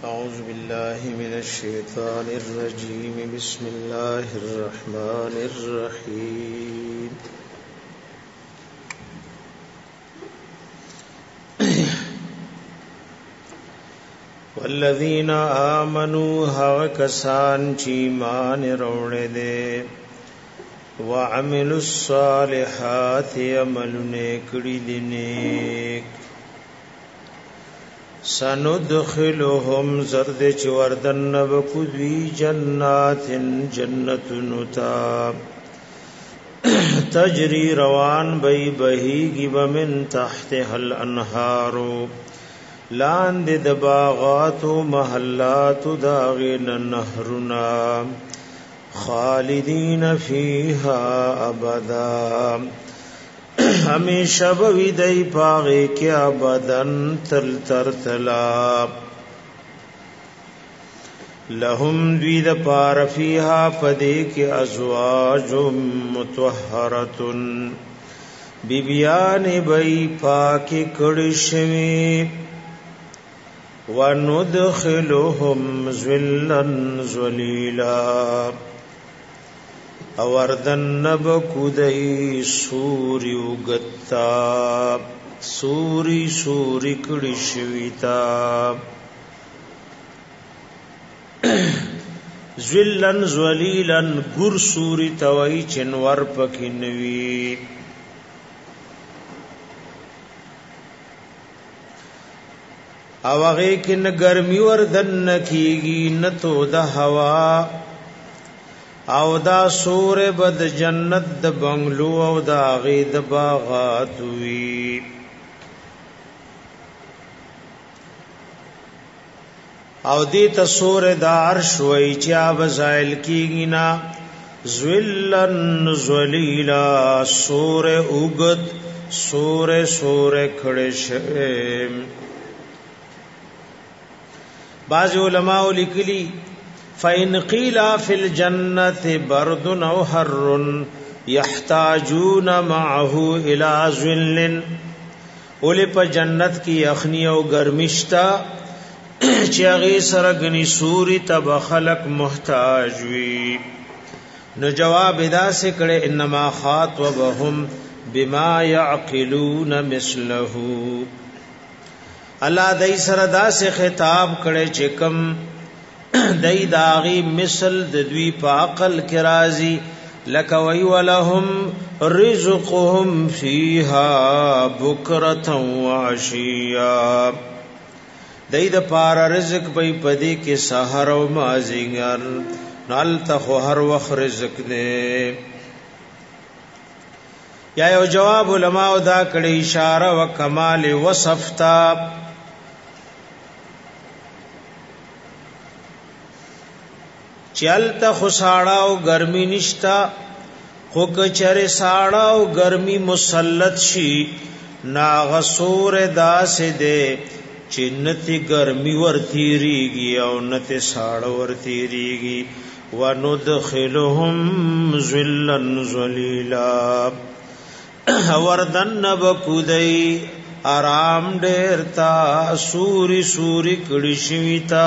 أعوذ بالله من الشيطان الرجيم بسم الله الرحمن الرحيم والذين آمنوا هغه کسان چې ایمان وروړي دي وعملوا الصالحات عملونه کړي دي نیک سندخلهم زرد چوردن بکدوی جنات جنتنتا تجری روان بی بهیگی ومن تحتها الانهار لاند دباغات و محلات داغین نهرنا خالدین فیها ابدا ہمیشہ بوی دی پاغی کیا بدن تل تر تلا لهم دوید پار فیہا پدے کے ازواج متوحرتن بیبیان بی پاکی کڑشوی وندخلهم ذلا ذلیلا اوردن نب کودئی سوری اگتا سوری کڑی شویتا ذلن ذلیلن گر سوری توئی چنور پکی نوی او اغی کن گرمی وردن نکیگی نتو دا ہوا او دا سور بد جنت د بنگلو او دا غید باغات وی او دی تصور دا عرش وی چا بزائل کیگی نا ذلن ذلیلا سور اگد سور کھڑش بعض علماء لکلی فَإِنْ قِيلَ فِي الْجَنَّةِ بَرْدٌ أَوْ حَرٌّ يَحْتَاجُونَ مَعَهُ إِلَى ظِلٍّ اولی پا جنت کی اخنی او گرمشتا چیغی سرگنی سوری تب خلق محتاج وی نو جواب دا سکڑے انما خاطبهم بما يعقلون مثله اللہ دای سره دا سے خطاب کړي چې کم دای داغي مثل د دوی په عقل کې راضي لک وی ولهم رزقهم فیها بکرة وعشیا دای د پار رزق به پدی کې سحر او مازیګر نال ته هر وخت رزق دی یا یو جواب علماء دا کړي اشاره و کمال وصفتا چلتا خو ساڑا او گرمی نشتا خو کچر ساڑا او گرمی مسلط شي ناغسور داس دے چنتی گرمی ورتی ریگی او نتی ساڑا ورتی ریگی وندخلهم ذلن ذلیلا وردن بکودئی آرام ډیرتا سوری کڑی شویتا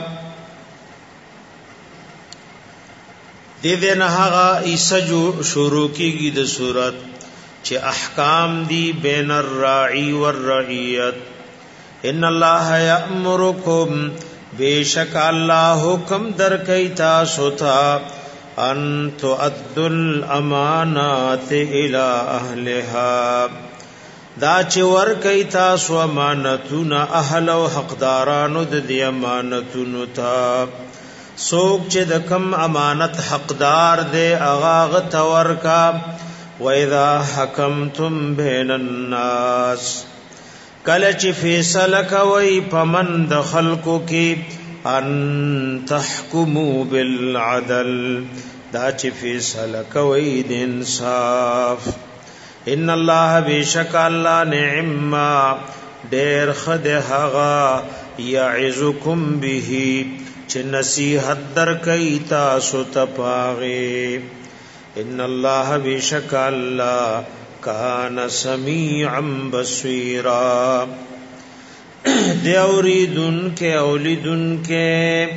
دیدے نہاغا عیسیٰ جو شروع کی گی دا صورت چھ احکام دی بین الراعی والرعیت ان اللہ یأمرکم بے شک اللہ حکم در کئی تاسو تا ان تؤدوا الامانات الى اہلها دا چھ ور کئی تاسو امانتون اہل و حقدارانو دی امانتون تا سوک چې د کم امانت حقدار دے اغاغ تور کا وَإِذَا حَكَمْتُمْ بَيْنَ النَّاسِ کلچ فیصل کوئی پمن د خلقو کی ان تحکمو بالعدل دا چی فیصل کوئی د انصاف ان اللہ بیشک اللہ نعما دیر خد حغا یعزکم به چه نصیحت در کئی تاسو تپاغی ان اللہ بیشک اللہ کان سمیعا بصیرا دی اوریدن کې اولیدن کې.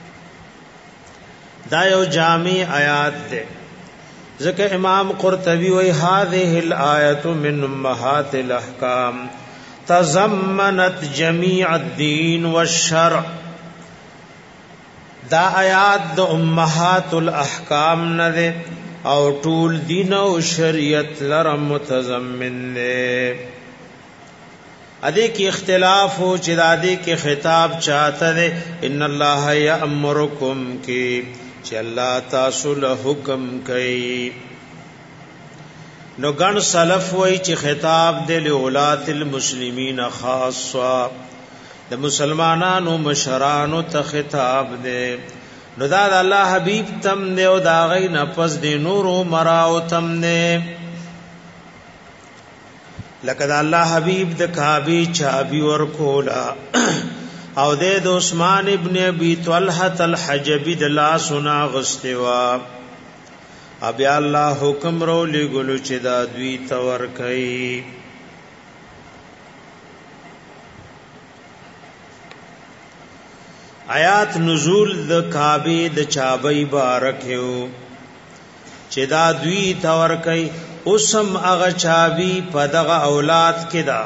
دا یو جامع آیات ده. ذکر امام قرطبی وی هذه الآیت من امہات الاحکام تضمنت جمیع الدین والشرع. دا آیات د امہات الاحکام نه ده او ټول دین او شریعت لره متضمن ده. ادې کې اختلاف ہو چې دا دې کې خطاب چاته ده ان الله یامرکم کې چې الله تاسو له حکم کوي. نو ګڼ سلف وای چې خطاب دې له اولاد المسلمین خاصه د مسلمانانو مشرانو ته خطاب دې. نو دا د الله حبیب تم دې او دا غي نفس دې نور مراو تم دې. لکه دا الله حبیب د کعبه چابي ور کولا او د عثمان ابن ابي طلحه الحجبي د لا سنا غستوا ابي الله حکم رو لګلو چې دا دوی تور کوي. آیات نزول د کعبه د چابي بارکیو چې دا دوی تور کوي. اوسم اغه چابي په دغه اولاد کې دا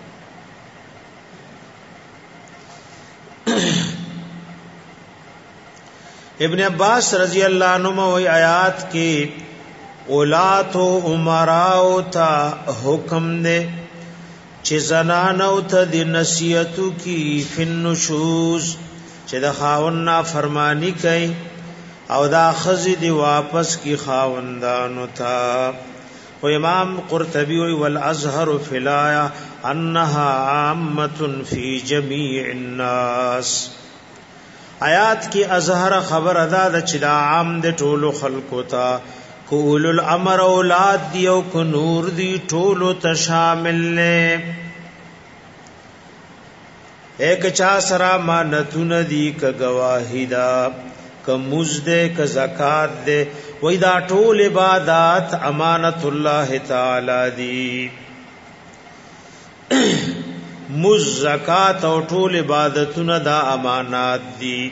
ابن عباس رضی اللہ عنہ وی آیات کې اولاد او عمراو ته حکم دے چې زنانو ته د نصیحتو کې فنشوز چې د خاوند نافرمانی کوي او دا خزی دی واپس کی خاوندانو ته. و امام قرطبی والازهر فی الآیہ انها عامه فی جمیع الناس. آیات کی ازهر خبر ادا د چې دا عام د ټولو خلقو ته کول الامر اولاد دی او کو نور دی ټولو ته شامل نه. ایک چا سرا مانتون دی ک گواہی دا ک مزد ک زکات دے وای دا ټول عبادت امانت الله تعالی دی. مز زکات او ټول عبادتونه دا امانات دی.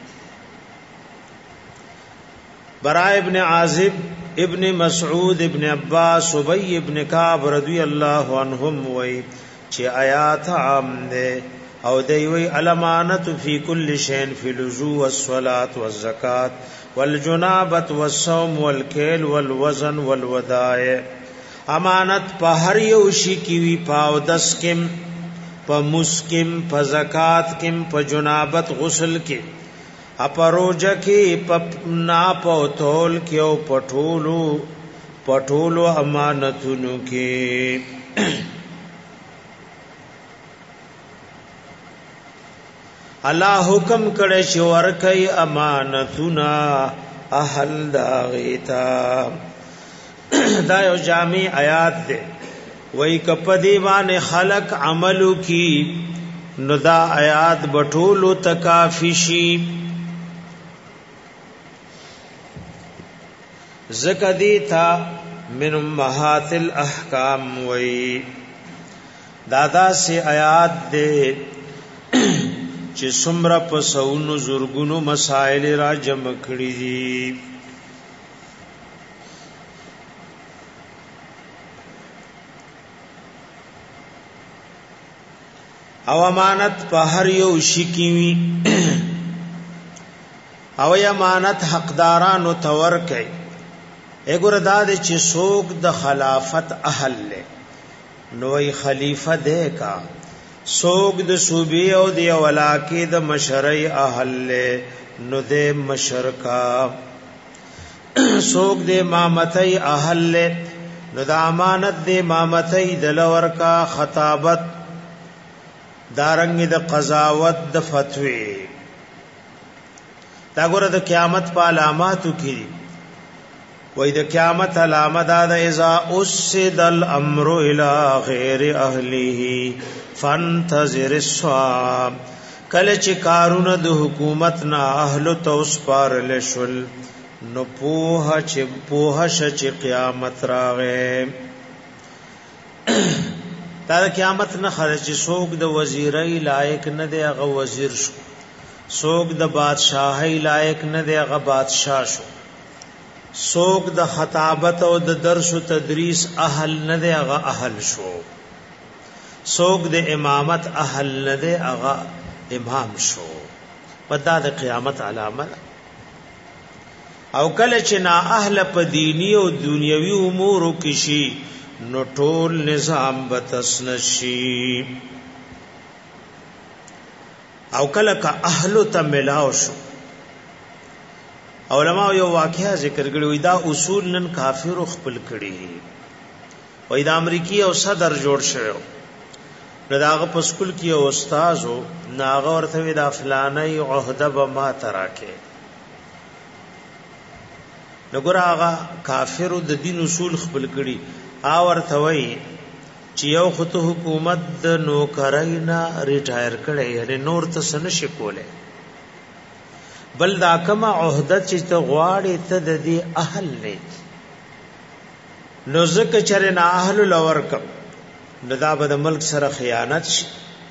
براء ابن عازب ابن مسعود ابن عباس ابی ابن کعب رضی الله عنهم وای چې آیات عام ده او دی وی الامانت فی کل شیء فی الوضوء والصلاة والزکات والجنابت والصوم والکیل والوزن والودائع. امانت په هر یو شی کې وی پاو دس کم په مسکم په زکات کم په جنابت غسل کې اپروجه کې په ناپ او تول کې او پټولو امانتونو کې. الله حکم کړي چې ورکي امانتنا اهل داغیتا. دا یو جامع آیات ده. وای کپدی باندې خلق عملو کی نو دا آیات بټولو تکافشی. زکدی تا من امهات الاحکام وای دادا سے آیات ده چې څومره په سونو زورګونو مسائل را جمع کړي دي. او امانت په هر یو شي کې وي او امانت حقدارانو تور کوي. وګوره دا چې څوک د خلافت اهل له نوې خلیفہ دې کا سوګ د صوبې او د ولاکې د مشرۍ اهل له نو د مشرکا سوګ د امامتۍ اهل له نو د امانت د امامتۍ د لور کا خطابت دارنګ د قضاوت د فتوی. دا ګوره د قیامت په علاماتو کې وای د قیامت علامه دا د اذا اسد الامر الى غیر اهله فانتظر الصواب. کله چې کارونه د حکومت نه اهل ته وسپارل شول نو پوها چې قیامت راغې. دا قیامت نه خرج څوک د وزیرۍ لایق نه دی هغه وزیر شو، څوک د بادشاہي لایق نه دی هغه بادشاہ شو، څوک د خطابت او د درس او تدریس اهل نه دی هغه اهل شو، څوک د امامت اهل نه دی هغه امام شو. پدا د قیامت علامه او کله چې نا اهل په دینی او دنیوي امور کې شي نو ټول نظام بتسنشي، او کله کا اهل ته ملاو شو. علماء یو واقعیا ذکر کړی دا اصول نن کافر خپل کړي وای دا امریکای او صدر جوړ شوی نو داغه په سکول کې او استادو ناغه ورته دا فلانه عہده به ما تراکه نګور هغه کافر د دین اصول خپل کړي او ورته وای چې یو خطو حکومت د نوکرینا ریټایر کړي یعنی نور ته سن شي کوله بل دا کما عہده چې ته غواړې ته د دې اهل نه نو زکه چرې نه اهل لور کم ندا به د ملک سره خیانت شي.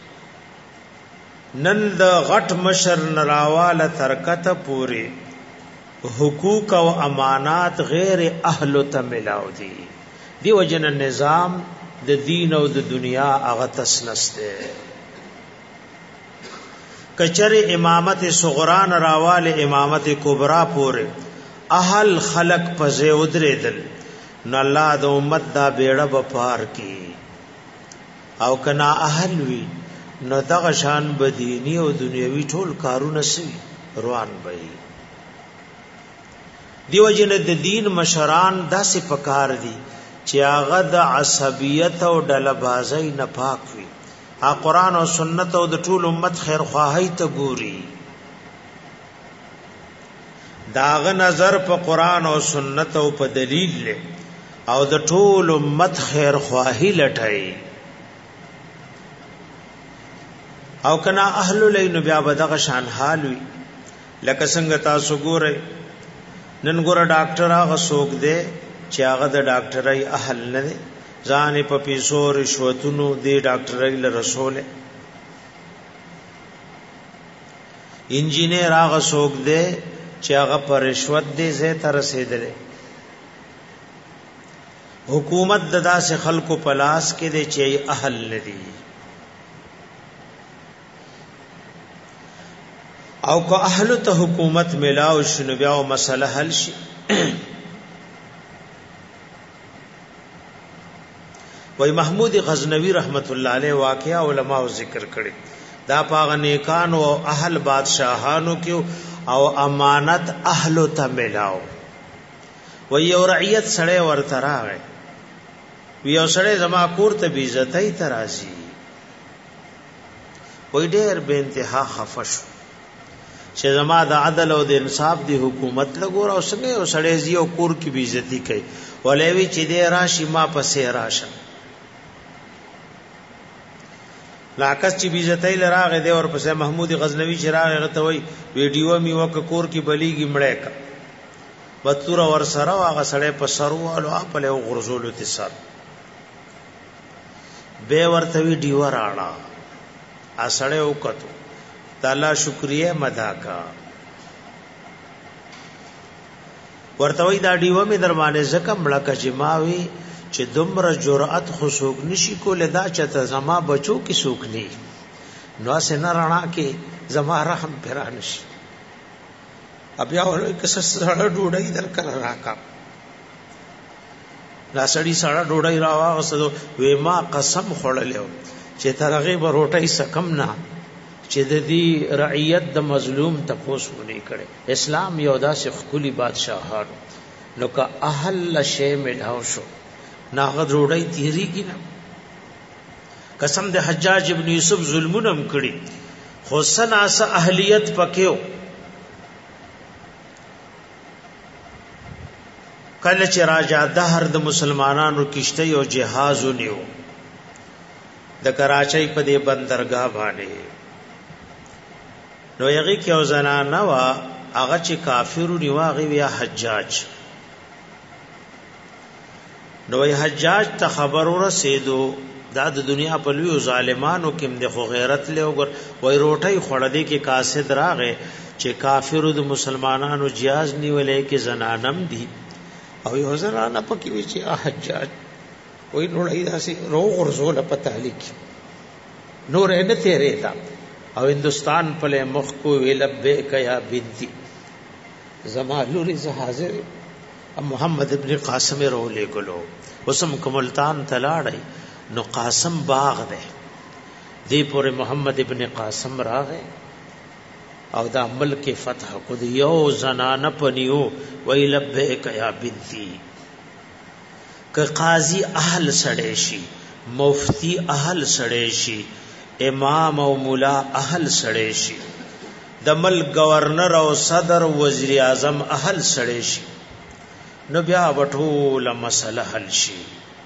نن د غټ مشر نراواله ترکته پوری حقوق او امانات غیر اهل ته ملاو دي دی وجن نظام د دین او د دنیا هغه تسنسته کچره امامت صغرا نراواله امامت کبرا پوره اهل خلق پزه ودریدل نو الله د امت دا بیړه بپار کی او کنا اهل وی نو دغه شان بدینی او دنیوي ټول کارونه سوي روان وي. دیو جن د دین مشران داسې پکار دي چې هغه د عصبیت او ډلبازۍ نه پاک وي، ا قرآن او سنت او د ټول امت خیر خواهی ته ګوري، داغه نظر په قرآن او سنت او په دلیل له او د ټول امت خیر خواهی لټای او کنا اهل لین بیا بدغه شان حال وی. لکه څنګه تاسو ګورئ نن ګوره ډاکټر هغه څوک دی چې هغه د ډاکټرۍ اهل نه دی، ځان په پیسو رشوتونو دی ډاکټرۍ له رسول. انجینیر هغه څوک دی چې هغه پر رشوت دی زه تر رسیدل. حکومت ددا سے خلکو پلاس کې دی چې اهل ندي او کو اهل ته حکومت ملاو شنو بیا او مسله حل شي. وای محمود غزنوی رحمت الله علیه واقعا علماء ذکر کړي دا پاغه نیکان او اهل بادشاہانو کې او امانت اهل ته ملاو. وای یو رعیت سړی ورته راغی یو سړی زما کور ته بی عزتۍ ترازی وای ډېر به انتها خفش چې زما د عدل او د انصاف دی حکومت لګور او څنګه یو سړی زیو کور کې بی عزتی کوي ولوي چې دې راشي ما پسې راشه لاکس چې بی عزتۍ لراغه دی اور پسې محمود غزنوی چې راغه ته وای ویډیو می وک کور کې بلیږي مړې کا وتور ور سره هغه سړی په سروالو خپل غرزولو تی سر به ورته ویډیو راړه ا سړی وکړو تعالی شکریہ مدا کا ورتوی دا دیو می درمانه زکه مړه کجماوی چې دومره جرأت خصوص نشي کوله دا چې زما بچو کې سوک ني نو سينه رانا کې زما رحم پرانش بیا ولې کس سره ډوډۍ درکړه راکا لا سړی سره ډوډۍ راوغسدو وې ما قسم خړلې چې ترغه به روټۍ سکم نه چې د دې رعیت د مظلوم تپوس ونی کړي. اسلام یو داسې خولي بادشاہانو نو که اهل شی ملاو شو ناغه روړی تیری کی نه قسم د حجاج ابن یوسف ظلمونم کړي خو سناس اهلیت پکيو کله چې راجا دهر د مسلمانانو کشته او جهاز ونیو د کراچۍ په دې بندرګاه باندې نو یغی کې او زنانه وا هغه چې کافرو نیواغي ویا حجاج نو حجاج ته خبر ورسېدو دا د دنیا په لوی ظالمانو کې د خو غیرت له وګر وای روټي خړدې کې قاصد راغې چې کافرو د مسلمانانو جیاز نیولې کې زنانم دي او یو زنانه پکې وی چې حجاج وای نوړای داسې رو غرزول پته لیکي نور نه تیرې تا او هندستان په مخ کو وی لبیک یا بنتی زما لوري زه حاضر محمد ابن قاسم رولې ګلو وسم کوملتان تلاړی نو قاسم باغ ده دی پورې محمد ابن قاسم راغې او دا ملک فتح کو دی یو زنانه پنیو وی لبیک یا بنتی که قاضی اهل سړی شي مفتی اهل سړی شي امام او مولا اهل سړی شي د ملک گورنر او صدر وزیر اعظم اهل سړی شي نو بیا وټوله مسله حل شي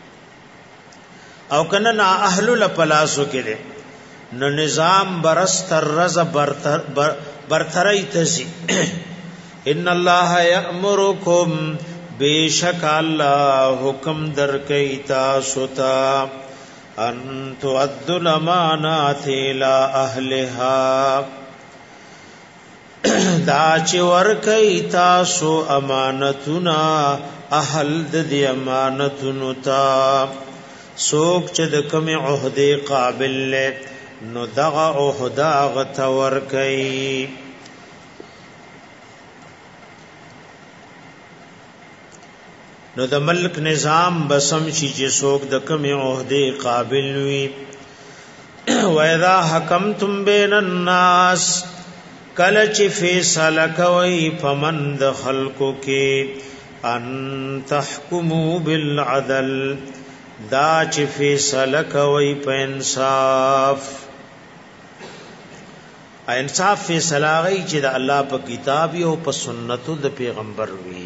او کنه نا اهل لپلاسو کې نو نظام برستر رز برتری تزي ان الله یامرکم بیشک الله حکم در کوي تاسو ته ان تؤدوا الامانات الى اهلها دا چې ور کوي تاسو امانتونه اهل د امانتونو ته سوک چې د کوم عہده قابل له نو دغه عہده غته ور کوي نو د ملک نظام بسم شي چې څوک د کومې عہده قابل وي وَإِذَا حَكَمْتُمْ بَيْنَ النَّاسِ کله چې فیصله کوي فمن د خلقو کې ان تحکموا بالعدل دا چې فیصله کوي په انصاف انصاف فیصله کوي چې د الله په کتاب او په سنتو د پیغمبر وي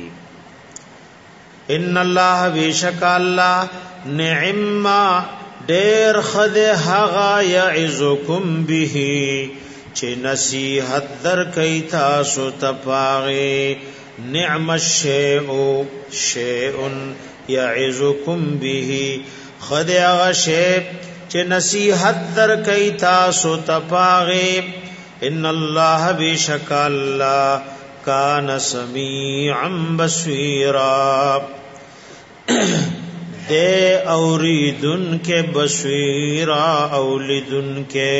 ان الله بیشک الله نعم ډیر خد هغه یعزکم به چې نصیحت در کوي تاسو ته پاغه نعم الشیء شیء یعزکم به خد هغه شی چې نصیحت در کوي تاسو ته پاغه ان الله بیشک الله کان سمیعا بصیرا دے اوریدن کے بصیرا اولیدن کے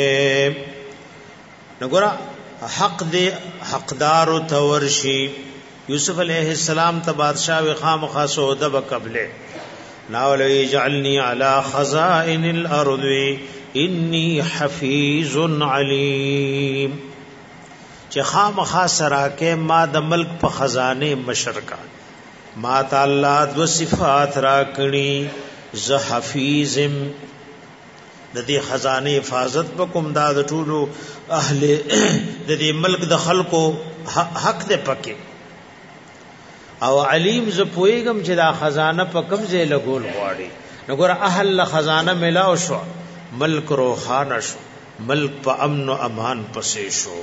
نگورا حق دے حقدار و تورشی یوسف علیہ السلام تا بادشاہ وخام خاصو دب قبلے ناولو اجعلنی علی خزائن الارض انی حفیظ علیم چې خامخا سراکه ما د ملک په خزانه مشرکا ما تعالی دو صفات را کړي ز حفیظم د دې خزانه حفاظت وکم دا د ټولو اهل د دې ملک د خلکو حق دې پکې او علیم ز پویګم چې دا خزانه په کوم ځای لګول غواړي نګور اهل خزانه ملاو شو ملک روحانه شو ملک په امن او امان پسې شو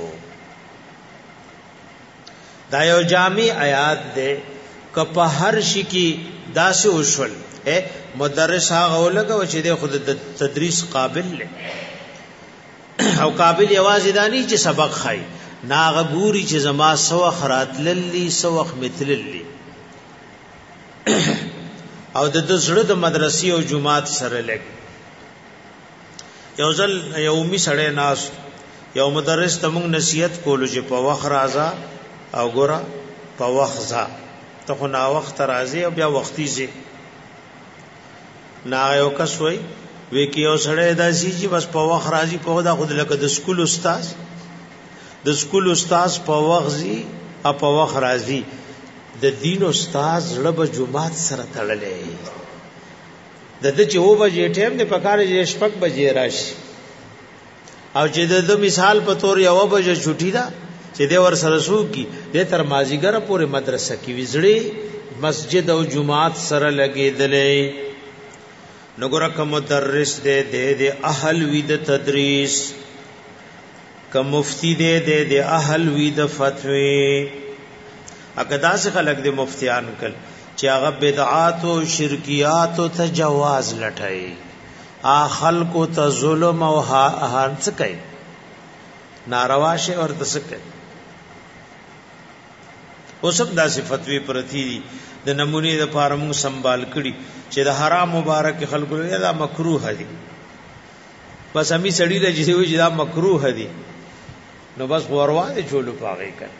دا یو جامع آیات دے کپا هر شي کی داسې وشول مدرس هغه ولګو چې د خود د تدریس قابل له او قابل یوازې دانی چې سبق خای ناغه ګوري چې زما سو خرات للی سو مثللی او د زړه د مدرسې او جماعت سره لګ یو ځل یومي سړی ناس یو مدرس تمون نصیحت کولو چې په وخت راځه او ګورا په وخت ځه ته خو نا وخت راځي او بیا وختي ځي نا یو کس وای وی کی یو سړی داسي چې بس په وخت راځي په دا خود لکه د سکول استاد په وخت ځي او په وخت راځي د دین استاد رب جمعات سره تړلې د دې چې و بجې ټیم نه پکاره چې شپږ بجې راشي او چې د مثال په تور یو بجې چھٹی ده چې د ور سره سو کی د تر مازیګر پورې مدرسه کې وزړي مسجد او جمعات سره لګېدلې نګور کوم مدرس دې اهل وی د تدریس کوم مفتی دې اهل وی د فتوی اګدا څخه خلق د مفتیان کل چې هغه بدعات او شرکیات او تجاوز لټای خلقو ته ظلم او هانڅ کوي ناروا شي اور تس کوي اوسم دا صفتوی پرتی دي د نمونې د پاره موږ سنبال کړي چې د حرام مبارک خلقو دا مکروه دي بس همي سړی له چې دا مکروه دي نو بس وروا دي چولو پاغي کوي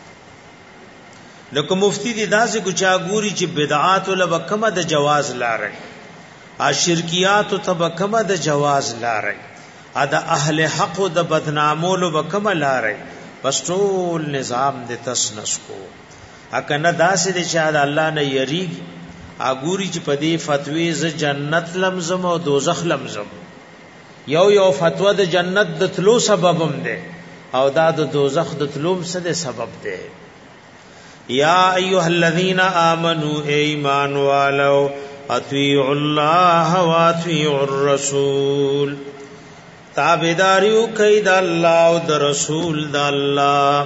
لکه مفتی دی داسې کو چا ګوري چې بدعات له کمه د جواز لاري شرکیات تبکمه د جواز لاري ادا اهل حق د بدنامولو بکمه لاري بس ټول نظام د تسنس کو اکنه داسې د چا د الله نه یریږي اګوري چې په دې فتوی ز جنت لمزم او دوزخ لمزم یو فتوا د جنت د تلو سببم ده او دا د دوزخ د تلوم څه سبب ده یا ایها الذین آمنوا ایمان والو اطیعوا الله واطیعوا الرسول تابعداریو کوي د الله او د رسول د الله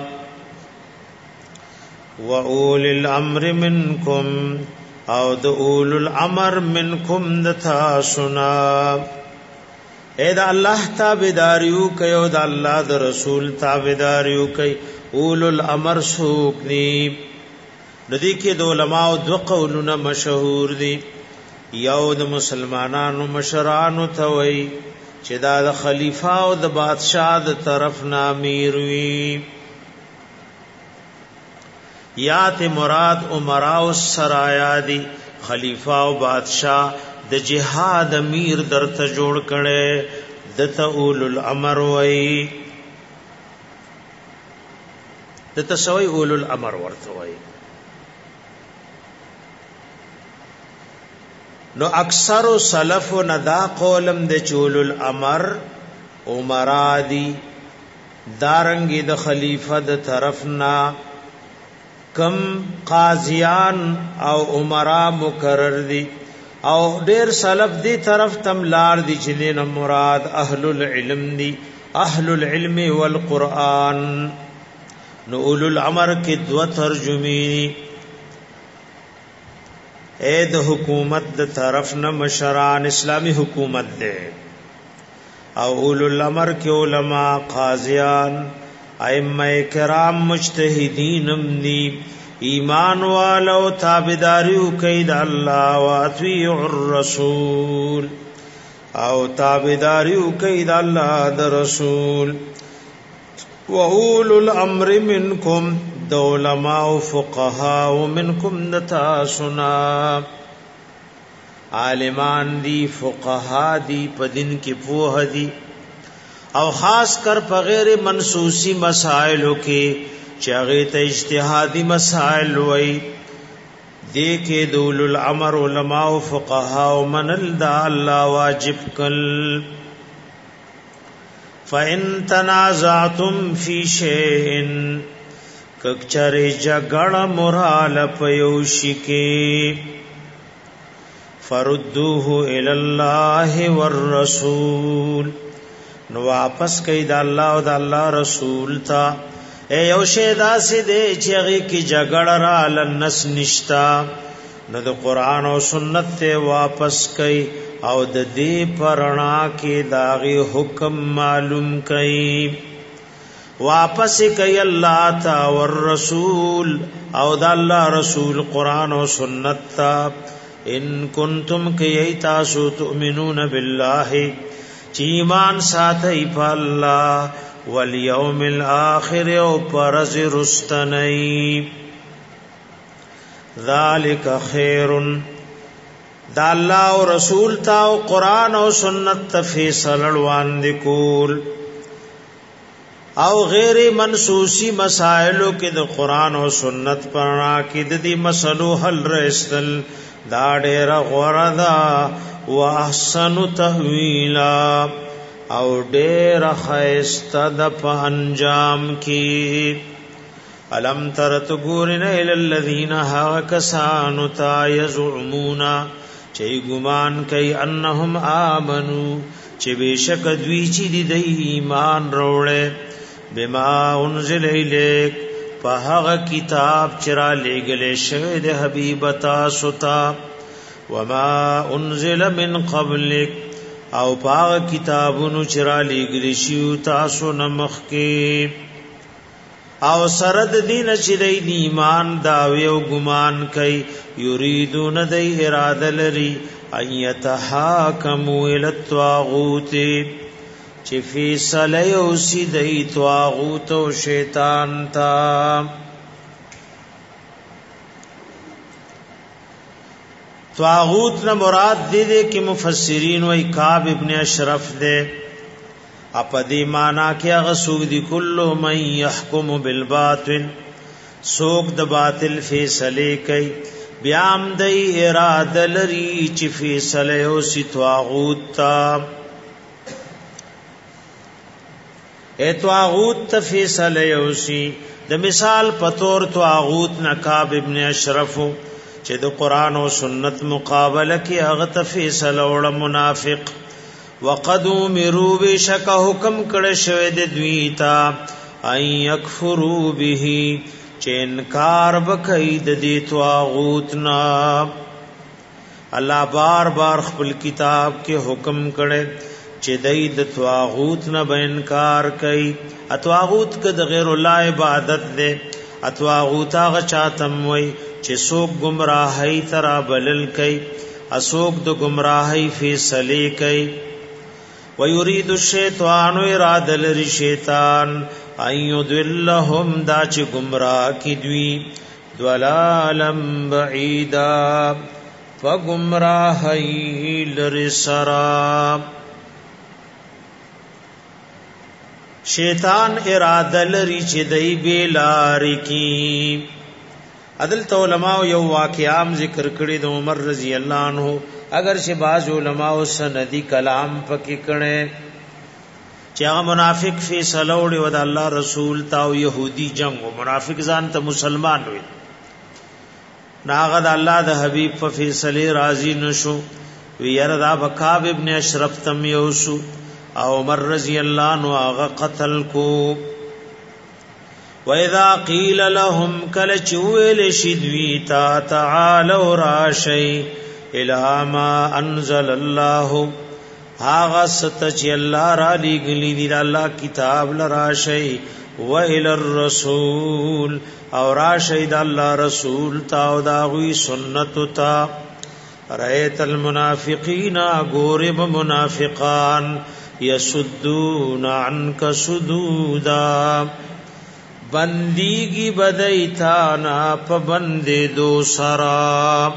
واولی الامر منکم او د اول الامر منکم د تاسنا اے د الله تابعداریو کوي او د الله د رسول تابعداریو کوي اول الامر سوق دی ندی کې د علماء دو قولونه مشهور دي یو د مسلمانانو مشرانو ته وای چې دا د خلیفہ او د بادشاہ د طرف نامیر وی یا ته مراد عمرا او سرایا دي خلیفہ او بادشاہ د جهاد امیر درته جوړ کړي دته اول الامر وای دته سوی اول الامر ورته وای نو اکثر سلف ندا قولم د چول الامر عمرا دی دارنګي د خلیفہ د طرفنا کم قاضیان او عمرا مقرر دي او ډیر سلف دی طرف تم لار دی چې نه مراد اهل العلم دی اهل العلم والقران نو اول الامر کې دو ترجمه اے د حکومت د طرف نه مشران اسلامی حکومت ده او اول الامر کې علما قاضیان ائمه کرام مجتهدین امنی ایمان والو تابعداریو کوي د الله او اطیعوا الرسول او تابعداریو کوي د الله د رسول واول الامر منکم د علماء او فقها منکم نتاسنا عالمان دی فقها دی په دین کې پوه دی او خاص کر په غیر منسوسی مسائلو کې چې هغه ته اجتهادي مسائل وای دې کې دول الامر علماء او فقها او منل دا الله واجب کل فَإِن تَنَازَعْتُمْ فِي شَيْءٍ کچره جګړه مرال پيوشي کې فردوه الى الله والرسول نو واپس کید الله او د الله رسول تا اے یو شه داسې دی چې هغه کې جګړه را لنس نشتا نو د قران او سنت ته واپس کئ او د دې پرنا کې داغي حکم معلوم کئ واپس کئ الله تا ور رسول او د الله رسول قران او سنت تا ان کنتم کئ تاسو تؤمنون بالله چی ایمان ساتي په الله والیوم الاخر او پرز رستنی ذالک خیر دا الله او رسول تا او قران او سنت فیصله وړاندې کول او غیر منسوسی مسائلو کې د قران او سنت پرنا کې د دې مسلو حل رسل دا ډېر غوردا واحسن تحویلا او ډېر خیسته د انجام کې الم ترت ګورن ال الذین هاکسانو تا یزعمون چي ګمان کوي انهم امنو چې بشک دوی چې د ایمان وروړي بما انزل الیک په هغه کتاب چې را لېږل شوی د حبیب تاسو ته وما انزل من قبلک او پاغ کتابونو چرا لګل شیو تاسو نمخ کې او سرد دین چې د ایمان داوی او ګمان کوي یریدون د اراده لري ایتحاکموا الی الطاغوت چې فیصله او سیدی طاغوت او شیطان تا طاغوت نه مراد دې کې مفسرین وای کعب ابن اشرف دې اپدی معنا کې هغه سوق دي کله من يحكم بالباطل سوق د باطل فیصله کوي بیام د اراده لري چې فیصله او سی طاغوت تا طاغوت ته فیصله او سی د مثال پتور طاغوت نکاب ابن اشرف چې د قران او سنت مقابله کې هغه ته فیصله وړ منافق وقد امروا بشک حکم کړه شوی د دوی ته اي يكفروا به چې انکار وکړي د دې طاغوت نه الله بار بار خپل کتاب کې حکم کړي چې دای د طاغوت نه به انکار کوي طاغوت که د غیر الله عبادت ده طاغوت هغه چاتم وای چې څوک گمراهی ترا بلل کوي اسوک د گمراهی فیصله کوي ويريد الشیطان اراده لري شیطان ايذلهم دا چې گمراه کی دوی ضلالم بعیدا فگمراهی لري سرا شیطان اراده لري چې دای بیلار کی عدل علماء یو واقعام ذکر کړی د عمر رضی الله عنه اگر چې بعض علماء سندی کلام پکې کړي چې هغه منافق فیصله وړي ود الله رسول تا او يهودي جنگ او منافق ځان ته مسلمان وي ناغه د الله د حبيب په فیصله راضي نشو ویره دا بکاب ابن اشرف تم یوسو او عمر رضی الله عنه هغه قتل کو وَإِذَا قِيلَ لَهُمْ كَلَ چویل شدوی تا تعالوا راشی الى ما انزل الله هاغه ست چې الله را لګلی دی الله کتاب لراشی و الى الرسول او راشی د الله رسول تا او داوی سنت تا رایت المنافقین غورب منافقان یسدون عنك صدودا بندیگی بدایتانا پبند دو سرا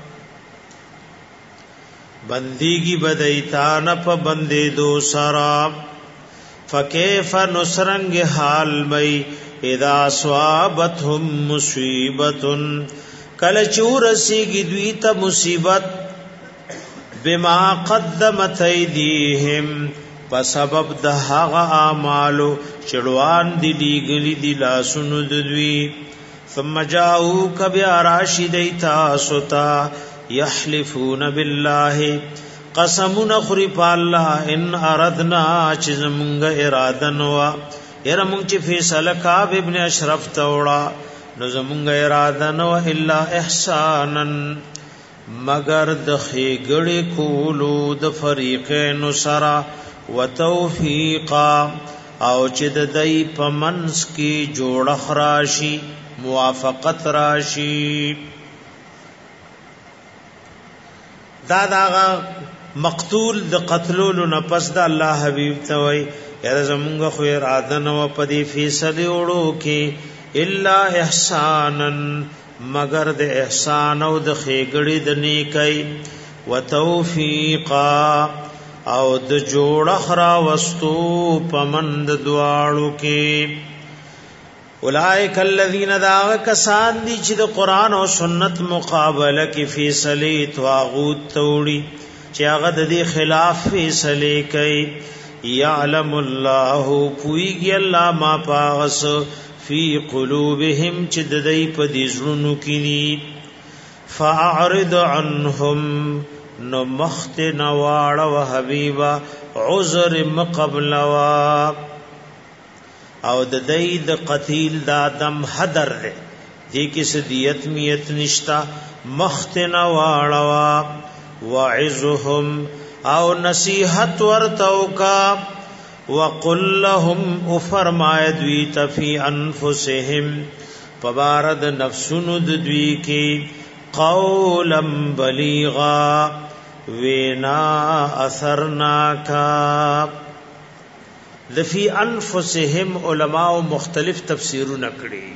بندیگی بدایتانا پبند دو سرا فکیف نسرنگ حال بی اذا صوابتهم مصیبتن کل چورسیگی دویتا مصیبت بما قدمت ایدیهم په سبب د هغه اعمالو چړوان دي لګلی دي لاسونو دوی ثم جاءوا کبیا راشدیتا ستا یحلفون بالله قسمون خری په الله ان اردنا چې زمونږ اراده نو يرمون چې فیصله کعب ابن اشرف توڑا نو زمونږ اراده نو الا احسانا مگر د خېګړې کولو د فریقین سره وتوفیقا او چې د دای په منس کې جوړخ راشي موافقت راشي دا مقتول د قتلولو نه پس د الله حبیب ته وای یاره زمونږ خو اراده نو په دې فیصله وړو کې الا احسانا مگر د احسان او د خېګړې د نیکي وتوفیقا او د جوړ اخرا وستو پمند دواړو کې اولائک الذین داغ کسان دي چې د قران او سنت مقابله کې فیصله طاغوت توړي چې هغه د دې خلاف فیصله کوي یعلم الله پویږي الله ما پاس فی قلوبهم چې د دې په دې زړونو کې دي فاعرض عنهم نو مخت نواړه و حبیبا عذر مقبل وا او د دې د قتیل د ادم حذر دې کې سدیت میت نشتا مخت نواړه وا وعظهم او نصیحت ورتو کا وقل لهم فرمایا دوی تفی انفسهم پبارد نفسونو دوی کی قولا بلیغا وینا اثرناکا. لفی انفسهم علماء مختلف تفسیرونه کړي.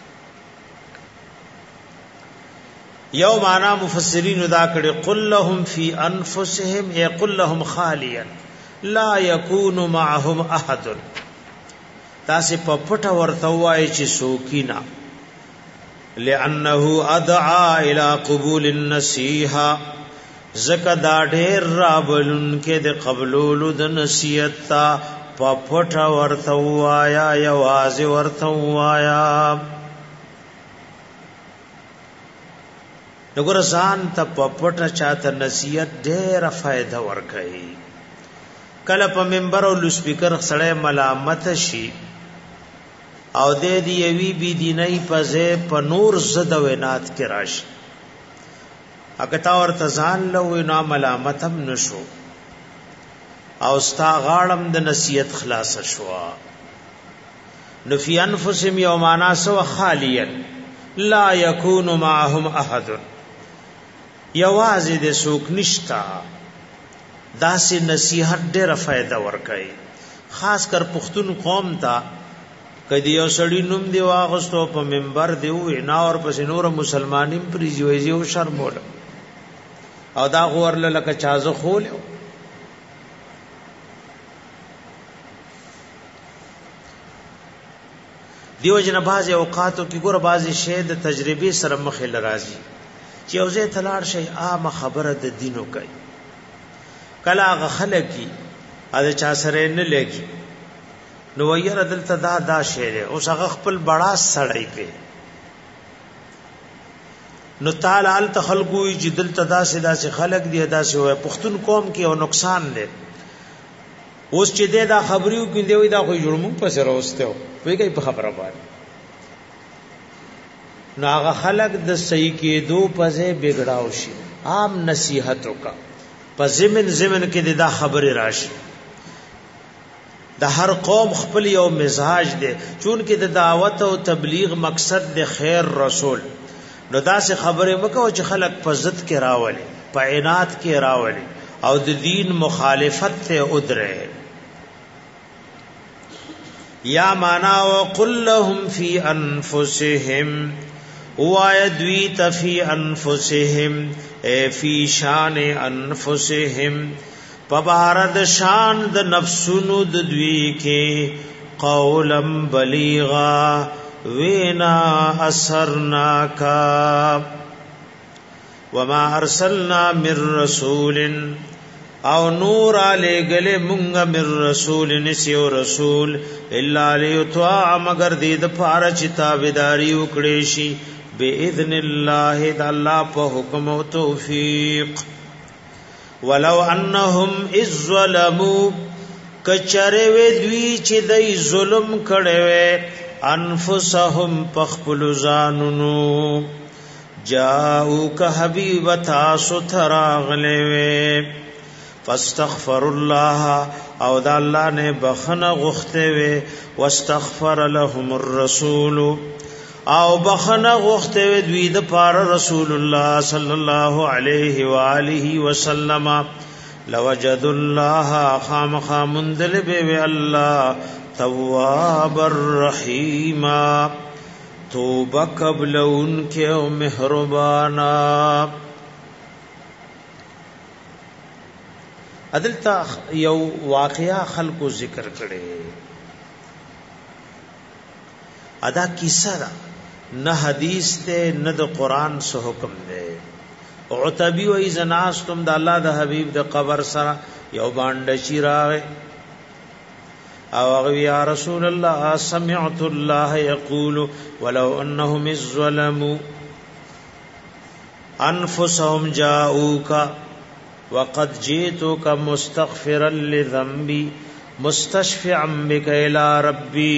یو معنا مفسرین دا کړي قل لهم فی انفسهم ای قل لهم خالیا لا یکون معهم احد. تاسو په پټه ورته وایي چې سوکینا لانه ادعا الى قبول النصیحه زکه دا ډېر رابلن کې د قبولولو د نصیحت تا په پټه ورته وایا یوازې ورته وایا. نګور ځان ته په پټه چاته نصیحت ډېره فائدہ ورکړي. کله په منبر او لسپیکر سره ملامت شي او د دې وی بي دیني پځه په نور زد وینات کې راشي اګه تا ورته ځان له وینا ملامت هم نشو او ستا غاړم د نصیحت خلاص شو. نو فی انفسهم یومانا سو خالیا لا یکون معهم احد یوازې د سوک نشتا. داسې نصیحت ډېره فائدہ ورکړي. خاص کر پښتون قوم ته کدی یو سړی نوم دی واغستو په منبر دی وینا اور پس نور مسلمانین پریږي او شرمول او دا غورل لکه چازه خول دیو جن باز اوقاتو کې ګور بازي شه د تجربه سره مخه لرازي چې اوځه تلاړ شي عام خبره د دینو کوي. کلا غ خلقي اده چا سره نه لګي نو وير دلته دا شعر او هغه خپل بڑا سړی په نو تعالی ال تخلقوي جدل تدا سے خلق دی ادا سے ہوئے پختون قوم کې او نقصان دے اوس چې دا خبريو کې دی دا خو جوړمو پس راوستو وی کوي په خبره باندې نو هغه خلق د صحیح کې دو پځه بګړاو شي. عام نصیحتو کا په زمن کې دا خبره راشي. د هر قوم خپل یو مزاج دی چون کې د دعوت او تبلیغ مقصد د خیر رسول نو دا سه خبره مکو چې خلق په ضد کې راولي په عنایت کې راولي او د دین مخالفت ته ادره. یا معنا وقل لهم فی انفسهم وایدوی فی انفسهم فی شان انفسهم پبارد شان د نفسونو د دوی کې قولم بلیغا وینا اثرناکا. وما ارسلنا من رسول او نور علی گله مونږ من رسول نسیو رسول الا لیطاع مگر دې د پاره چې تابعداري وکړي شي باذن الله د الله په حکم او توفیق. ولو انهم اذ ظلموا کچره وی دوی چې دای ظلم کړي وي انفسهم پخپل ځانونو جاءو که حبیب تاسو تراغله وي فاستغفر الله او د الله نه بخنه غوښته وي واستغفر لهم الرسول او بخنه غوښته وي دوی د پاره رسول الله صلی الله علیه و آله وسلم لوجد الله خامخامندل به الله تواب الرحیم توبه قبل انکه او مهربانا. عدلتا یو واقعا خلقو ذکر کړي ادا کیسه دا نه حدیث ته نه د قران سو حکم دی. عتبی و ایزناس تم د الله د حبیب د قبر سره یو باندې چیراوي او یا رسول الله سمعت الله يقول ولو انهم ظلموا انفسهم جاءوك وقد جئتك مستغفرا لذنبي مستشفعا بك الى ربي.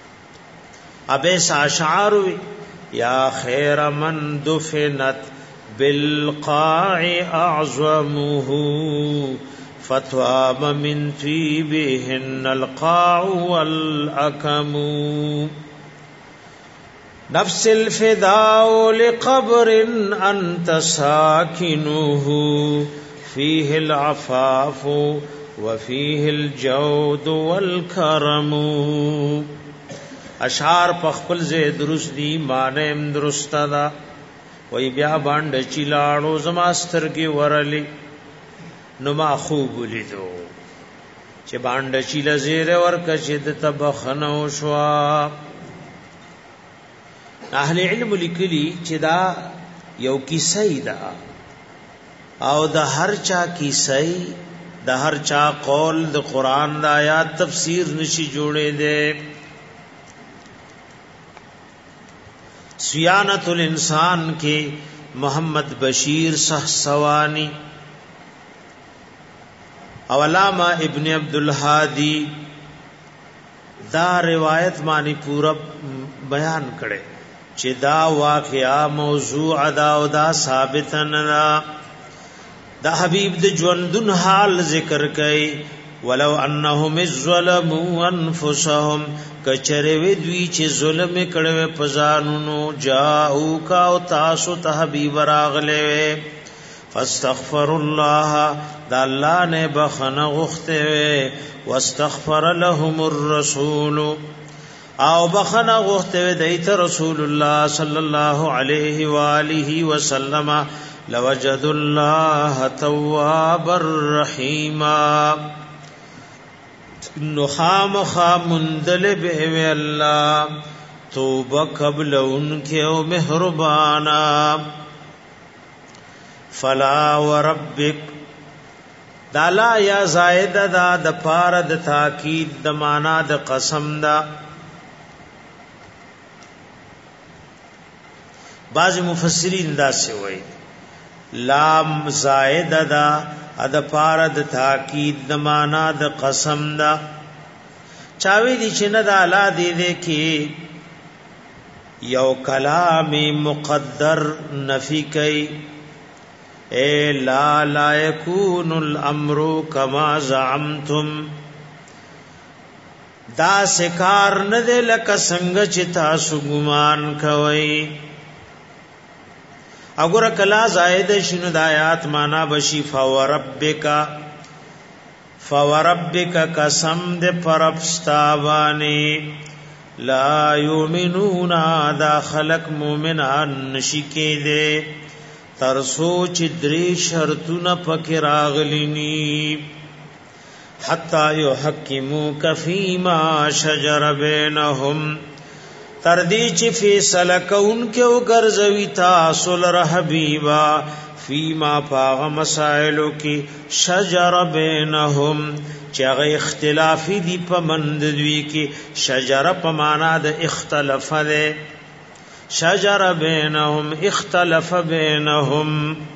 ابیس اشعار یا خیر من دفنت بالقاع اعظمه فتواب من طيبهن القاع والاكم نفس الفداء لقبر انت ساكنه فيه العفاف وفيه الجود والكرم اشعار پخپل زه درست دی مانم درست دا وی بیا باندې چیلاړو زماستر کې ورلی نو ما خوب لیدو چې باندې چیل زیر ورک چې د تبخنو شوا اهل علم لیکلی چې دا یو کیسه ده او د هر چا کیسه د هر چا قول د قران د آیات تفسیر نشي جوړې ده سیانت الانسان کے محمد بشیر سہسوانی او علامہ ابن عبدالہادی دا روایت مانی پورا بیان کړي چې دا واقعا موضوع دا او دا ثابت نه دا حبیب د ژوندون حال ذکر کړي ولو انهم ظلموا انفسهم کچره وی دوی چې ظلم کړي په ځانونو جاءو کا او تاسو ته حبیب راغله فاستغفر الله دا الله نه بخنه غخته واستغفر لهم الرسول او بخنه غخته دیت رسول الله صلی الله علیه و آله وسلم لوجد الله توابا رحیما نخام خامندل به الله توبه قبل انکه او مهربانا فلا وربک دا لا یا زائد دا د پار د تاکید د معنا د قسم دا بعض مفسرین دا سے وای لام زائد دا اد پار د تاکید د معنا د قسم دا چاوی دی چې نه د اعلی دی کې یو کلام مقدر نفی کوي اے لا یکون الامر کما زعمتم دا سکار نه د لک څنګه چې تاسو ګمان کوي اگر کلا زائد شنو د آیات معنا بشی فوربک قسم د پربستاوانی لا یؤمنون دا خلق مومنان نشکی دے ترسو چې درې شرطونه پکې راغلینی حتا یحکموک فیما شجر بینهم تر دې چې فیصله کوونکې او ګرځوي تاسو لره حبیبا فیما پاغ مسائلو کې شجر بینهم چې هغه اختلافي دي په مند دوی کې شجر په معنا د اختلاف ده شجر بینهم اختلف بینهم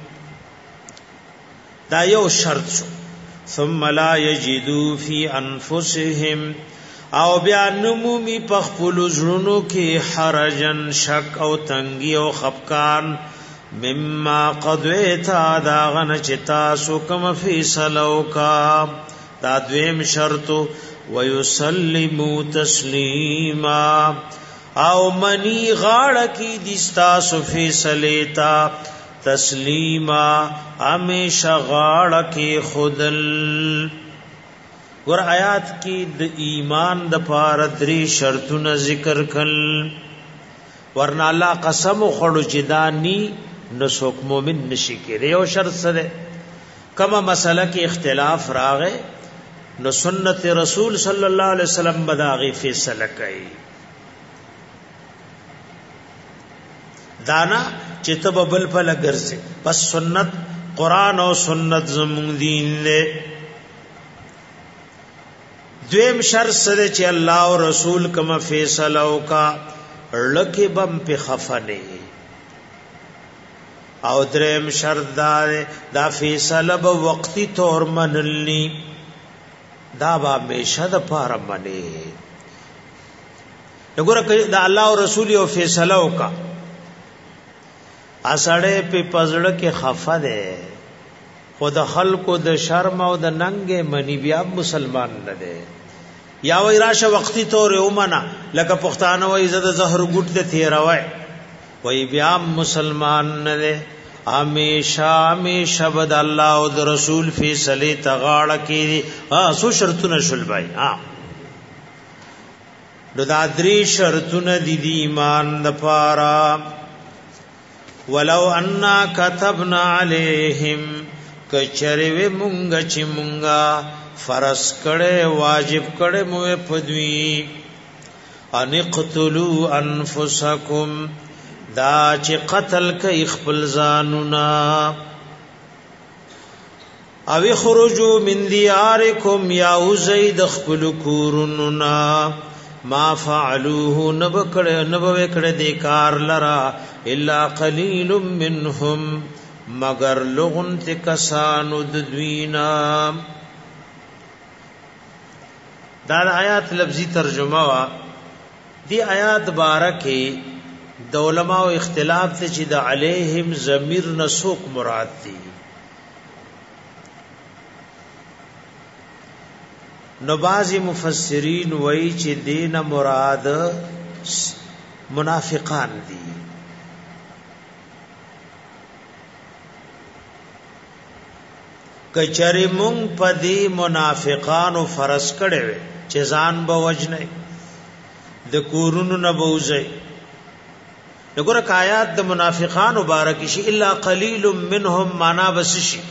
دا یو شرط شو ثم لا یجدوا فی انفسهم او بیا نمومی پخپل زړونو کې حرجن شک او تنگی او خفقان مما قضیت دا غن چتا سو کم فیصلو کا دا دویم شرط ويسلموا تسلیما او منی غاړه کی دستا سو فیصلتا تسلیما همیشه غاړه کی خودل ور آیات کی د ایمان د پاره درې شرطونه ذکر کړل ورنا الله قسم خړو جدانی نو څوک مؤمن نشي کېږي یو شرط سره کما مسله کې اختلاف راغې نو سنت رسول صلی الله علیه وسلم بداغي فیصله کوي دانا چې تب بل په لګرځي بس سنت قران او سنت زمون دین له دویم شرط سره چې الله او رسول کما فیصله وکا لکه بم په خفنه او دریم شرط دا فیصله به وقتی طور منلنی دا با همیشه د پاره منی وګوره دا الله او رسول یو فیصله وکا اسړې په پزړه کې خفه ده خود خلکو د شرم او د ننګ منی بیا مسلمان نه ده یا وای راشه وختي تور اومنه لکه پښتانه وای زده زهر ګټ ته تیروي وای بیا مسلمان نه ده همیشه بد الله او د رسول فیصله تغاړه کی سو شرطونه شول بای نو دا درې شرطونه دي ایمان د پاره ولو اننا كتبنا عليهم کچره مونږ چې مونږه فرض کړه واجب کړه مو پدوی ان قتلوا انفسکم دا چې قتل کوي خپل ځانونه او خروجوا من دیارکم یا زید خپل کورنا ما فعلوه نبوکړه د کار لرا الا قلیل منهم مگر لغن تکسانو ددوینا دا آیات لفظی ترجمه وا دی آیات بارکه د علماء اختلاف ته چې د علیهم ضمیر نسوک مراد دی نو بعضی مفسرین وایي چې دین مراد منافقان دي کچری مونږ په دې منافقانو فرض کړي چې ځان به وجنه د کورونو نه بوزي وګوره آیات د منافقان مبارک شي الا قلیل منهم معنا بس شي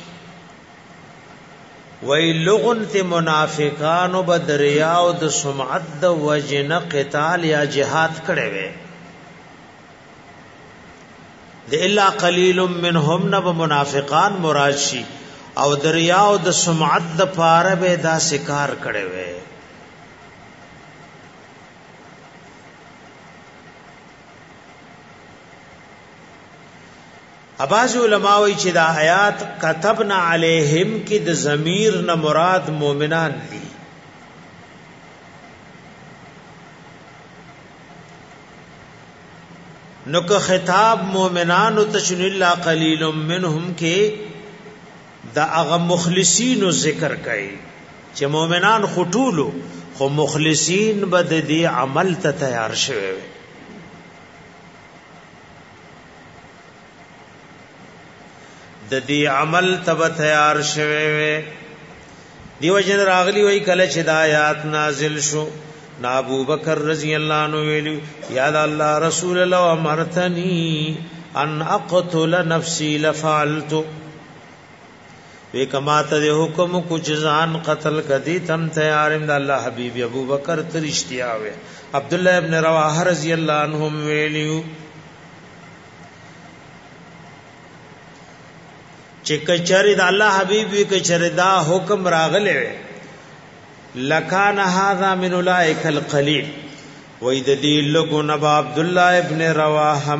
وی لغن ته منافقان بدریا او د سمعت د وجنه قتال یا جهاد کړي وي د الا قلیل منهم نه منافقان مراد شي او دریا او د سمعت د پاره به دا سکار کړي وي اباظ علماء وی چې دا آیات كتبنا علیہم کی د ضمیر نه مراد مؤمنان دي نو که خطاب مؤمنان تشن الا قلیل منهم کې دا هغه مخلصین ذکر کوي چې مؤمنان خټولو خو مخلصین بد دي عمل ته تیار شوي د دې عمل تب تیار شوه وي دیو جن راغلی وای کله چې د آیات نازل شو نا ابو بکر رضی الله عنه ویلو یا الله رسول الله امرتنی ان اقتل نفسی لفعلت وی کما ته حکم کو ځان قتل کدی تم تیارم د الله حبیب ابو بکر ترشتیا وي عبد الله ابن رواحه رضی الله عنهم ویلو چې کچری د الله حبیب وی کچری دا حکم راغله لکان هذا من اولئک القلیل وې د دې لګو نب عبد الله ابن رواحه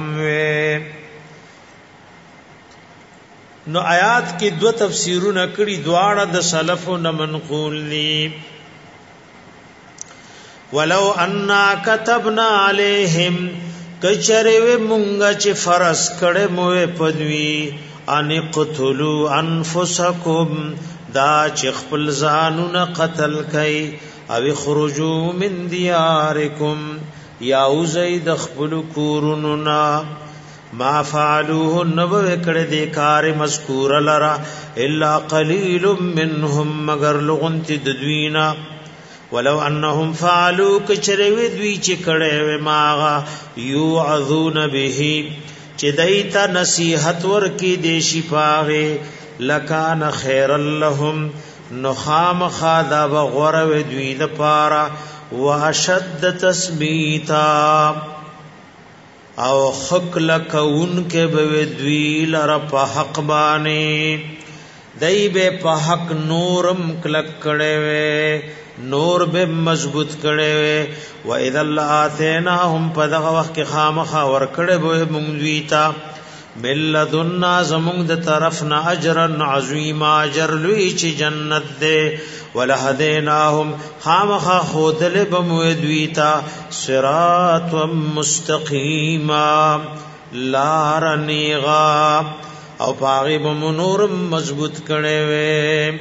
نو آیات کې دو تفسیرونه کړي دواړه د سلفو نه منقول دي ولو اننا كتبنا عليهم کچری مونږه چې فرض کړه مو پدوی ان قتلوا انفسکم دا چې خپل ځانونه قتل کړي او خرجوا من دیارکم یا زید خپل کورنا ما فعلوه نبو کړه دې کار مذکور لرا الا قلیل منهم مگر لغنت ددوینا ولو انهم فعلوا کچروي دوی چې کړه ما یوعذون به چې دایته نصیحت ورکی دیشی پاغه لکان خیر لهم نخام خادا بغور و دوی د پارا واشد تثبیتا او حق لکون کې به دوی لره په حق باندې دای به په حق نورم کلک کړي وي نور به مضبوط کړي وي و اذا لاتیناهم په دغه وخت کې خامخا ور کړي به مونږ دوی ته ملذنا زمونږ د طرفنا اجرا عظیما اجر لوی چې جنت ده ولهدیناهم خامخا خودل بمو دوی ته صراط مستقیما لار نیغا او پاغي بمنور مضبوط کړي وي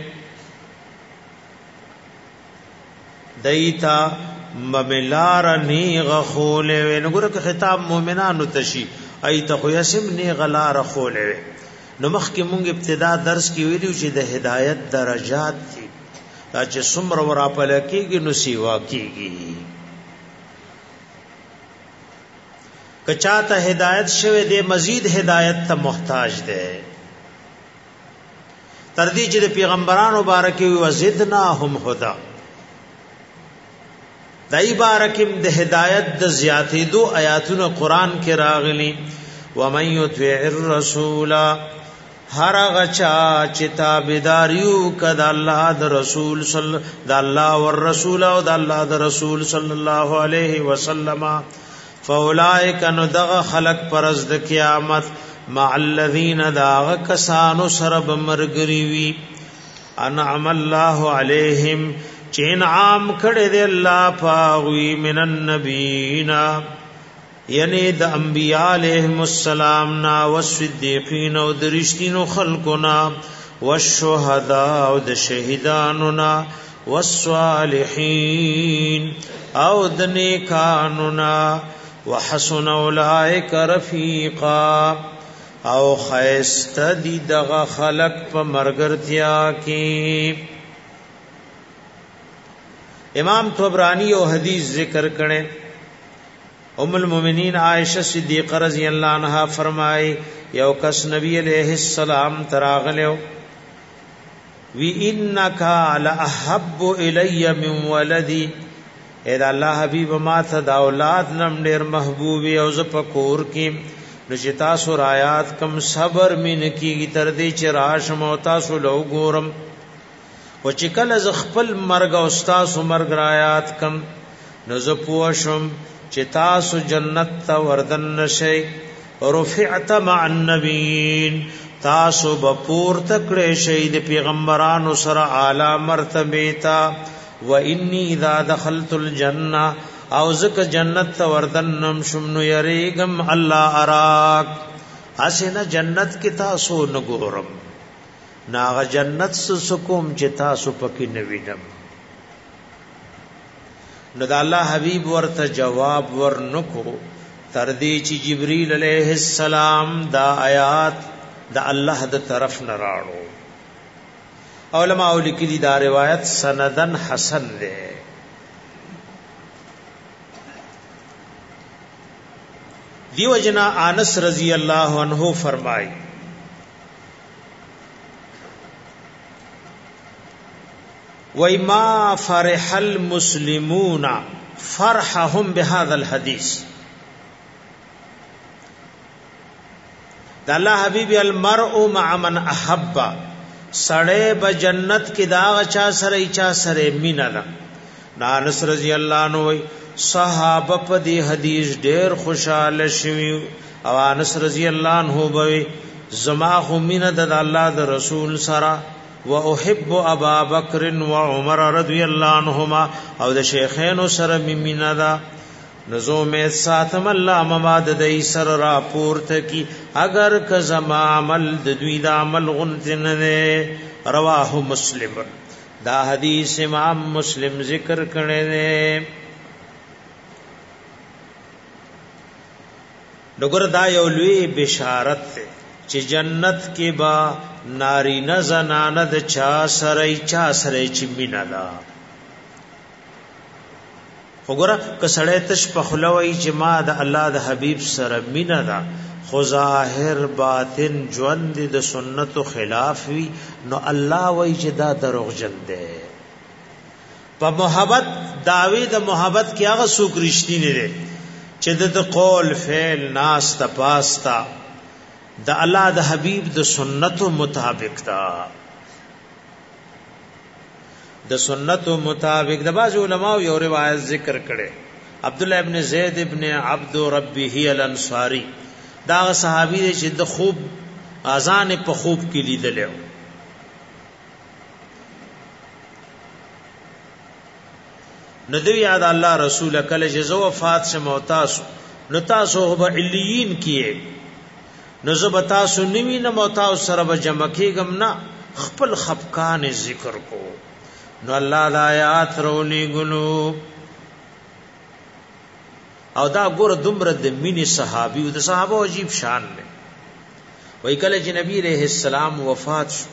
دیتا مملار نیغا خولې وي نو ګره خطاب مؤمنانو تشي ایت خو یسم نیغا لار خولې وي نو مخکې مونږ ابتدا درس کې ویلو چې د هدایت درجات دي دا چې څومره ورا پلکېږي نو سیوا کېږي کچا ته هدایت شوه دې مزید هدایت ته محتاج ده تر دې چې پیغمبرانو بارکه وي وزدناهم هدا دای بارکم د هدایت د زیاتې دو آیاتونه قران کې راغلي ومن يطع الرسول هر غچا چې تابعداریو کد الله د رسول صلی د الله والرسول او د الله د رسول صلی الله علیه وسلم فاولائک ندغ خلق پرز د قیامت مع الذین داغ کسانو سرب مرګری وی انعم الله علیہم چین عام کړه دې الله پاوی من النبیین یعنی د انبیاء علیہم السلام نا والصدیقین او د رښتینو خلقنا والشهداء او د شهیدانو نا والصالحین او د نیکانو نا وحسن اولئک رفیقا او خیست دی دغه خلق په مرګرتیا کې امام طبرانی او حدیث ذکر کړي ام المؤمنین عائشہ صدیقہ رضی اللہ عنہا فرمائے یو کس نبی علیہ السلام تراغلو وی انک لاحب الی من ولدی اے الله حبیب ما ته د اولاد نم ډیر محبوب او ز پکور کی نشتا سور آیات کم صبر من کی تر دې چې راشم او تاسو لو ګورم و چې کله ز خپل مرګ او تاسو مرګ آیات کم نو ز پوښم چې تاسو جنت ته وردن نشئ رفعت مع النبیین تاسو بپور تکړه شهید پیغمبرانو سره اعلی مرتبه تا و انی اذا دخلت الجنه او زک جنت ته وردن نم شمنو یریګم الله اراک اسنه جنت کې تاسو نګورم ناغه جنت سکوم چې تاسو پکې نوینم نو د الله حبیب ورته جواب ورنکو تر دې چې جبرئیل علیہ السلام دا آیات د الله د طرف نه راړو علماء لیکلي دا روایت سندن حسن ده دیو جنا انس رضی اللہ عنہ فرمائے وَمَا فَرِحَ الْمُسْلِمُونَ فَرْحَهُمْ بِهَذَا الْحَدِيثِ دا اللہ حبیب المرء مع من احب سڑے بجنت کی داغ چا سره چا سره مینا دا انس رضی اللہ عنہ صحابه په دې حدیث ډېر خوشاله شوی او انس رضی اللہ عنہ به زما خو مینا د الله د رسول سره واحب ابا بکر و عمر رضی اللہ عنہما او د شیخین سره مینا دا نزو میں ساتم اللہ مماد دئی سر را پورت کی اگر ک زما عمل د دوی دا عمل غنتن نے رواه مسلم دا حدیث امام مسلم ذکر کړي نے دغه دا یو لوی بشارت ته چې جنت کې با ناری نه زنانه د چا سره چې مینا دا وګوره کسړې تش په خلوي چې ما د الله د حبيب سره مینا دا خو ظاهر باطن ژوند د سنت خلاف وی نو الله وای چې دا دروغجن ده په محبت داوی د محبت کې هغه سوک رښتینی دي چې د قول فعل ناس تپاستا د الله د حبيب د سنت مطابق تا د سنت مطابق د باز علماء یو روایت ذکر کړي عبد الله ابن زید ابن عبد ربه الانصاری دا صحابي دی چې د خوب اذان په خوب کې لیدل نو دی یاد الله رسول کله چې زو وفات شمو تاسو نو تاسو به علیین کیه نو زبتا سنوی نه موتا سره به جمع کېږم نه خپل خفقان ذکر کو نو الله د آیات رولې ګلو او دا ګور دومره د مینې صحابي او د صحابه عجیب شان دی وای کله چې نبی عليه السلام وفات شو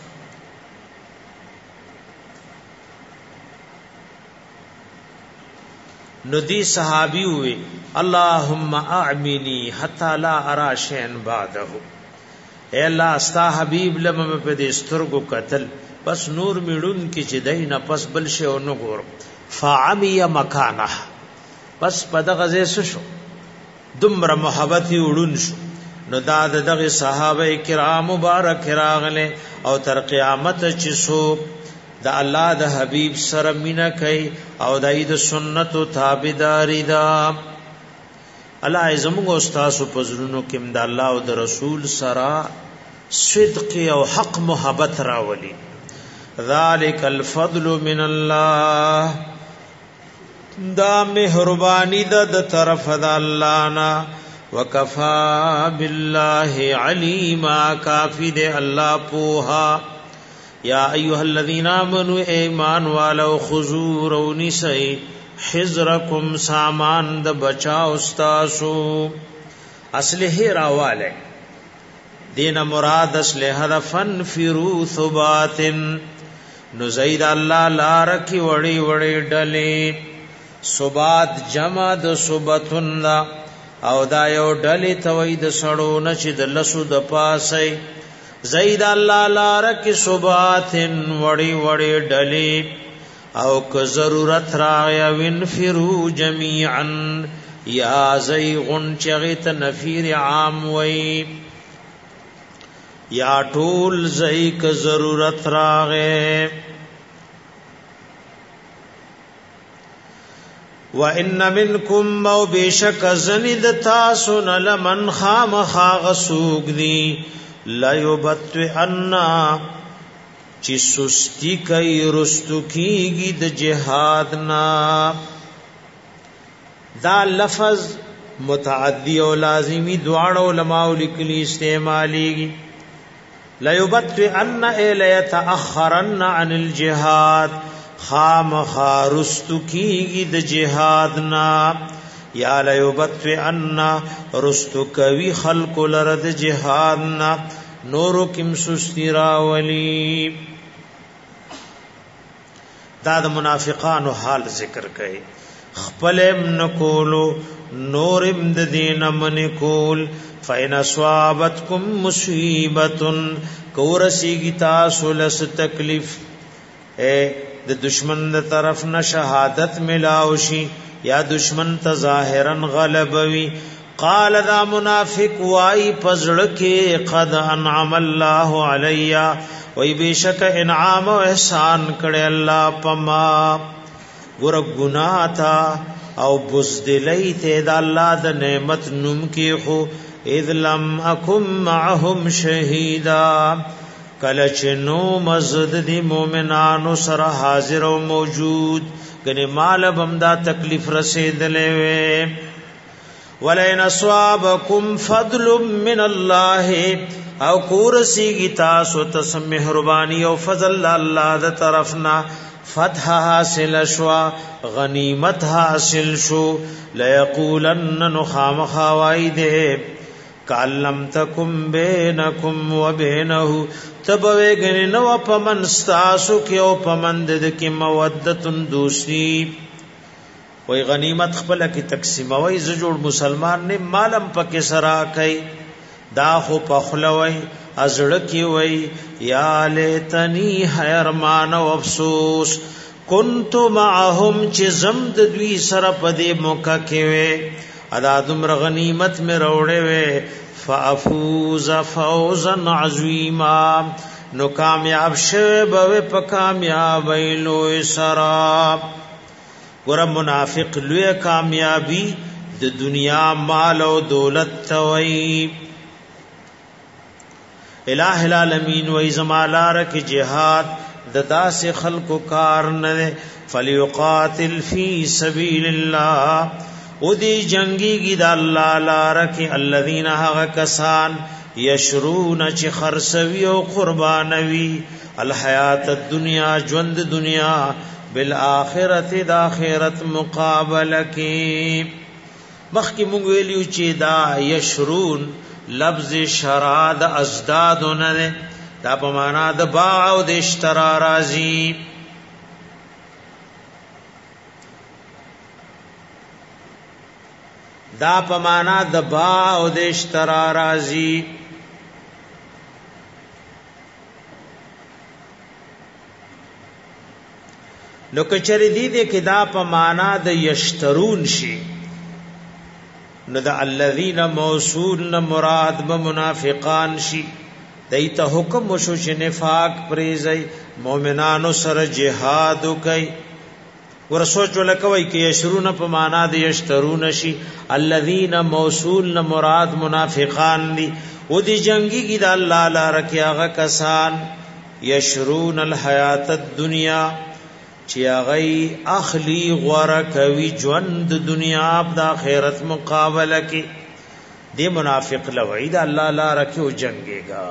نو دی صحابي وي اللهم اعمني حتى لا ارى شيئا بعده اے الله استا حبيب لمم په دې سترګو قتل بس نور میړون کې چې دینه پس بل شي او نو ګور فعمي مکانه بس په دغه ځای شو دمر محبت وړون شو نو دا دغه صحابه کرام مبارک راغله او تر قیامت چې سو دا الله د حبیب سره مینا کوي او د سنت تابعداري دا الله زموږ استاد په زړونو کې د الله او د رسول سره صدق او حق محبت راولي ذالک الفضل من الله دا مهربانی د طرف د الله نا وکفا بالله علیما کافی دے اللہ پوها یا ایها الذین آمنوا ایمان والو خذوا رونسی حذرکم سامان د بچاو استاسو اسلحه راواله دین مراد اسلحه فن فرو ثبات نو زید الله لارکی وړي وړي ډلې ثبات جمع د ثبتن او دا یو ډلې توید سړو نه چې د لسو د پاسې زید الله لارک ثباتن وړي وړي ډلې او که ضرورت راغی وینفرو جميعا یا زیغن چغیت نفیر عام وی یا ټول زی که ضرورت راغی وَإِنَّ مِنْكُمْ مَوْ بِشَكَ زَنِدْ تَاسُنَ لَمَنْ خَامَ خَاغ سُوگ دی لَيُبَتْوِئَنَّا چی سستی کئی رستو کیگی د جہادنا دا لفظ متعدی و لازمی دوار علماء لکلی استعمالی گی لَيُبَتْوِئَنَّ اے لَيَتَأَخَّرَنَّ عَنِ الْجِهَادِ خام خارستو کیگی د جهادنا یا لیبتوئنا رستو کوي خلق لرد جهادنا نورو کم سستی راولی دا د منافقانو حال ذکر کئ خپلم نکولو نورم د دین من کول فین اصابتکم مصیبت کورسیگی تاسو لس تکلیف اے د دشمن د طرف نه شهادت ملاوشي یا دشمن ته ظاهرا غلبوي قال ذا منافق وای پزړه کې قد انعم الله علیا وای بشک انعام او احسان کړي الله پما ګور ګنا تا او بزدلی ته د الله د نعمت نوم کې خو اذ لم اکم معهم شهیدا کله چې نو مزد دی مومنانو سره حاضر او موجود کنه مال بمدا تکلیف رسیدلې وې ولئن اصابکم فضل من الله او کورسیږي تاسو ته مهرباني او فضل الله د طرفنا فتح حاصل شوا غنیمت حاصل شو ليقولن نخام خوایده کالم تکم بینکم و بینه تبوی گنی نو پمن ستاسو کی او پمند دکی مودتن دوسری وی غنیمت خپل کی تقسیم وی زجوڑ مسلمان نے مالم پک سرا کئی دا خو پخلوی ازڑکی وی یا لیتنی حیرمان و افسوس کنتو معهم چی زمد دوی سر پدی موکا کیوی ادا دمر غنیمت میں روڑے وے فافوز فوزا عظیما نو کامیاب شوه به په کامیابی لوی سرا ګور منافق لوی کامیابی د دنیا مال او دولت توي الہ العالمین و ازمالار کی جهاد د داس خلق کار نه فلیقاتل فی سبیل الله او دی جنگی گی دا اللہ لارکی الذین حق کسان یشرون چې خرسوی او قربانوی الحیات الدنیا ژوند دنیا بالآخرت د آخرت مقابله کې. مخکې مونږ ویلو چې دا یشرون لفظ شرا د ازداد نه دا په معنا د باع او د اشترا راځي. دا په معنا د باع او د اشترا راځي. نو کچری دی دې کې دا په معنا د یشترون شي نو د الذین موصول نه مراد به منافقان شي. دایته حکم وشو چې نفاق پریزي مؤمنانو سره جهاد کوي. ورسوچ ولکوي کې یشرون په معنا د یشترون شي. الذین موصول نه مراد منافقان دي او دي جنگي کې د الله لپاره کې هغه کسان یشرون الحیات الدنیا چې هغه اخلی غوړه کوي ژوند دنیا د آخرت مقابله کې. دی منافق لوعید الله لپاره کې او جنگيګا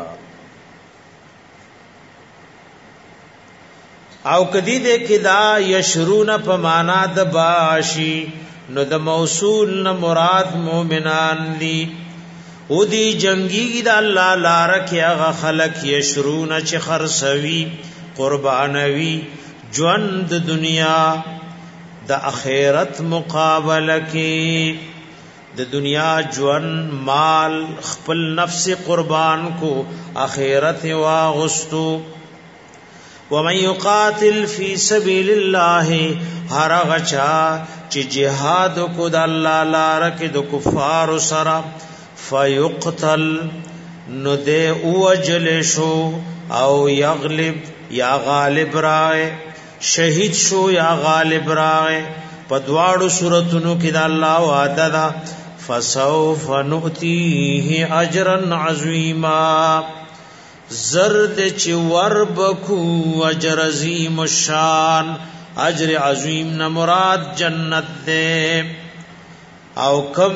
او کدی دې کې دا یشرون په معنا د باشي نو د موصول نه مراد مؤمنان دي او دی جنگيګي د الله لپاره کې هغه خلق یشرون چې خرسوي قربانوي ژوند دنیا د آخرت مقابله کې. د دنیا ژوند مال خپل نفس قربان کو آخرت واغستو. ومن يقاتل في سبيل الله هر غچا چې جهاد کو د الله لپاره کې د کفار سره فيقتل نو دې اوجل شو او یغلب یا غالب راي شهید شو یا غالب راغ په دواړو صورتونو کې د الله وعده ده. فسوف نؤتيه اجرا عظیما زرد چې وربکو اجر عظیم الشان. اجر عظیم نه مراد جنت ده او کم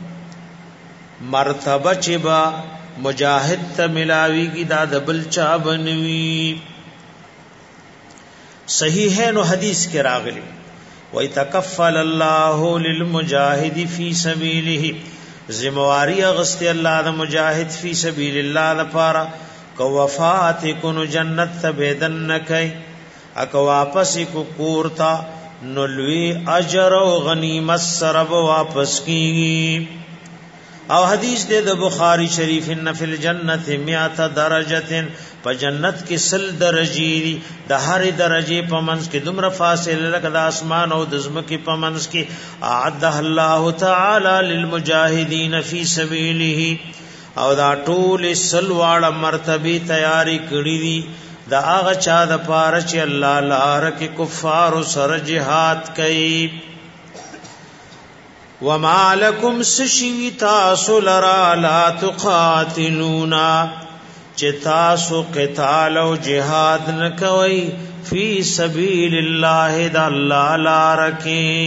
مرتبه چې با مجاهد ته ملاوي کی دا د بل چا بنوي. صحیحین و حدیث کے راغلی وَيَتَكَفَّلَ اللَّهُ لِلْمُجَاهِدِ فِي سَبِيلِهِ ذمواری اغسطی اللہ دا مجاہد فی سبیل اللہ دا پارا کو وفات کنو جنت تبیدن نکی اکو واپس کو کورتا نلوی اجر و غنیمت سرب واپس کی. او حدیث دے د بخاری شریف ان فی الجنت 100 درجه په جنت کې 100 درجې دي. د هر درجه په منځ کې دومره فاصله لکه د اسمان او د زمکه په منځ کې. اعدها الله تعالی للمجاهدین فی سبیله او دا ټول 100 واړه مرتبه تیاری کړی دي د هغه چا د پاره چې الله لپاره کې کفار سره جهاد کوي. وما لكم سشوی تاسو لرا لا تقاتلونا چه تاسو قتال و جهاد نکوئی فی سبیل اللہ دا اللہ لارکی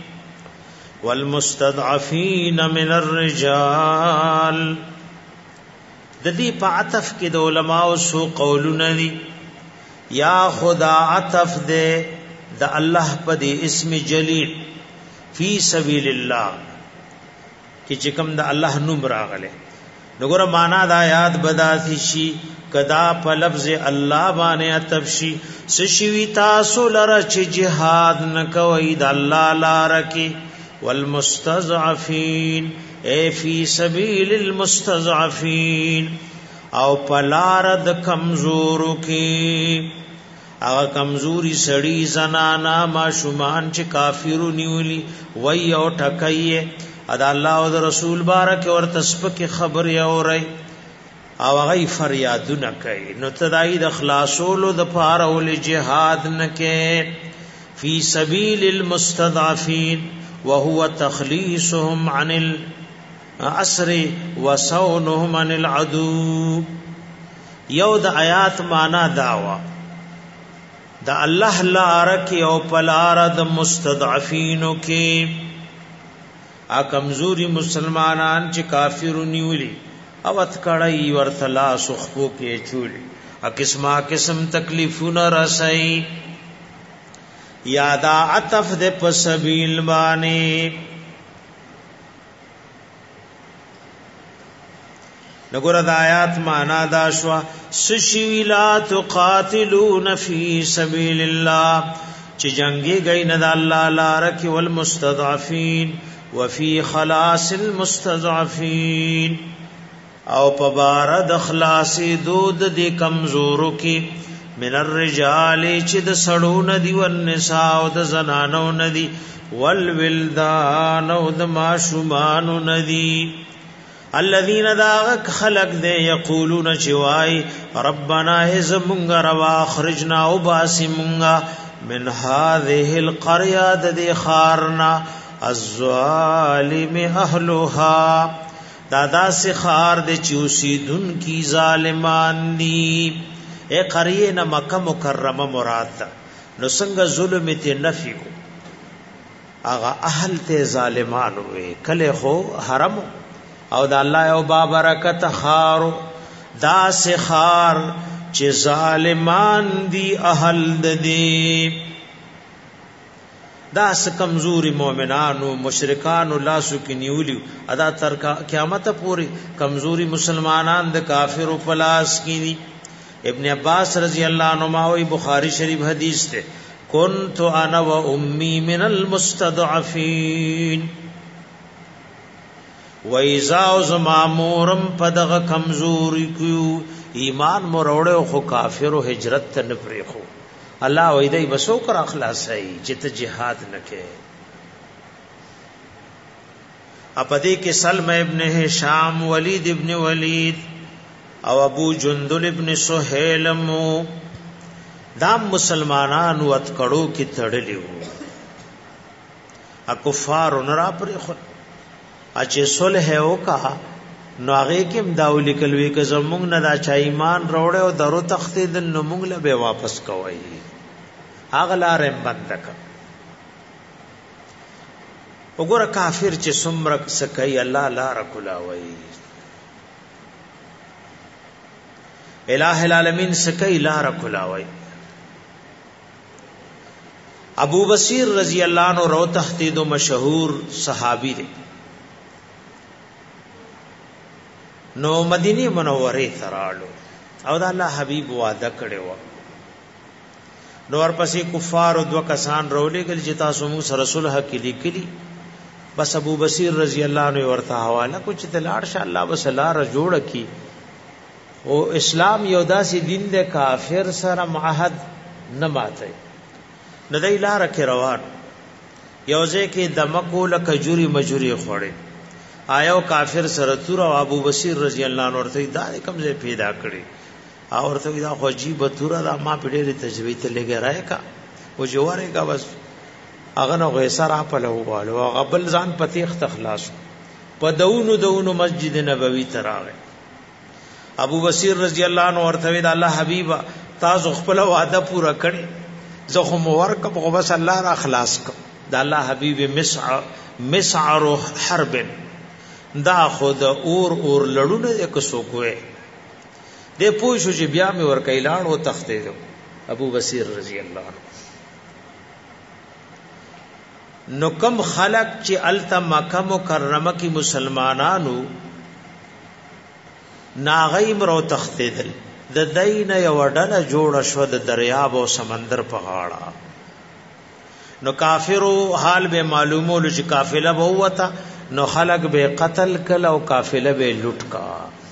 والمستضعفین من الرجال. د دې په عطف کې د علماء سو قولونه دي یا خدا عطف دے د الله په دې اسم جلیل فی سبیل الله کی چکم د الله نوم راغله. نګور معنا د آیات بداتی شي کدا په لفظ الله باندې عطف شي سشوی تاسو لره چې جهاد نکوي د الله لاره کې. والمستضعفین اے فی سبیل المستضعفین او پلار د کمزورو کې هغه کمزوري سړی زنانا ماشومان چې کافرو نیولی وای او ټکایې ادا الله او رسول بارک ورته سپک خبر اوري او هغه فریادونه کوي. نو تدای د خلاصولو د پاره ول جهاد نکې فی سبیل المستضعفین وهو تخلیصهم عن الاسر وصونهم عن العدو. یو د آیات معنا داوا دا الله لاره کې او پلاره د مستضعفینو کې ا کمزوري مسلمانان چې کافرو نیولي اوت کړی ورتلا سخفو کې چولی ا قسمه قسم تکلیفونه رسئی یادا عطف د په سبیل باندې نګور د آیات معنا دا شوا سشی لا تقاتلون فی سبیل الله چې جنگي گئی نه د الله لپاره کې والمستضعفین وفي خلاص المستضعفین او پبارد خلاصي دود د کمزورو کې من الرجال چې د سړو ندي والنساء او د زنانو ندي والولدان او د ماشومان ندي الذين داغك خلق دے یقولون چوای ربنا ازمونگ روا اخرجنا وباسمونگا من هذه القريه د خارنا الظالم اهلها دادا سے خار دے چوسی دن کی ظالمان دی اے قریه نہ مکہ مکرمہ مراد نو څنګه ظلم ته نفی کو اغه اهل ته ظالمان وې کله خو حرم او د الله او بابرکت خار دا سخار چې ظالمان دی اهل دې دا س کمزوري مؤمنانو مشرکانو لاسو کې نیولی ادا تر قیامت پوری کمزوري مسلمانان د کافرو پلاس کې دي ابن عباس رضی اللہ عنہما وی بخاری شریف حدیث تے کنت انا و امی من المستضعفین و ایزاو زمامورم پدغ کمزوری کیو ایمان مروڑے خو کافر و حجرت تنپریخو اللہ وی دی بسو کر اخلاص ہے جت جہاد نکے اپدی کے سلم ابن حشام ولید ابن ولید او ابو جندل ابن سہیلم دام مسلمانان وت کړو کی تړلی وو ا کفار نرا پر خو اچ صلح او کا نو هغه کې مداول کلوي ک زمونږ نه دا چا ایمان روړې او درو تختید نو مونږ له به واپس کوي اغلارم بندک وګوره کافر چې سمرک سکای الله لا رکلاوي الہ العالمین سکی لار کلاوی ابو بصیر رضی اللہ عنہ رو تحتید و مشہور صحابی دے نو مدینی منوری ترالو او دا اللہ حبیب وعدہ کڑے و نو ورپسی کفار و دو کسان رو لے گل جتا سمو سر صلح کلی کلی بس ابو بصیر رضی اللہ عنہ ورطا حوالا کچھ تلار شاء اللہ بس لار جوڑ کی او اسلام یو داسې دین د کافر سره معاهد نه ماته نه دی لار کې روان یو ځکه د مکو له کجوري مجوري خوړې آیو کافر سره تور او ابو بصیر رضی الله عنه ورته دا کمزې پیدا کړي او ورته دا خو عجیب تور دا ما په ډېر تجوید ته لګی راي کا او جواره کا بس اغه نو غیسر په لوالو او قبل ځان پتیخ تخلاص په دونو مسجد نبوي تراغه ابو بصیر رضی اللہ عنہ ورته د الله حبیب تاسو خپل وعده پورا کړی زخه مورک په بس الله را خلاص ک د الله حبیب مسعر حرب دا خود اور لړونه یک سوکوي د پوښو چې بیا مې ور کایلان او تختې دو ابو بصیر رضی الله عنه نو کم خلق چې التا مکه مکرمه کی مسلمانانو ناغیم رو تختیدل د دین یو ډله جوړ شو د دریاب او سمندر په غاړه نو کافرو حال به معلومول چې قافله به وته نو خلق به قتل کله او قافله به لوټ کا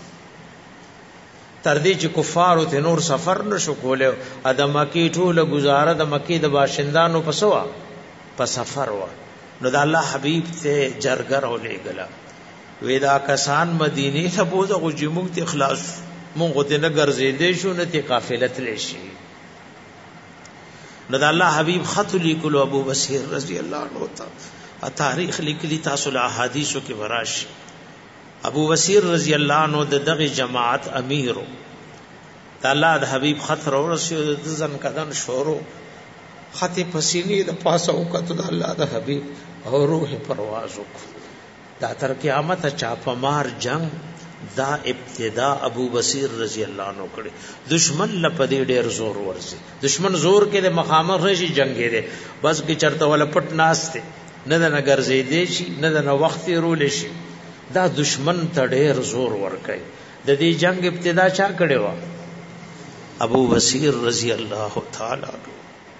تر دې چې کفارو ته نور سفر نشو کوله ادم کی ټوله گزاره د مکی د باشندانو په سوا په سفر و نو د الله حبیب ته جرګر اولېګلا ودا کسان مدینه ته بوزه غو جمعه ته اخلاص مونږ ته نه ګرځې دې شو نه ته قافله تل شي نو د الله حبیب خط لیکلو ابو بصیر رضی الله عنه ته تاریخ لیکلی تاسو له احادیثو کې وراش ابو بصیر رضی الله عنه دغه جماعت امیرو د الله د حبیب خط رو رسول د ځن کدن شورو خط پسینی د پاسه وکړه د الله د حبیب او روح پرواز وکړه دا تر قیامت چاپمار جنگ دا ابتدا ابو بصیر رضی الله عنه کړي دشمن لپاره ډېر زور ورسي دشمن زور کې د مخامخ رشي جنگي دي بس کې چرته ولا پټ ناشته نه د نګر زیدې شي نه د وخت رول شي دا دشمن ته ډېر زور ور کوي د دې جنگ ابتدا چا کړي وا ابو بصیر رضی الله تعالی عنہ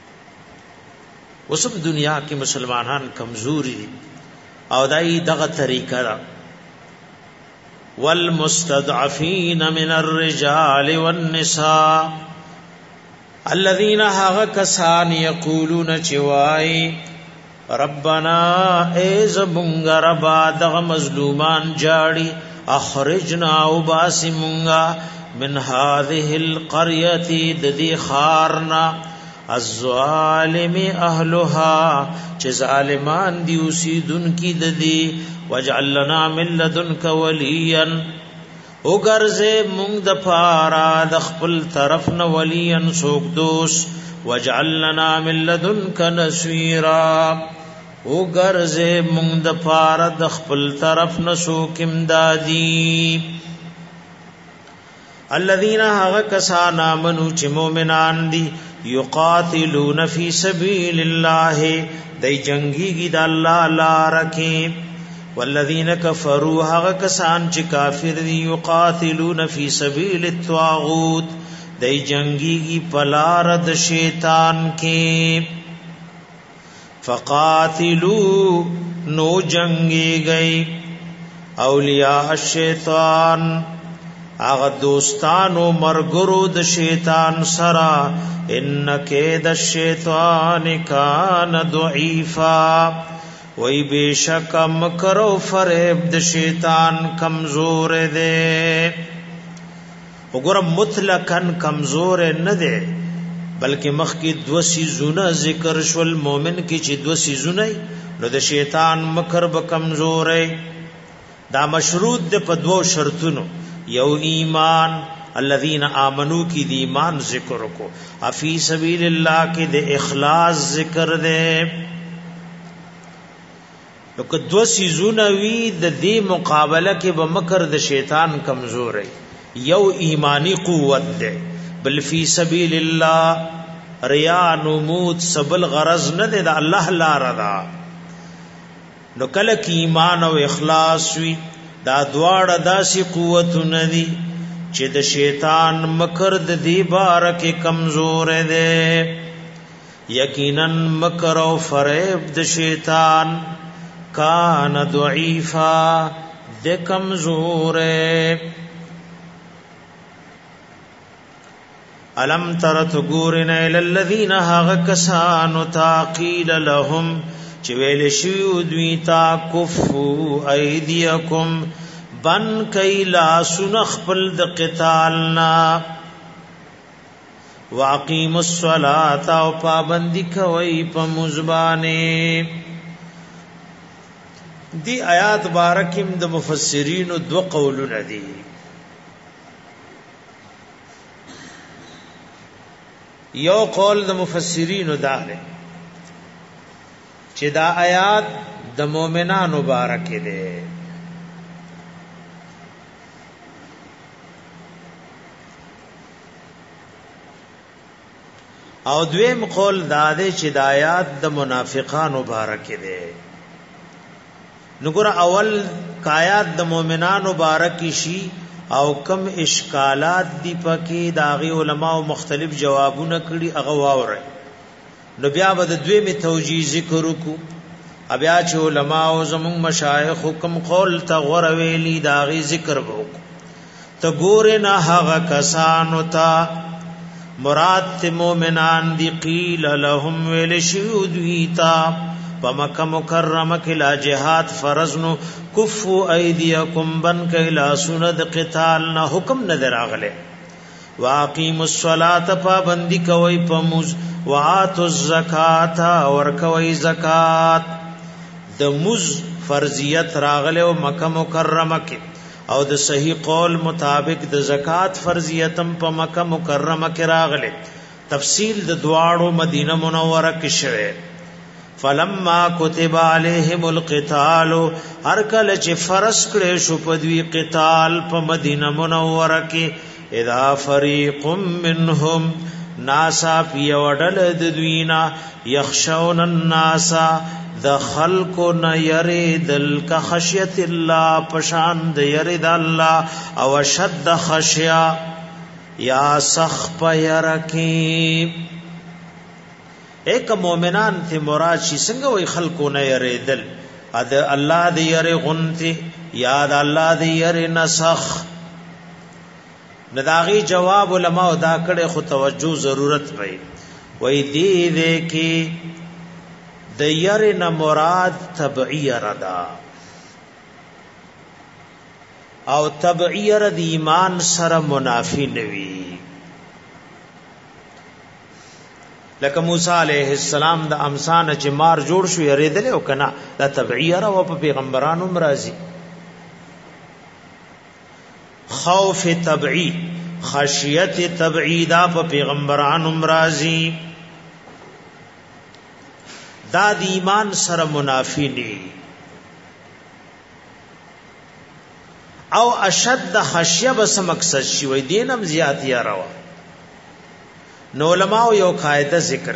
وسب دنیا کې مسلمانان کمزوري او دای دغه طریقه را والمستضعفين من الرجال والنساء الذين هغ کسان یقولون چوای ربنا ایزبونگا ربا دغ مظلومان جاڑی اخرجنا وباسمونگا من هذه القرية ددی خارنا الظالم اهلها چه ظالمان دی اوسیدن کی ددی وجعل لنا من لدنک ولیا او گرزه مونږ د پارا د خپل طرف نه ولیا سوک دوست وجعل لنا من لدنک نصيرا او گرزه مونږ د پارا د خپل طرف نه سوک امدادی الذين هغه کسان امنو چې مؤمنان دي یقاتلون فی سبیل الله دای جنگیږي د الله لار کې والذین کفروا هغه کسان چې کافر دي یقاتلون فی سبیل الطاغوت دای جنگیږي په لار د شیطان کې فقاتلوا نو جنگیږي اولیاء الشیطان اغه دوستانو مرګرو د شیطان سرا ان کید الشیطان کان ضعیفا وای بیشک مکر او فریب د شیطان کمزور دی وګوره مطلقاً کمزور نه دی بلکې مخکې دو سيزونه ذکر شول مؤمن کې چې دو سيزونه نو د شیطان مکر به کمزورې دا مشروط د په دوو شرطونو یو ایمان الذين آمنو کی دی ایمان ذکر کو افی سبیل اللہ کی دی اخلاص ذکر دے لکه دو سیزونه وی د دې مقابله کې به مکر د شیطان کمزور ہے یو ایمانی قوت دے بل فی سبیل اللہ ریا نمود سبل غرض نه دے د الله لار دا نو کله کې ایمان او اخلاص وی دا دواړه داسې قوتونه دي چې د شیطان مکر د دې بارکه کمزور دی یقینا مکر او فریب د شیطان کان ضعیفا د کمزور الم ترت ګورن ال الذین هغ کسان تاقیل لهم چې ویل شي دوی تا کفو ایدیکم بن کیلا سنخ پل د قتالنا واقیم الصلاة او پابندی کوي په مزبانه دی آیات بارکم د مفسرین دو قولونه دي یو قول د مفسرین دا ده چې دا آیات د مؤمنانو مبارک دي او دویم قول دا ده چې د آیات د منافقانو مبارک دي نګور اول کایات د مؤمنانو مبارک شي او کم اشکالات دی پکې داغي علماء مختلف جوابونه کړي هغه واوره نو بیا به د دوی می توجیه ذکر وکړو بیا چې علماء او زمون مشایخ حکم قول ته غور ویلي داغي ذکر وکړو ته ګوره نه هغه کسانو ته مراد مومنان دی قیل لهم ویل شودویتا پمکه مکرمه کلا جهاد فرضنو کفو ایدیکم بن کلا سند قتال نه حکم نظر اغله واقیم الصلاة پابندی کوي پموز واتو الزکات ور کوي زکات د مز فرضیت راغله او مکه مکرمه کې او د صحیح قول مطابق د زکات فرضیتم په مکه مکرمه کې راغله تفصیل د دواړو مدینه منوره کې شوه فلما كتب عليهم القتال هر کله چې فرض کړي شو په دوی قتال په مدینه منوره کې اذا فريق منهم ناسا پی وډل د دوینا يخشون الناس د خلق نه يريدل کا خشیت الله پشان د يرید الله او شد خشیا یا سخ پيرکی ایک مومنان ته مراد شي څنګه وي خلقونه يريدل اد الله دې ير غنتي یاد الله دې ير نسخ نداغي جواب علماء دا کړه خو توجه ضرورت وي وای دې کې د ير نه مراد تبعي ردا او تبعي رد ایمان سره منافي نوي لکه موسی علیہ السلام د امسان چې مار جوړ شو یریدل او کنا دا تبعیه را او په پیغمبرانو مرضی خوف تبعی خشیت تبعی دا په پیغمبرانو مرضی دا د ایمان سره منافی ني او اشد خشیه بس مقصد شي وي دینم زیات یا روا نو علماء یو قاعده ذکر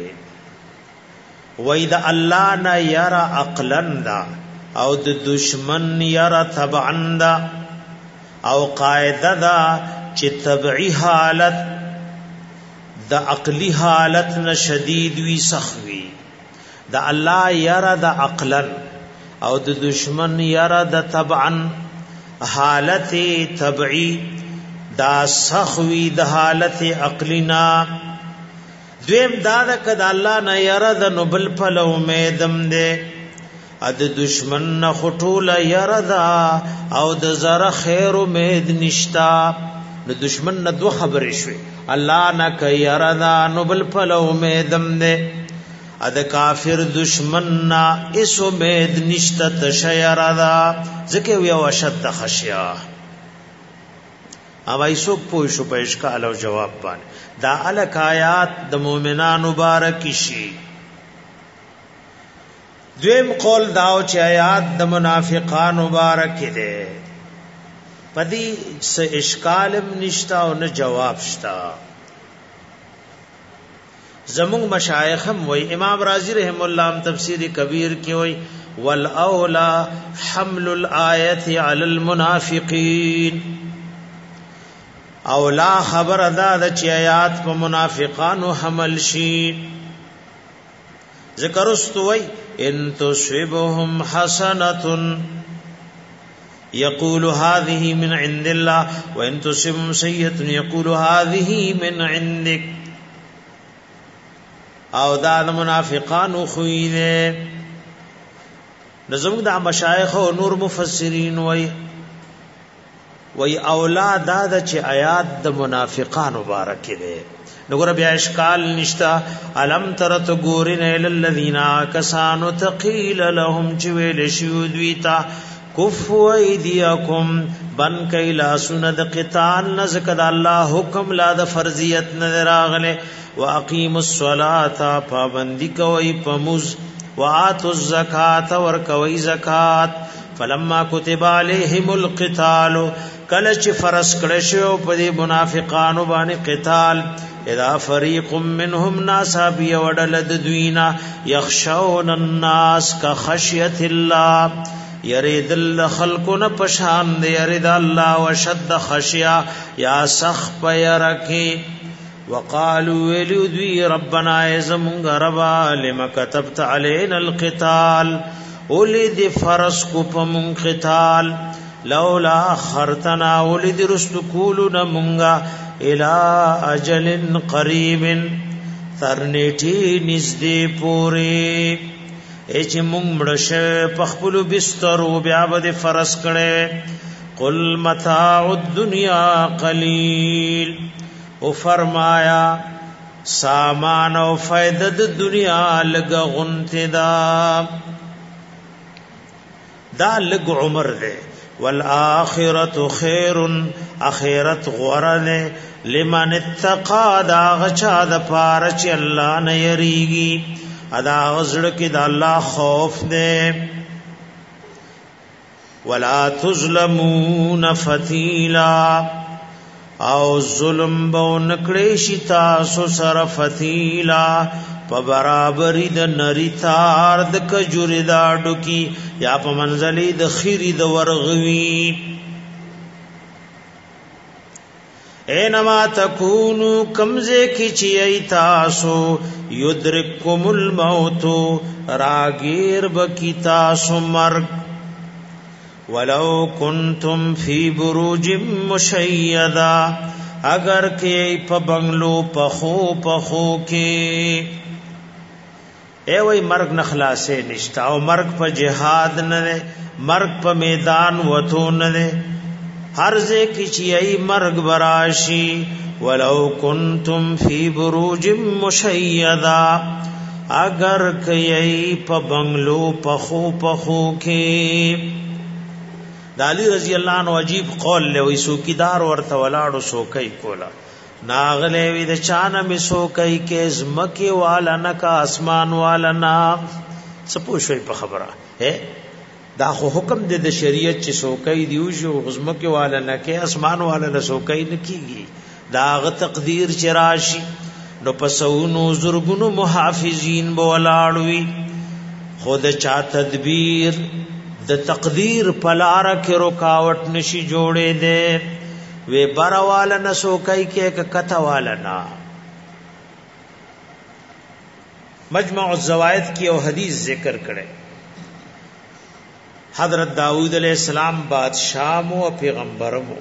کړي وای دا الله نه یرا عقلن دا او د دشمن یرا تبعن دا او قاعده دا چې طبعی حالت د عقلی حالت نه شدید وی سخوی دا الله یرا د عقلن او د دشمن یرا د تبعن حالت طبعی دا سخوی د حالت عقلینا دویم دادا کد اللہ نا یرد نبل پل امیدم دے اد دشمن نا خطول یرد او د زر خیر امید نشتا نو دشمن نا دو خبر شوی اللہ نا که یرد نبل پل امیدم دے اد کافر دشمن نا اس امید نشتا تش یرد ذکر وی وشد خشیہ اما ایسوک پوئی شو پا اشکال او جواب بانی دا علک آیات دا مومنان مبارک شی دویم قول داو چی آیات دا منافقان مبارک دے پدی سا اشکالم نشتا و نا جواب شتا زمونگ مشایخم وی امام رازی رحم اللہ ہم تفسیر کبیر کی وی والاولا حمل الآیت علی المنافقین اولا خبر ادا د چی آیات په منافقانو حمل شي ذکر استوي ان تصبهم حسنه يقول هذه من عند الله وان تصبهم سيئه يقول هذه من عندك او دا د منافقانو خوینه نظم د مشایخ او نور مفسرین وی اولاد دا چې آیات د منافقان مبارک دي نګور بیا اشکال نشتا الم ترت ګورن ال الذين كسانوا تقيل لهم جويل شودويتا كفوا ايديكم بن کيلا سند قتال نزکد الله حکم لا د فرضیت نظر اغله واقيموا الصلاه پابندی کوي پموز واتوا الزکات ور کوي زکات فلما كتب عليهم القتال کله چې فرض کړه شو په دې منافقانو باندې قتال اذا فريق منهم ناسا بي وډل د دوینا يخشون الناس كخشيه الله يريد الخلقن پشان دې يريد الله وشد خشيه يا سخ پيرکی وقالوا ولذي ربنا يزمن ربا لما كتبت علينا القتال ولذ فرض کو پم قتال لولا خرتنا ولد رستقولنا منغا الى اجل قریب ترنیٹی نزدی پوری ایچ ممڑش پخپلو بسترو بیابد فرس کڑے قل متاع الدنیا قلیل او فرمایا سامان او فیدد دنیا لگا غنت دا لگ عمر دے والآخرت خیر اخرت غرن لمن اتقا دا غچا دا پارچ اللہ نیریگی ادا غزړه کې د الله خوف دې ولا تظلمون فتیلا او ظلم بو نکړې شي تاسو سره فتیلا په برابرۍ د نری تار د کجوري دا ډوکی یا په منزلې د خيري د ورغوي اینما تکونو کمزه کی چی تاسو یدرککم الموت راگیر بکی تاسو مرگ ولو کنتم فی بروج مشیدا اگر کی په بنگلو پخو کی اے وای مرگ نخلاصه نشتا او مرگ په جهاد نه مرگ په میدان وته نه ہر زے کچی ای مرگ براشی ولو کنتم فی بروج مشیدا اگر کئی پا بنگلو پخو کی دالی رضی اللہ عنہ عجیب قول لے وی سوکیدار ورطا ولاڑو سوکی کولا ناغلے وی دا چانا می سوکی کے زمکی والا نکا اسمان والا نا سپوشوی پا خبرہ ہے دا خو حکم دے د شریعت چې سوکای دیوشو غزمکه والا نه کې اسمان والا نه سوکای نه کیږي دا غ تقدیر چې راشي نو پسونو زرګونو محافظین بولاړوي خود چا تدبیر د تقدیر پلار کې رکاوټ نشي جوړې دے وی بار والا نه سوکای کې کته والا نه مجمع الزوائد کی او حدیث ذکر کړي حضرت داؤد علیہ السلام بادشاہ و پیغمبرمو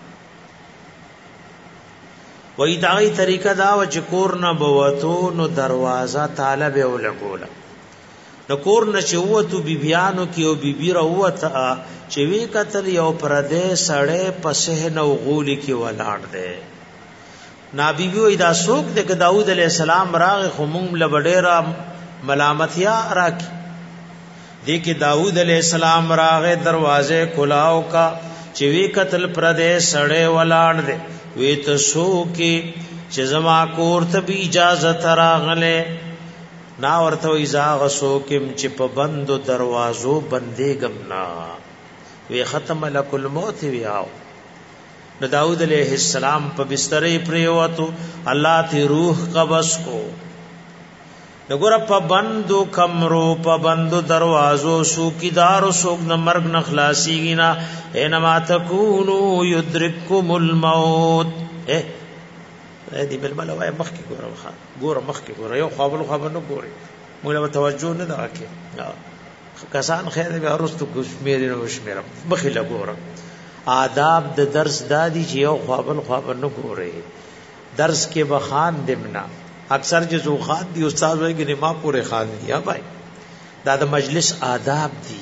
وی داغی طریقہ دا و چکور نا بوتو نو دروازہ تالا بے اولگولا نو کور نا چوتو بی بیانو کیو بی بی روتا چوی قتل یو پردے سڑے پسہ نو غولی کی ولاڑ دے نا بی بی وی دا سوک دے کہ داؤد علیہ السلام راغ خموم لبڑیرا ملامتیا راکی دیکھ داؤد علیہ السلام راغے دروازے کلاو کا چوی قتل پردے سڑے ولاڑ دے وی تسو کی چزما کور تبی اجازت راغلے نا ورتو ازاغ سوکم چپ بندو دروازو بندے گمنا وی ختم لک الموت وی آو نو داؤد علیہ السلام پا بسترے پریواتو اللہ تی روح قبض کو نګور په بندو کمرو په بندو دروازو سوکیدارو سوک د مرګ نخلاصيږي نا انما تکونو یدرککم الموت دې بل مل وای مخ کې ګور مخ کې ګور یو خپل خبر نه ګوري موږ له توجه نه راکې کسان خیر به ارستو کشمیر نو کشمیر مخې له ګور آداب د درس دادی چې یو خپل نه ګوري درس کې بخان دمنا اکثر جو خان دی استاد وایي کہ ما پورے خان دی ها بھائی دا د مجلس آداب دی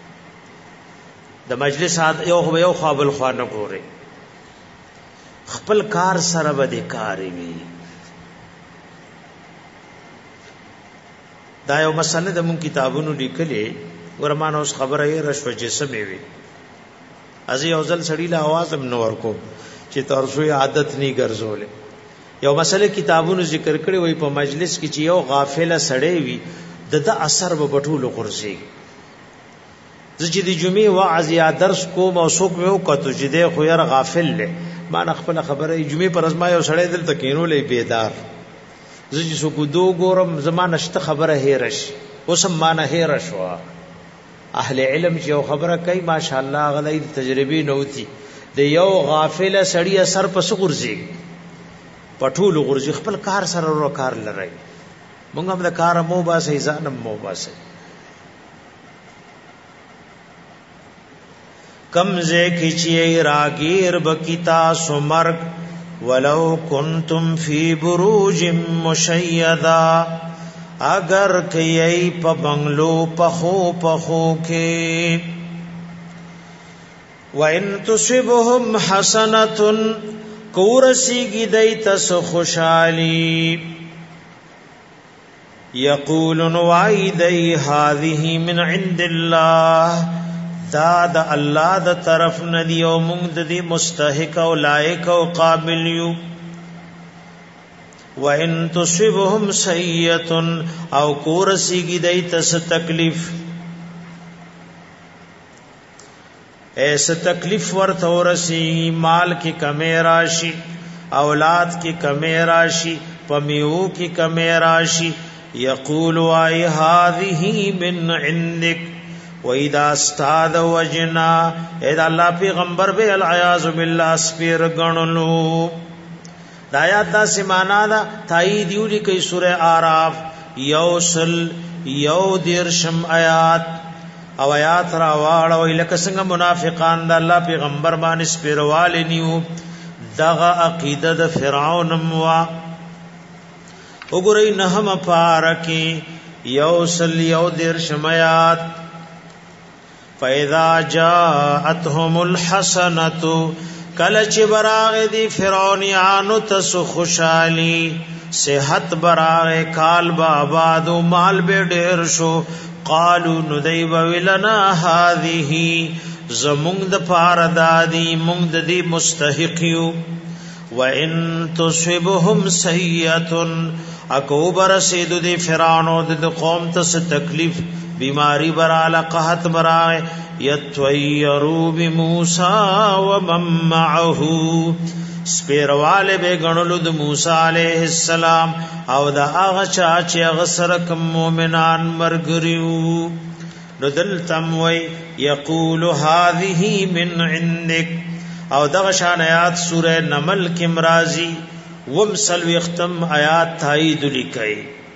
د مجلس یو خپل خوانه ګوري خپل کار سره به کاری وي دا یو مسله د مون کتابونو لیکلې ورمانه اوس خبره یې رشوه جسمه وي ازي اوزل سړی له आवाज هم نور کو چې ترسوی عادت ني ګرځولې یو مسله کتابونو ذکر کړي وي په مجلس کې چې یو غافله سړی وي د اثر به بټولو قرسي چې د جمعې وعظ یا درس کوم او څوک مې وکړو چې د خو ير غافل له ما نه خپل خبره جمعې پر ازما یو سړی دلته کینولې بیدار چې څوک دو ګورم زمانه شته خبره هېرش اوسم ما نه هېرش وا اهل علم چې یو خبره کوي ماشاءالله غلې تجربه نوتی د یو غافله سړی اثر په سقرزي پټول غرزي خپل کار سره ورو کار لري مونږ هم د کار مو باسه ځانم مو باسه کمزه کیچی راگیر بکتا سمرگ ولو کنتم فی بروج مشیدا اگر کئی پا بنگلو پخو کے وَإِن تُصِبْهُمْ حَسَنَةٌ کورسی گی دیتس خوشالی یقولن وائی دی هذه من عند اللہ دا دا اللہ دا طرف ندی و مونگ دی مستحق و لائق و قابل یو وَإِن تُصِبْهُمْ سَيِّئَةٌ او کورسیږي دایته څه تکلیف ایسا تکلیف ورته ورسی مال کی کمی راشی اولاد کی کمی راشی پمیو کی کمی راشی یقول آئی هذه من عندک وَإِذَا اسْتَادَ وَجْنَا اذا اللہ پیغمبر بے العیاذ باللہ سپیر گنلو دایات دا سمانا دا تائیدیو لکی سورہ آراف یوصل یو دیرشم آیات او آیات را واړه وی لکه څنګه منافقان د الله پیغمبر باندې سپیروال نیو دغه عقیده د فرعون موا وګورئ نهم پارکی یوصل یو دیرشم آیات فَإِذَا جَاءَتْهُمُ الْحَسَنَةُ کلچ براغ دی فرعونیانو تس خوشالی صحت براغ کال بابادو مال بے ډیر شو قالو ندیب ولنا هذه زمونږ د پاره دادی مونږ د دې مستحقیو وان تصبهم سیئه اکوبر سید د فرعون د قوم ته تکلیف بیماری براله قحط برائے یتویروا بموسی ومن معه سپیروال به غنلو د موسی علیہ السلام او دا هغه چا چې هغه سره کوم مؤمنان مرګریو نو دلتم وی یقول هذه من عندك او دغه شان آیات سوره نمل کې مرাজি ومسل ختم آیات تایید لیکي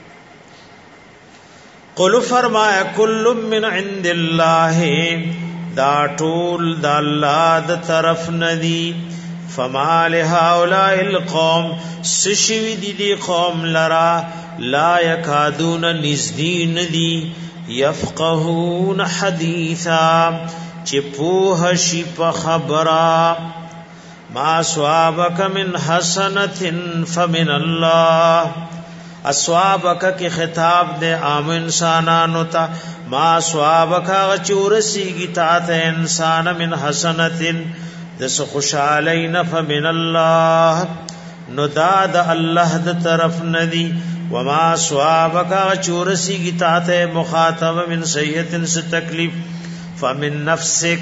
قل فرمایا کل من عند الله دا ټول د الله د طرف ندی فما لهؤلاء القوم سشوی دی قوم لرا لا یکادون نزدین دی یفقهون حدیثا چی پوه شی پا خبرا ما سوابک من حسنت فمن اللہ اسوابک کی خطاب دے عام انسانانو تا ما سوابک غچورسی گی تات انسان من حسنت دس خوشالین فمن اللہ نداد اللہ د طرف ندی وما سوابک غچورسی گی تات مخاطب من سیئت سے تکلیف فمن نفسک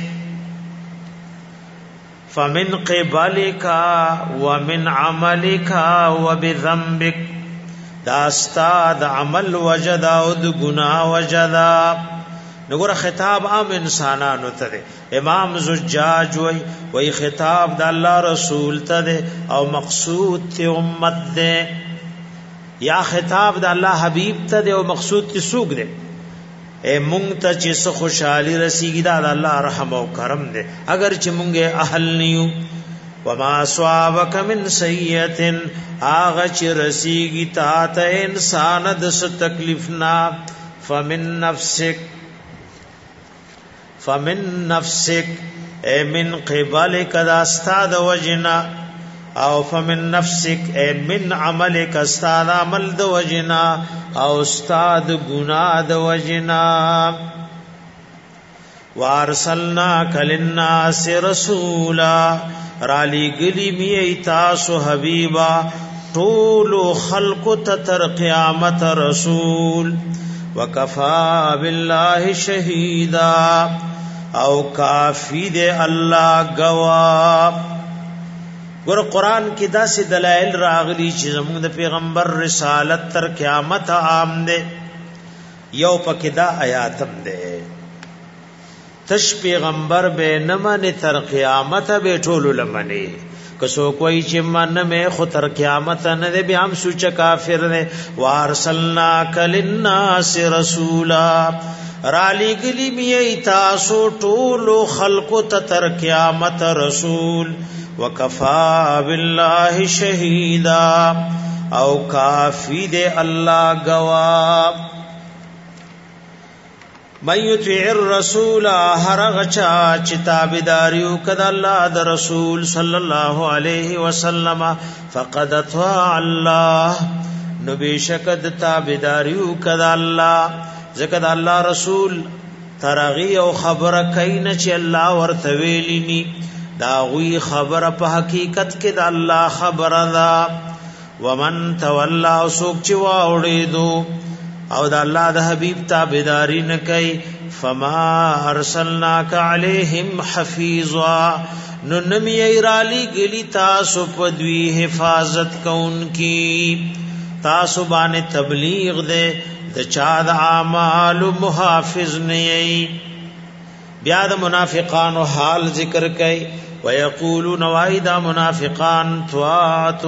فمن قبلک ومن عملک وبذنبک دا استاد عمل وجدا او د گناہ وجدا نګور خطاب عام انسانانو ته امام زجاج وی خطاب د الله رسول ته او مقصود ته امت ده یا خطاب د الله حبیب ته او مقصود ته سوق ده اے مونږ ته چې خوشحالي رسیږي دا د الله رحم او کرم ده اگر چې مونږه اهل نیو وما صابك من سیئه آغا چی رسیگی تاتا انسان دس تکلیفنا فمن نفسک اے من قبلک دا استاد وجنا او فمن نفسک اے من عملک استاد عمل دا وجنا او استاد گناہ دا وجنا وارسلناک للناس رسولا رالی گلی می ایتاسو حبیبا طول خلق تتر قیامت رسول وکفا باللہ شہیدا او کافی دے اللہ گواب گر قرآن کی دا سی دلائل راغلی چی زمون دا پیغمبر رسالت تر قیامت عام دے یو پک دا آیاتم دے تش پیغمبر بے نمانی تر قیامت بے ټولو لمنی کسو کوئی چی من میں خو تر قیامت ندے بی ہم سوچ کافر دے وارسلناک للناس رسولا رالی گلی می تاسو ټولو خلقو تر قیامت رسول وکفا باللہ شہیدا او کافی دے اللہ گواب من یطیع الرسول هر غچا چتابداریو کد الله د رسول صلی الله علیه وسلم فقد اطاع الله نبی شکد تابداریو کد الله زکد الله رسول ترغی او خبر کین چې الله ورته ویلینی دا غوی خبر په حقیقت کې د الله خبر ده ومن تولى سوک چې واوړېدو او د الله د حبيب تابعداري نه کوي فما ارسلناک علیہم حفیظا نو نمی ایرالی گلی تاسو پدوی حفاظت کون کی تاسو باندې تبلیغ دے د چا د اعمال محافظ نه بیا د منافقانو حال ذکر کوي ويقولون وایدا منافقان طاعت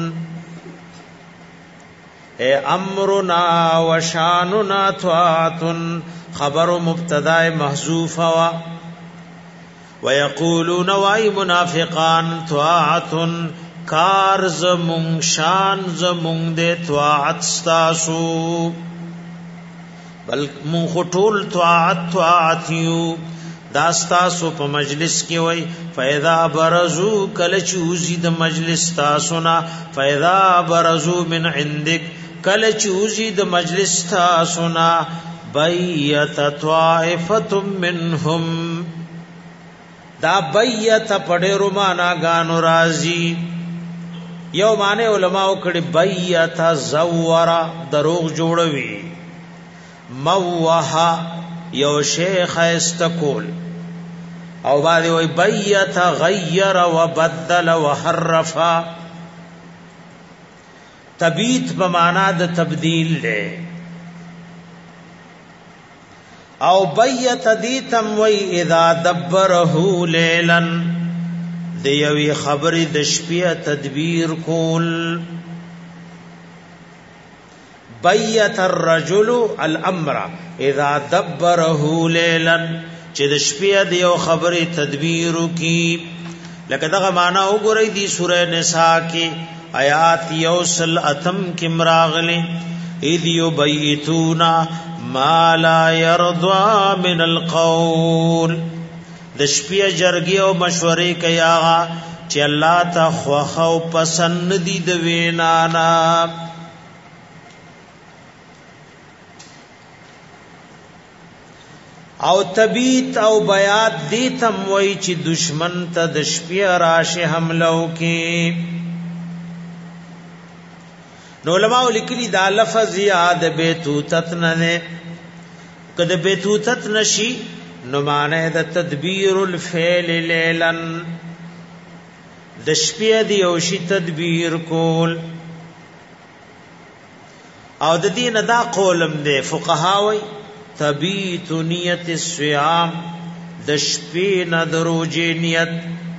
امرنا وشاننا طاعت خبر مبتدا محذوف وا ويقولون وای منافقان طاعت کار زمون شان زمون دے طاعت ستاسو بل مون خطول طاعت یو داستاسو په مجلس کې وای فاذا برزو کل چوزی د مجلس تاسو نا فاذا برزو من عندك کل چوزی د مجلس تاسو نا بیت طائفه منهم دا بیت پډېرو معنا غانو راضی یو معنی علماء کړي بیت زورا دروغ جوړوي موها یو شیخ استقول او بعد وی بیت غیر وبدل وحرف تبیت بمانا د تبدیل لے او بیت دیتم وی اذا دبره لیلن دیوی خبری د شپې تدبیر کول بیت الرجل الامر اذا دبره لیلا چې د شپې د یو خبرې تدبیر کی لکه دغه معنا وګورئ دی سوره نساء کې آیات یوسل اتم کې مراغله اذ یبیتون ما لا يرضى من القول د شپې جرګي او مشورې کیا چې الله ته خوخه او پسند دي د وینا نا او تبیت او بیات دیتم وای چې دشمن ته د شپې راشه حملو کې نو علماء لیکلي دا لفظ یاد بیتوتت نه کده بیتوتت نشي نو معنی د تدبیر الفعل لیلن د شپې دی او شی تدبیر کول او د دین دا قولم دی فقهاوی تبیت نیت الصيام د شپې نه دروجه نیت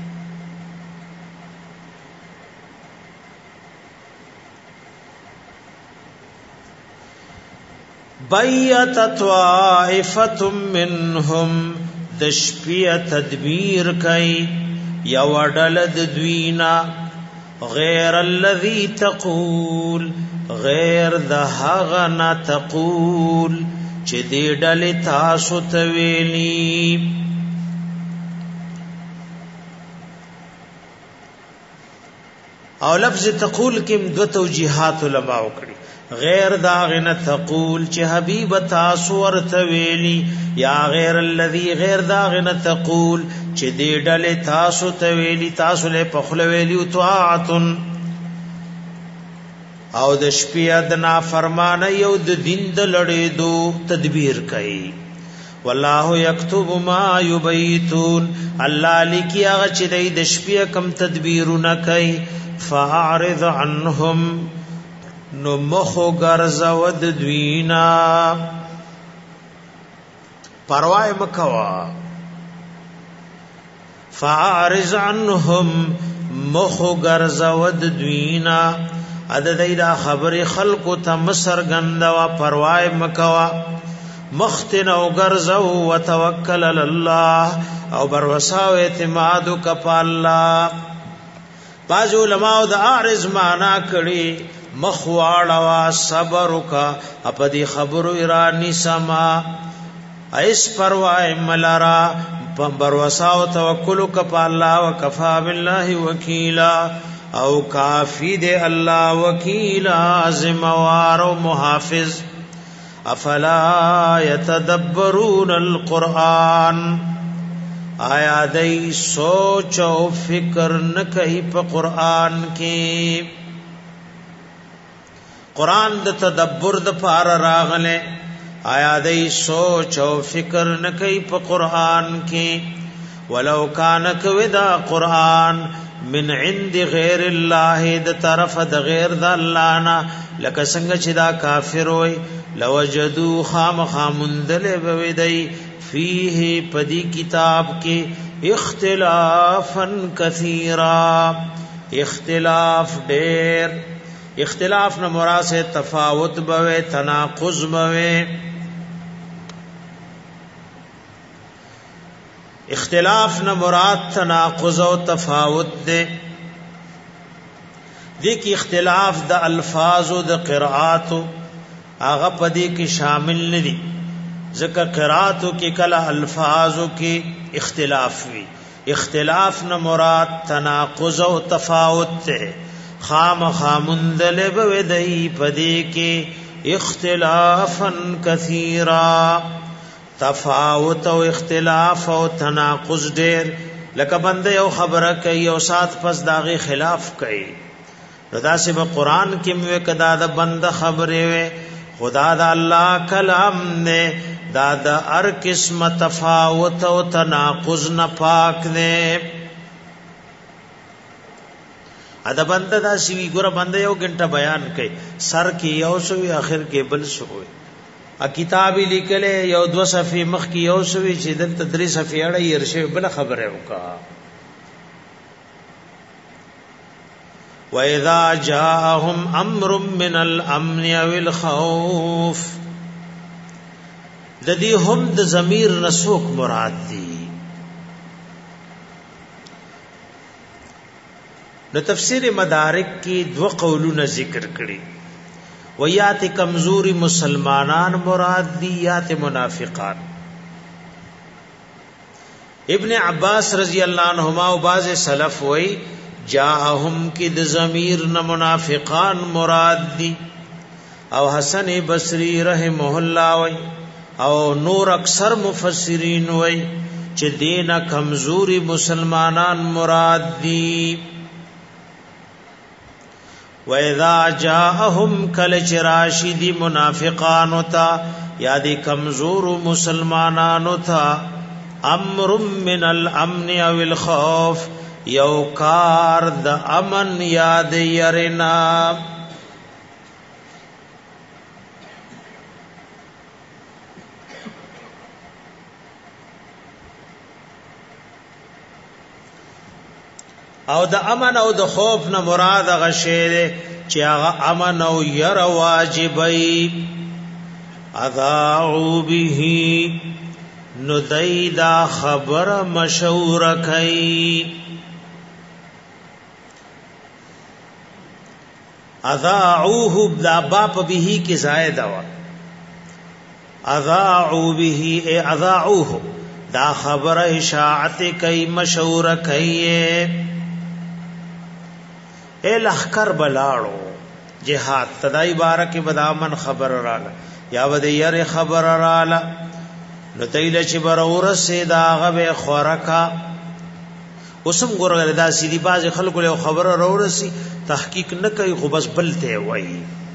بیت طائفه منهم د شپې تدبیر کوي یا وډل د دوینا غیر الذي تقول غیر د هغه نه تقول چې دې ډلې تاسو ته ویلي او لفظ تقول کې دو توجیهات علماء وکړي غیر داغنه تقول چې حبیب تاسو ورته ویلي یا غیر الذي غیر داغنه تقول چې دې ډلې تاسو ته ویلي تاسو له پخله ویلي او طاعت او د شپې ادنا فرمانه یو د دین د لړېدو تدبیر کوي والله یكتب ما یبیتون الله لکی هغه چې د شپې کم تدبیرونه کوي فاعرض عنهم نو مخو ګرځود دوینا پروا مکوا فاعرض عنهم مخو ګرځود دوینا عدد دا خبر خلق ته مسر غندوا پروا مکوا مختن او ګرځو وتوکل علی الله او بر وساو اعتماد ک په الله باج علماء د اعرض معنا کړي مخواړوا صبر کا اپدی خبرو ایرانی سما ایس پروا ملرا بر وساو توکل ک په الله وکفا بالله وکیلا او کافی دے اللہ وکیل ذموار و محافظ افلا یتدبرون القرآن آیا دی سوچ و فکر نکئی پا قرآن کی قران د تدبر د پار راغله آیا دای سوچ او فکر نه کوي په قران کې ولو کان کودا قران من عند غیر الله د طرف د غیر د الله نه لکه څنګه چې دا کافر وي لوجدو خامخامندل بویدای فیه پدی کتاب کې اختلافا کثیرا اختلاف ډیر اختلاف نہ مراد سے تفاوت بوے تناقض بوے اختلاف نہ مراد تناقض و تفاوت دے دیکھ اختلاف د الفاظ و د قرآت آغا پدی کی شامل ندی ذکر قرآتو کی کلا الفاظو کی اختلاف وی اختلاف نہ مراد تناقض و تفاوت دے خامندل بودئی پدی کے اختلافا کثیرا تفاوت و اختلاف و تناقض دیر لکه بندے او خبره کوي او سات پس داغه خلاف کوي ردا سے با قرآن کی موے کدا دا بند خبره وے خدا دا اللہ کلام نے دا دا ار قسم تفاوت و تناقض نہ پاک نے ادا بنده دا سی ګره بنده یو غنټه بیان کوي سر کې یو سوي اخر کې بل سوي ا کتاب لیکلې یو دو صفحې مخ کې یو سوي چې د تدریس صفحې اړه یې رشه بل خبره وکا واذا جاءهم امر من الامن او الخوف د دې هم د ضمیر رسوک مراد دي نو تفسیر مدارک کی دو قولونه ذکر کړي ویات کمزوری مسلمانان مراد دی یات منافقان ابن عباس رضی اللہ عنہما و بعض سلف وی جاءهم کی د ضمیر نہ منافقان مراد دی او حسن بصری رحمہ اللہ وی او نور اکثر مفسرین وی چې دین کمزوری مسلمانان مراد دی وَإِذَا جَاءَهُمْ كَلَّ رَاشِدِ مُنَافِقَانُ تَا یا دی کمزور مسلمانانو تھا امر من الامن او الخوف یو کار د امن یاد یرنا او د امن او د خوف نه مراد غشیر چې هغه امن او ير واجبای اذاعوا به ندیدا خبر مشور کای اذاعوه باب به کی زائد وا اذاعوا به ای اذاعوه دا خبر اشاعت کای مشور کای اے لخر بلاړو جهاد تدای بارک بدامن خبر رااله یا ود ير خبر رااله نو تیل چې برور سه دا غو خورکا وسم ګورغه دا سیدی باز خلکو له خبر راورسی تحقیق نه کوي خو بس بلته وای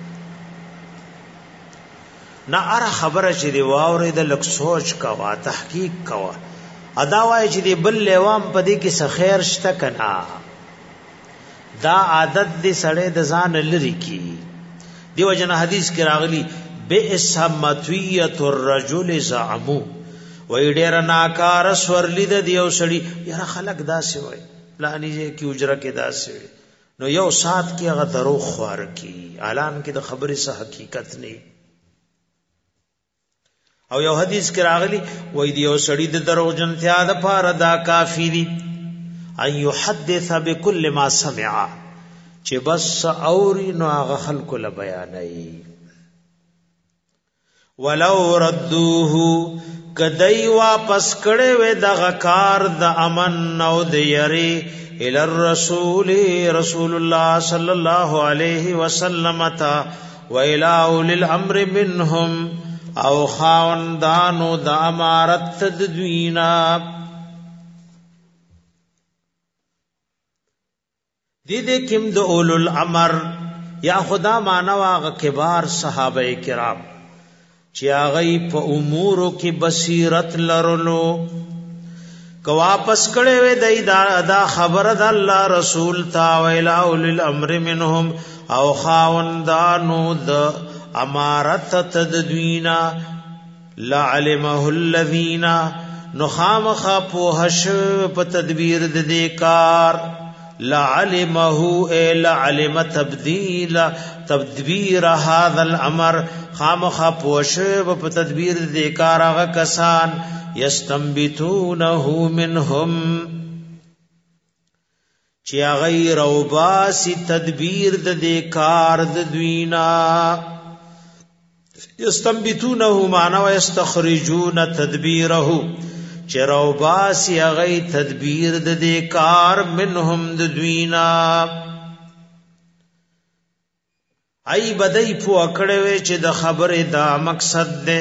نه اره خبره چې دی واورې د لک سوچ کوا تحقیق کوا ادا وای چې دی بل لوام پدې کې څه خیر شته کنا دا عادت دی سړی د ځان لري کی دیو جن حدیث کې راغلی بئس متویت الرجل زعمو وای ډیر ناکار سورلی د دیو سړی یاره خلق داسې وای لانی چې کی اجره کې داسې وای نو یو سات کې هغه درو خوار کی اعلان کې د خبرې سه حقیقت نه او یو حدیث کې راغلی وای دیو سړی د درو جنتیا د پاره دا کافی دی ان يحدث بكل ما سمع چې بس اوري نو هغه خلق له بیانای ولو ردوه کدی واپس کړي و د غکار د امن نو د یری ال الرسول رسول الله صلی الله علیه وسلم تا و الى اول الامر منهم او خاوندانو د امارت تدوینا دې کم د اولو الامر یا خدا مانوا کبار صحابه کرام چې هغه په امورو کې بصیرت لرلو کو واپس کړي وې دا خبره د الله رسول تا ویلا اول الامر منهم او خاوندانو د امارت تدوینا لعلمه الذین نخامخ پوهش په تدبیر د دې کار لعلمه لعلم تدبیر هذا الامر خامخ پوهش په تدبیر د دې کار هغه کسان یستنبتونه منهم چې غیر او باسی تدبیر د دې کار د دوینا یستنبتونه معنا و یستخرجون تدبیره چراو باسی غی تدبیر د دې کار منهم د دوینا ای بدای په اکړې وې چې د خبره دا مقصد ده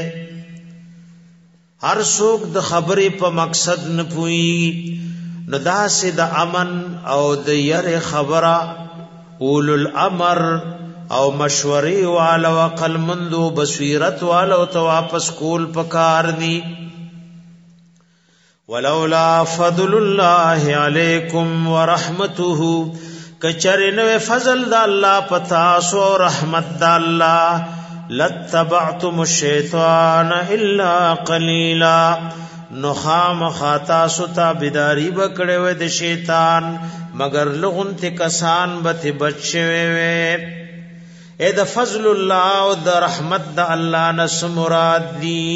هر څوک د خبرې په مقصد نه پوي نو داسې د امن او د ير خبره اول الامر او مشورې والو عقل مند او بصیرت والو ته واپس کول پکار دي ولولا فضل الله علیکم ورحمته کچرن فضل د الله پتا سو رحمت د الله لتبعتم الشیطان الا قلیلا نخام خاطا ستا بداری بکڑے وے د شیطان مگر لغن تے کسان بت بچوے وے اے د فضل الله او د رحمت د الله نس مراد دی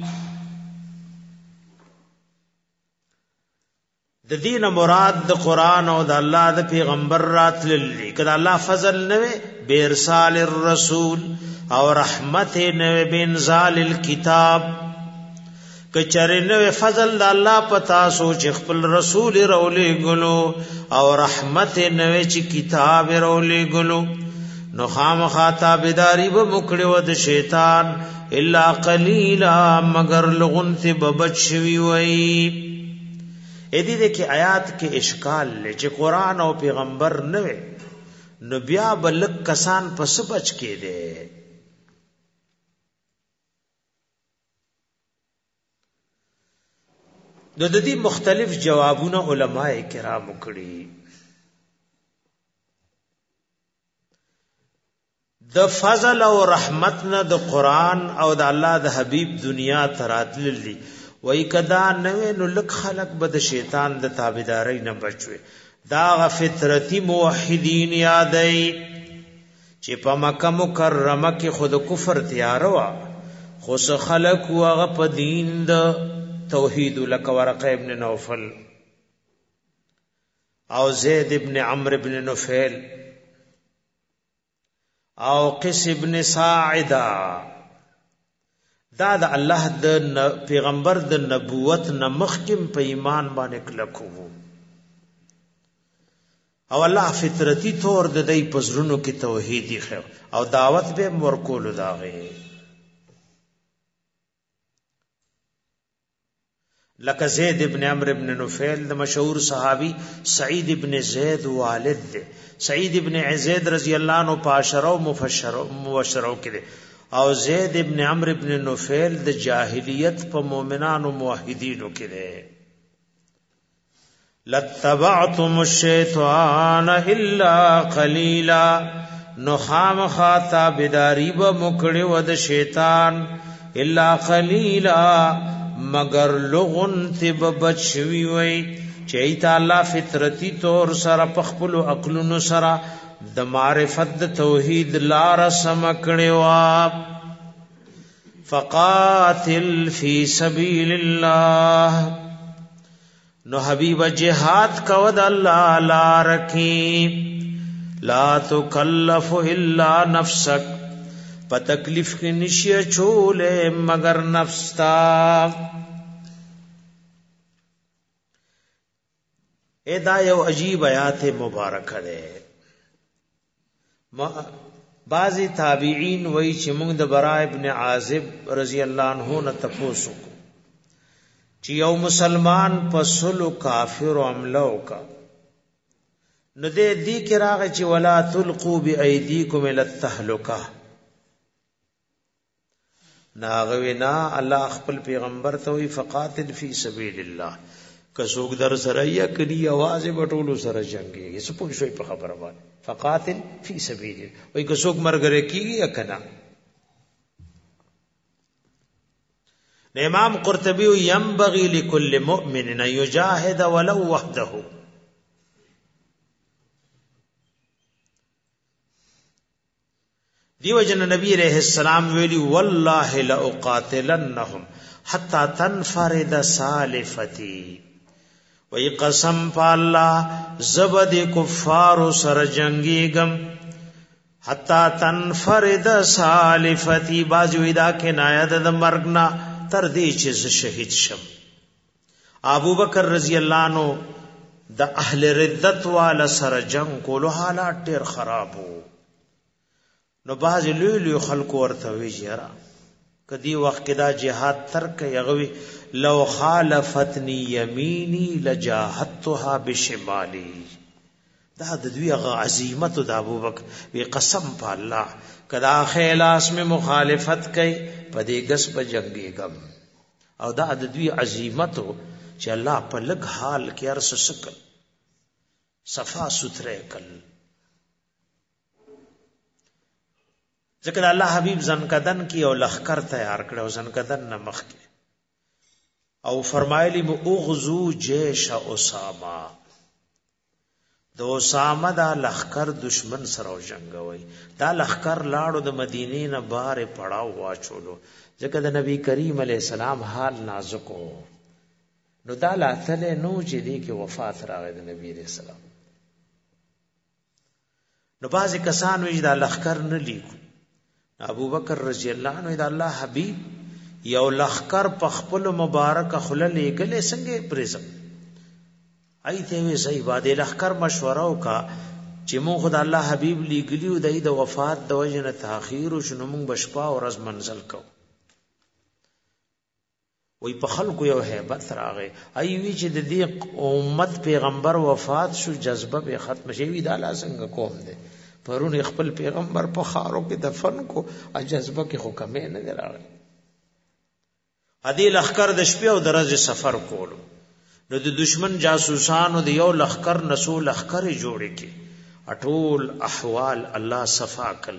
د دین مراد د قران او د الله د پیغمبر راتللی کله الله فضل نه بیرسال الرسول او رحمت نه بینزال الكتاب کچرنه فضل د الله پتا سوچ خپل رسول رولې ګلو او رحمت نه چې کتاب رولې ګلو نو خامخا تابعداري به مکړو د شیطان الا قليلا مگر لغنت ببچوي وي ادي دې کې آیات کې اشکال لې چې قران او پیغمبر نه وي نو بیا بلک کسان پس بچ کې دي د دې مختلف جوابونه علماء کرام کړي د فضل او رحمت نه د قران او د الله د حبيب دنیا تراتللی وای کدا نوې نو لک خلق بد شیطان د تابعداري نه بچوي دا فطرتی موحدین یادای چې په مکه مکرمه کې خود کفر تیار وا خو خلق واغه په دین د توحید لک ورقه ابن نوفل او زید ابن عمرو ابن نفیل او قس ابن ساعدہ دا د الله د پیغمبر د نبوت نه مخکم په ایمان باندې کلکو او الله فطرتی طور د دې پزړونو کې توحیدی خو او دعوت به ورکول داغه لکه زید ابن عمرو ابن نفیل د مشهور صحابی سعید ابن زید والد ده سعید ابن زید رضی الله عنه پاشرو مبشرو کې او زید ابن عمرو ابن نفیل د جاهلیت په مؤمنانو موحدینو کې ده لتبعتم الشیطان الا قلیلا نخام خاطا بداری به مکړه ود شیطان الا قلیلا مگر لغن تب بچوی وی چیتا الله فطرتی طور سره پخپل عقلونو سره د معرفت د توحید لار سم کړوا فقاتل فی سبیل الله نو حبیب جهاد کو د الله لار کی لا تکلف الا نفسک په تکلیف کې نشي چولې مگر نفس تا ادا یو عجیب آیات مبارکه ده بعضی تابعین وای چې موږ د براء ابن عازب رضی الله عنه نه تاسو چې یو مسلمان په سلو کافر او عملو کا نو دې کې راغی چې ولا تلقوا بأيديكم الى التهلكه. ناغوینا الله خپل پیغمبر ته وی فقاتل فی سبیل الله، که څوک در سره یا کړي आवाज بټولو سره جنگي څه پوه شوي په خبره باندې. فقاتل فی سبیل الله وی که څوک مرګره کیږي یا کنا. امام قرطبی ينبغي لكل مؤمن ان يجاهد ولو وحده. دیو جن نبی علیہ السلام ویلی والله لاقاتلنهم حتى تنفرد سالفتي، وی قسم پا اللہ زبد کفار سر جنگیگم حتى تنفرد سالفتي. بازوی دا کنایت دا مرگنا تردی چیز شہید شم. ابو بکر رضی اللہ عنہ دا اہل ردت والا سر جنگ کولو حالات دیر خرابو. نو باز لوی خلق ورته وی جرا کدی وخت کې دا جهاد ترک یغوی لو خالفتنی یمینی لجاهدتها بشمالی. دا د دوی عزیمت د ابوبکر وی قسم په الله کدا خلاص میں مخالفت کئ پدې گس په جنگیګم. او دا د دوی عزیمت چې الله په لګ حال کې ارس سکل صفا ستره کل. ذکر الله حبیب زنکدن کی او لخر تیار کړو زنکدن نمخ کی او فرمایلی مو اغزو جیش اسامه. دو اسامه دا لخر دشمن سره جنگوي. دا لخر لاړو د مدینې نه بار پړاو واچولو ځکه د نبی کریم علیه السلام حال نازکو. نو دا لاتله نو چې دی کې وفات راغی د نبی علیه السلام. نو بعض کسان وی دا لخر نه لیکو. ابو بکر رضی اللہ عنہ دا اللہ حبیب یو لخکر په خپل مبارک خله لګلې څنګه پرېزم ایته وی صحیح باندې لخکر مشوره وکا چې مون خدای الله حبیب لګلیو د وفات د وجنه تاخير او شنو مون بشپا او رز منزل کو. وی په خلکو یو hebat راغی ای وی چې د دې امت پیغمبر وفات شو جذبه به ختم شي. وی دا لاسنګ کوم دی پرون خپل پیغمبر په خارو کې دفن کو جذبه کې خو کمې نه راغلی. ادي لخر د شپې او درځ سفر کولو نو د دشمن جاسوسانو د یو لخر نسو لخر جوړې کې اټول احوال الله صفا کل.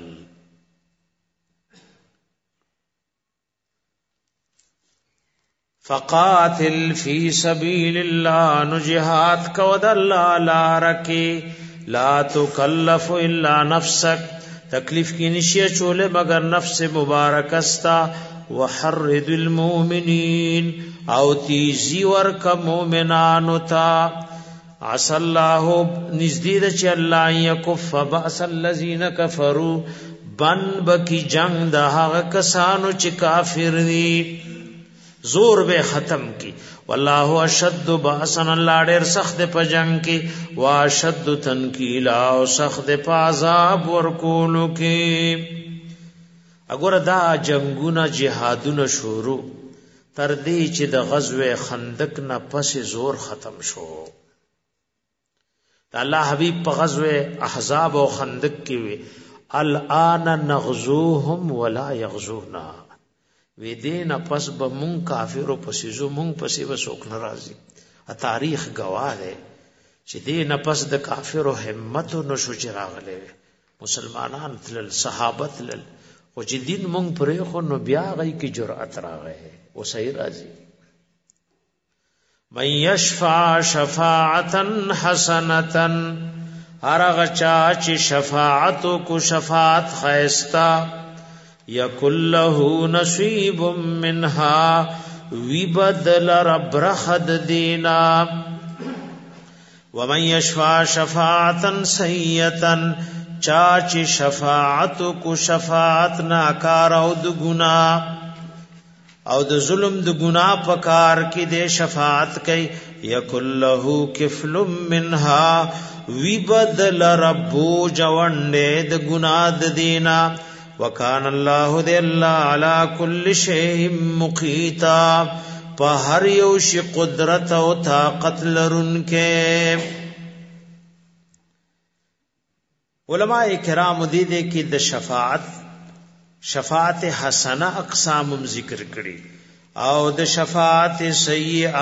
فقاتل فی سبیل الله نو جهاد کو د الله لارکه لا تکلف الا نفسک تکلیف کی نشیه چولے مگر نفس مبارک استا. وحرد المؤمنین او تیزی ورک مومنانو تا. عسى الله نزدید چه اللہ یکف بأس الذین کفروا بن بکی جنگ دا هغه کسانو چه کافر دی زور به ختم کی. والله اشد باسا الله ډیر سخت په جنگ کې واشد تنکیلا او سخت په عذاب ورکولو کې. اګوره دا جنگونه جهادونه شروع تر دې چې د غزوه خندق نه پس زور ختم شو. الله حبیب په غزوه احزاب او خندق کې وی الان نغزوهم ولا یغزونا. وی دین پس به مون کافر او پسیزو مون پسې وسوک ناراضي. تاریخ گواه ده چې دین پس د کافر او همت نشو چراغله مسلمانان تل صحابه تل او چې دین مون پرې خو نو بیا غي کی جرأت راغې او صحیح راځي. من یشفع شفاعتا حسنتا هرغه چا چې شفاعت کو شفاعت خیستا یکل له نصیب منها وی بدل رب رخد دینا. ومن یشفع شفاعتا سیئتا چاچ شفاعت کو شفاعت ناکار او د گناہ او د ظلم د گناہ پکار کی دے شفاعت کئی یکل له کفل منها وی بدل ربو جوانڈے د گناہ د دینا. وکان الله دے اللہ علی کل شیء مقیتا په هر یو شی قدرت او طاقت لرونکې. علماء کرام دې کې د شفاعت حسنه اقسام ذکر کړي او د شفاعت سیئه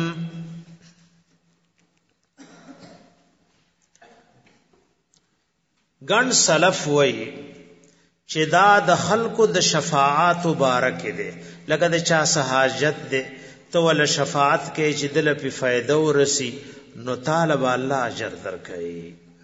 ګڼ سلف وای چې دا د خلقو د شفاعت مبارک دي لکه د چا حاجت دي تو ول شفاعت کې چې دل په فائدہ ورسي نو طالب الله اجر درکړي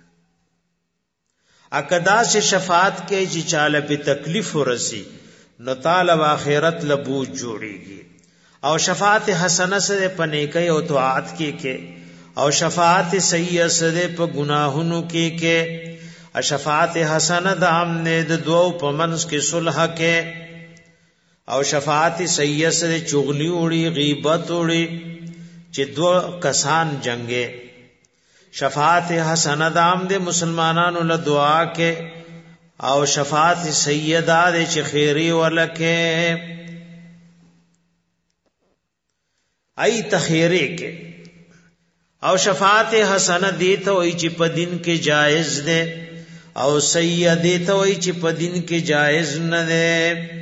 اکدا سے شفاعت کې چې چاله په تکلیف ورسي نو طالب اخرت لبو جوړيږي او شفاعت حسنه سره پنیکي او طاعت کې او شفاعت سیئه سره په گناهونو کې شفاعت حسنه د امنه د دوو پمنس کې صلح کې او شفاعت سیئه سره چغلی وړي غیبت وړي چې دو کسان جنگه شفاعت حسنه د امنه مسلمانانو له دعا کې او شفاعت سیئه د چې خیری ولکه ای تخیری کې او شفاعت حسنه دی ته وي چې په دین کې جائز ده او سیدی ته وای چې په دین کې جائز نه ده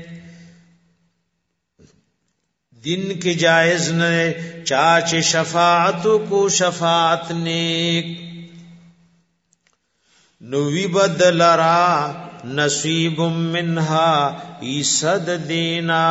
دین کې جائز نه چا چې شفاعت کو شفاعت نیک نو وی بدل را نصیب منها ایصد دینا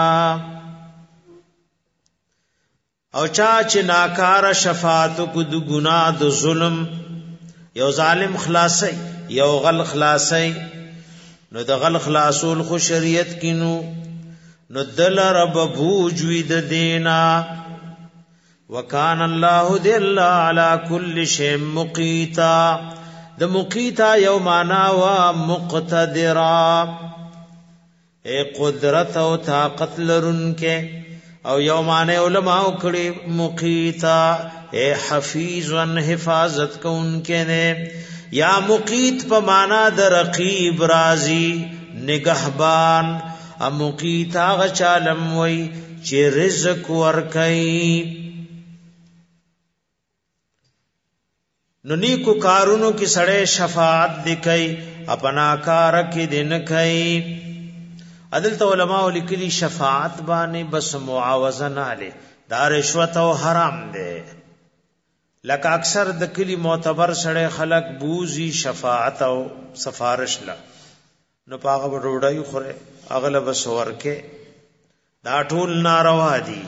او چا چې ناکار شفاعت کو د ګناه د ظلم یو ظالم خلاصي یو غل خلاصي نو د غل خلاصول خو شریعت کینو نو دل رب بوجوی د دینا وکان الله دل علی کل شیء مقیتا د مقیتا یو معنا وا مقتدرا اے قدرت او طاقت لرونکه او یو معنی علماء کړي مقیتا اے حفیظن حفاظت کوونکه نه یا مقیت په معنا د رقیب رازی نگہبان ا مقیت هغه چالم وای چې رزق ورکای نو نیکو کارونو کې سړې شفاعت دکای اپنا کار کې دین کای عدل علماء لیکلي شفاعت باندې بس معاوضه نه لې دا رشوت او حرام ده لکه اکثر د کلی معتبر سړی خلق بوزي شفاعت او سفارش لا نو پاغه وډوډای خوره اغلب سورکه دا ټول ناروا دي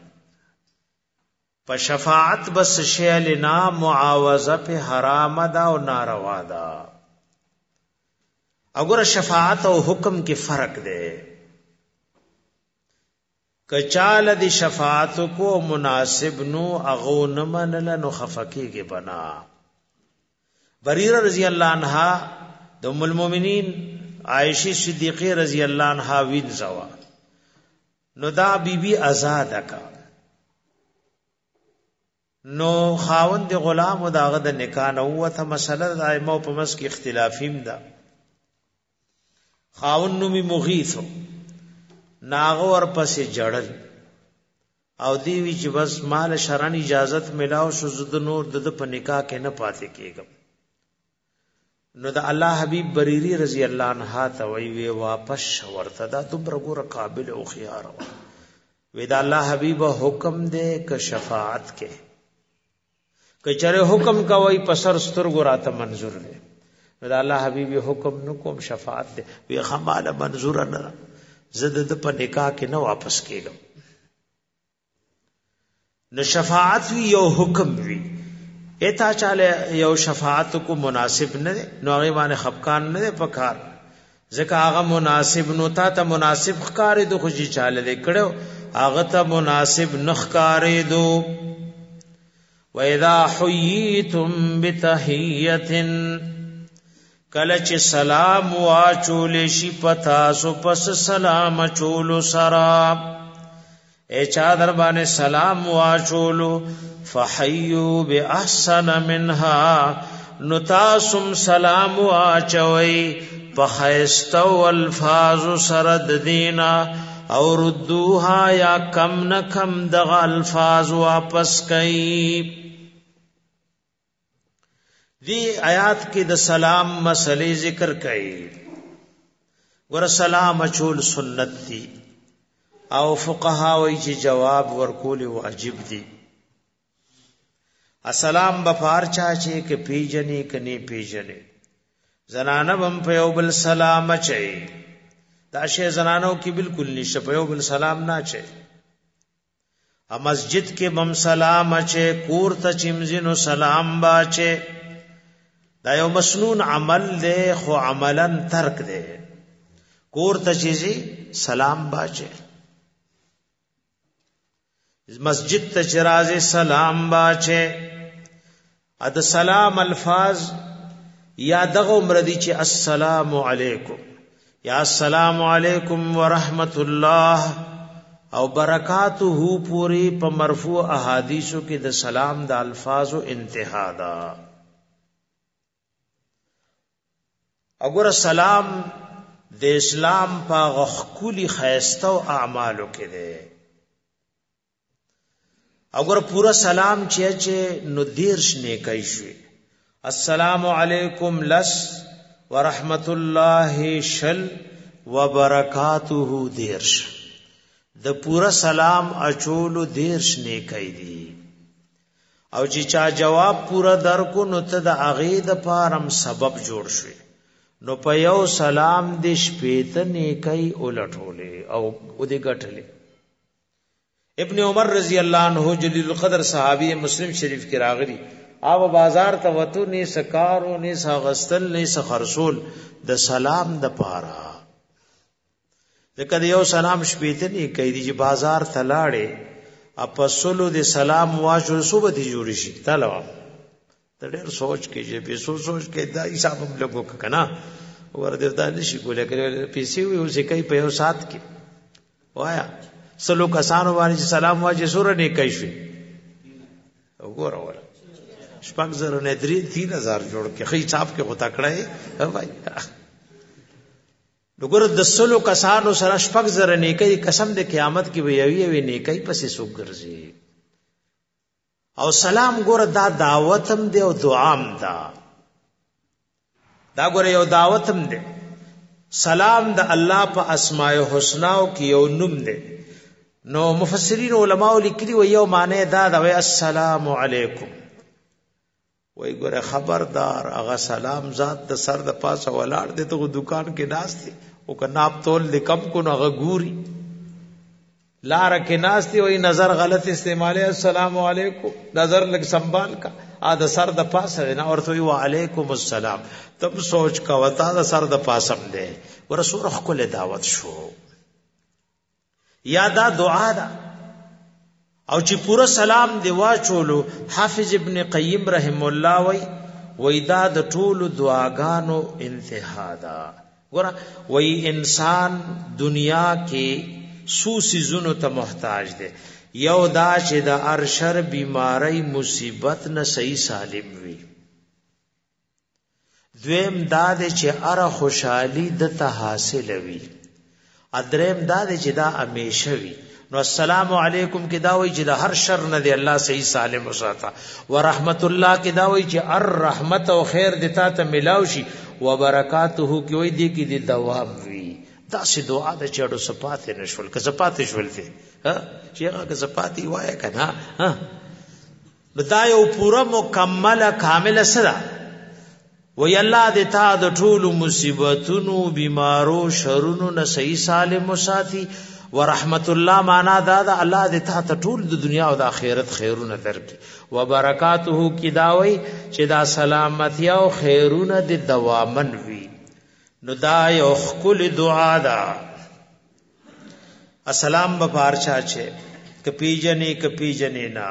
په شفاعت بس شیل نا معاوضه په حرام ده او ناروا ده اگر شفاعت او حکم کې فرق ده کچال دی شفاعت کو مناسب نو اغو نمنل نو خفکی کے بنا بریرہ رضی اللہ عنہا د ام المؤمنین عائشہ صدیقہ رضی اللہ عنہا وینزوا نو دا بی بی آزاد کا نو خاوند غلام او داغه د نکاح نو ته مسله د ائمه په مس کې اختلافیم ده خاوند نو می مغیث ناغو ور پسې جړل او دی وی چې بس مال شرعن اجازت ملاو شو زد نور د په نکاح کې نه پاتې کېږم نو د الله حبیب بریری رضی الله عنها ته وی واپس ورته دا دومره ګوره قابل او خيار وی دا الله حبیب حکم دې ک شفاعت کې کچره حکم کا وی پسر سترګو راته منظور دی دا الله حبیب حکم نو کوم شفاعت دې وی خماله منظور نه زد د په نکاح کې نه واپس کېږم نو شفاعت وی یو حکم وی ایتا چاله یو شفاعت کو مناسب نه نو هغه باندې خفقان نه پکار ځکه هغه مناسب نو ته مناسب ښکارې دو خو چې چاله کړو هغه ته مناسب نخکارې دو واذا حییتم بتحیه کله چې سلام واچول شي پتا سو پس سلام چولو سرا اے چا در باندې سلام واچولو فحیو باحسن منها نتاسم سلام واچوي پخیستو الفاظ سرد دینا او ردوها یا کم نکم دغ الفاظ واپس کئی دی آیات کې د سلام مسلې ذکر کړي ور سلام اچول سنت دی او فقها وایي چې جواب ورکول واجب دی السلام بفار چا چې کې پیجنې کني پیجنې زنانه بم په یو بل سلام اچي دا شی زنانو کې بالکل نشه په یو بل سلام نه اچي ا مسجد کې بم سلام اچي کور ته چمزینو سلام باچي دا یو مسنون عمل دی خو عملا ترک دی کور ته چیزی سلام باچه مسجد ته چراز سلام باچه اد سلام الفاظ یا دغه عمر دی چې السلام علیکم یا السلام علیکم ورحمت الله او برکاته پوری په مرفوع احادیثو کې د سلام د الفاظو انتها ده اگر سلام د اسلام په غخکولی خیسته او اعمالو کې ده اگر پورا سلام چې نو دیرش نیکای شي السلام علیکم لس ورحمت الله شل وبرکاته دیرش د پورا سلام اچولو دیرش نیکای دي او چې چا جواب پورا درکو نو ته د اغه د پارم سبب جوړ شي نو په یو سلام د شپېته نیکي ولټولې او ودې غټلې ابن عمر رضی الله عنه جلیل القدر صحابی مسلم شریف کې راغلي او بازار ته وته نه سکارو نه سغستل نه سخرسول د سلام د پاره ځکه یو سلام شپېته نیکي دي چې بازار ته لاړې اپسلو د سلام واجو صبح دي جوړ شي تعالی ته ډېر سوچ کې چې پیسو سوچ کې دا حساب هم لګو کنه ورته دا نشي کولای کړي پیسې وي او ځکه په یو سات کې وایا سلو کسانو باندې سلام واجه سور نه کوي شي وګوره ولا شپږ زره نه 3000 جوړ کې خې حساب کې غوتا کړای وای وګوره د سلو کسانو سره شپږ زره نه کوي قسم د قیامت کې وی نه کوي پسې سوق ګرځي او سلام ګوره دا دعوتم دی او دعام دا ګوره یو دعوتم دی سلام د الله په اسماء الحسنا او کې یو نوم دی نو مفسرین علماء لیکلي و یو معنی دا د السلام علیکم وای ګوره خبردار هغه سلام ذات د سر د پاسه ولاړ دی ته دکان کې ناس دی او کناب تول لکم کو نو هغه ګوري لار کې ناس دی وای نظر غلط استعمال السلام علیکم نظر لګ سنبال کا ا د سر د پاسه نه ورته وی وعلیکم السلام تب سوچ کا وتا د سر د پاسم دی ورسول خپل دعوت شو یا دا دعا دا او چې پورا سلام دی واچولو حافظ ابن قیم رحم الله وی دا د ټولو دعاګانو انتها دا ګور وی انسان دنیا کې سوسی زونو ته محتاج دی یو دا چې د ارشر بیماری مصیبت نه صحیح سالم وي دویم دا چې اره خوشحالی د ته حاصل وي ادریم دا چې دا همیشه وي نو السلام علیکم کې دا وایي چې د هر شر نه دی الله صحیح سالم وساته ورحمت الله کې دا وایي چې الرحمت او خیر دتا ته ملاو شي وبرکاته کې وایي دی کې د دوام وي دا سي دعا د چړو صفات نشول که صفات شول دي ها چې هغه صفات وایي کنه ها دا یو پورا مکمل کامل سره وی الله د تا د ټول مصیبتونو بیمارو شرونو نه صحیح سالم وساتي ورحمت الله معنا دا د الله د تا ته ټول د دنیا او د آخرت خیرونه درکړي وبرکاته کی داوي چې دا سلامتی او خیرونه د دوامن وي نو دا یو خپل دعا ده السلام به پارچا چې کپیجنې نا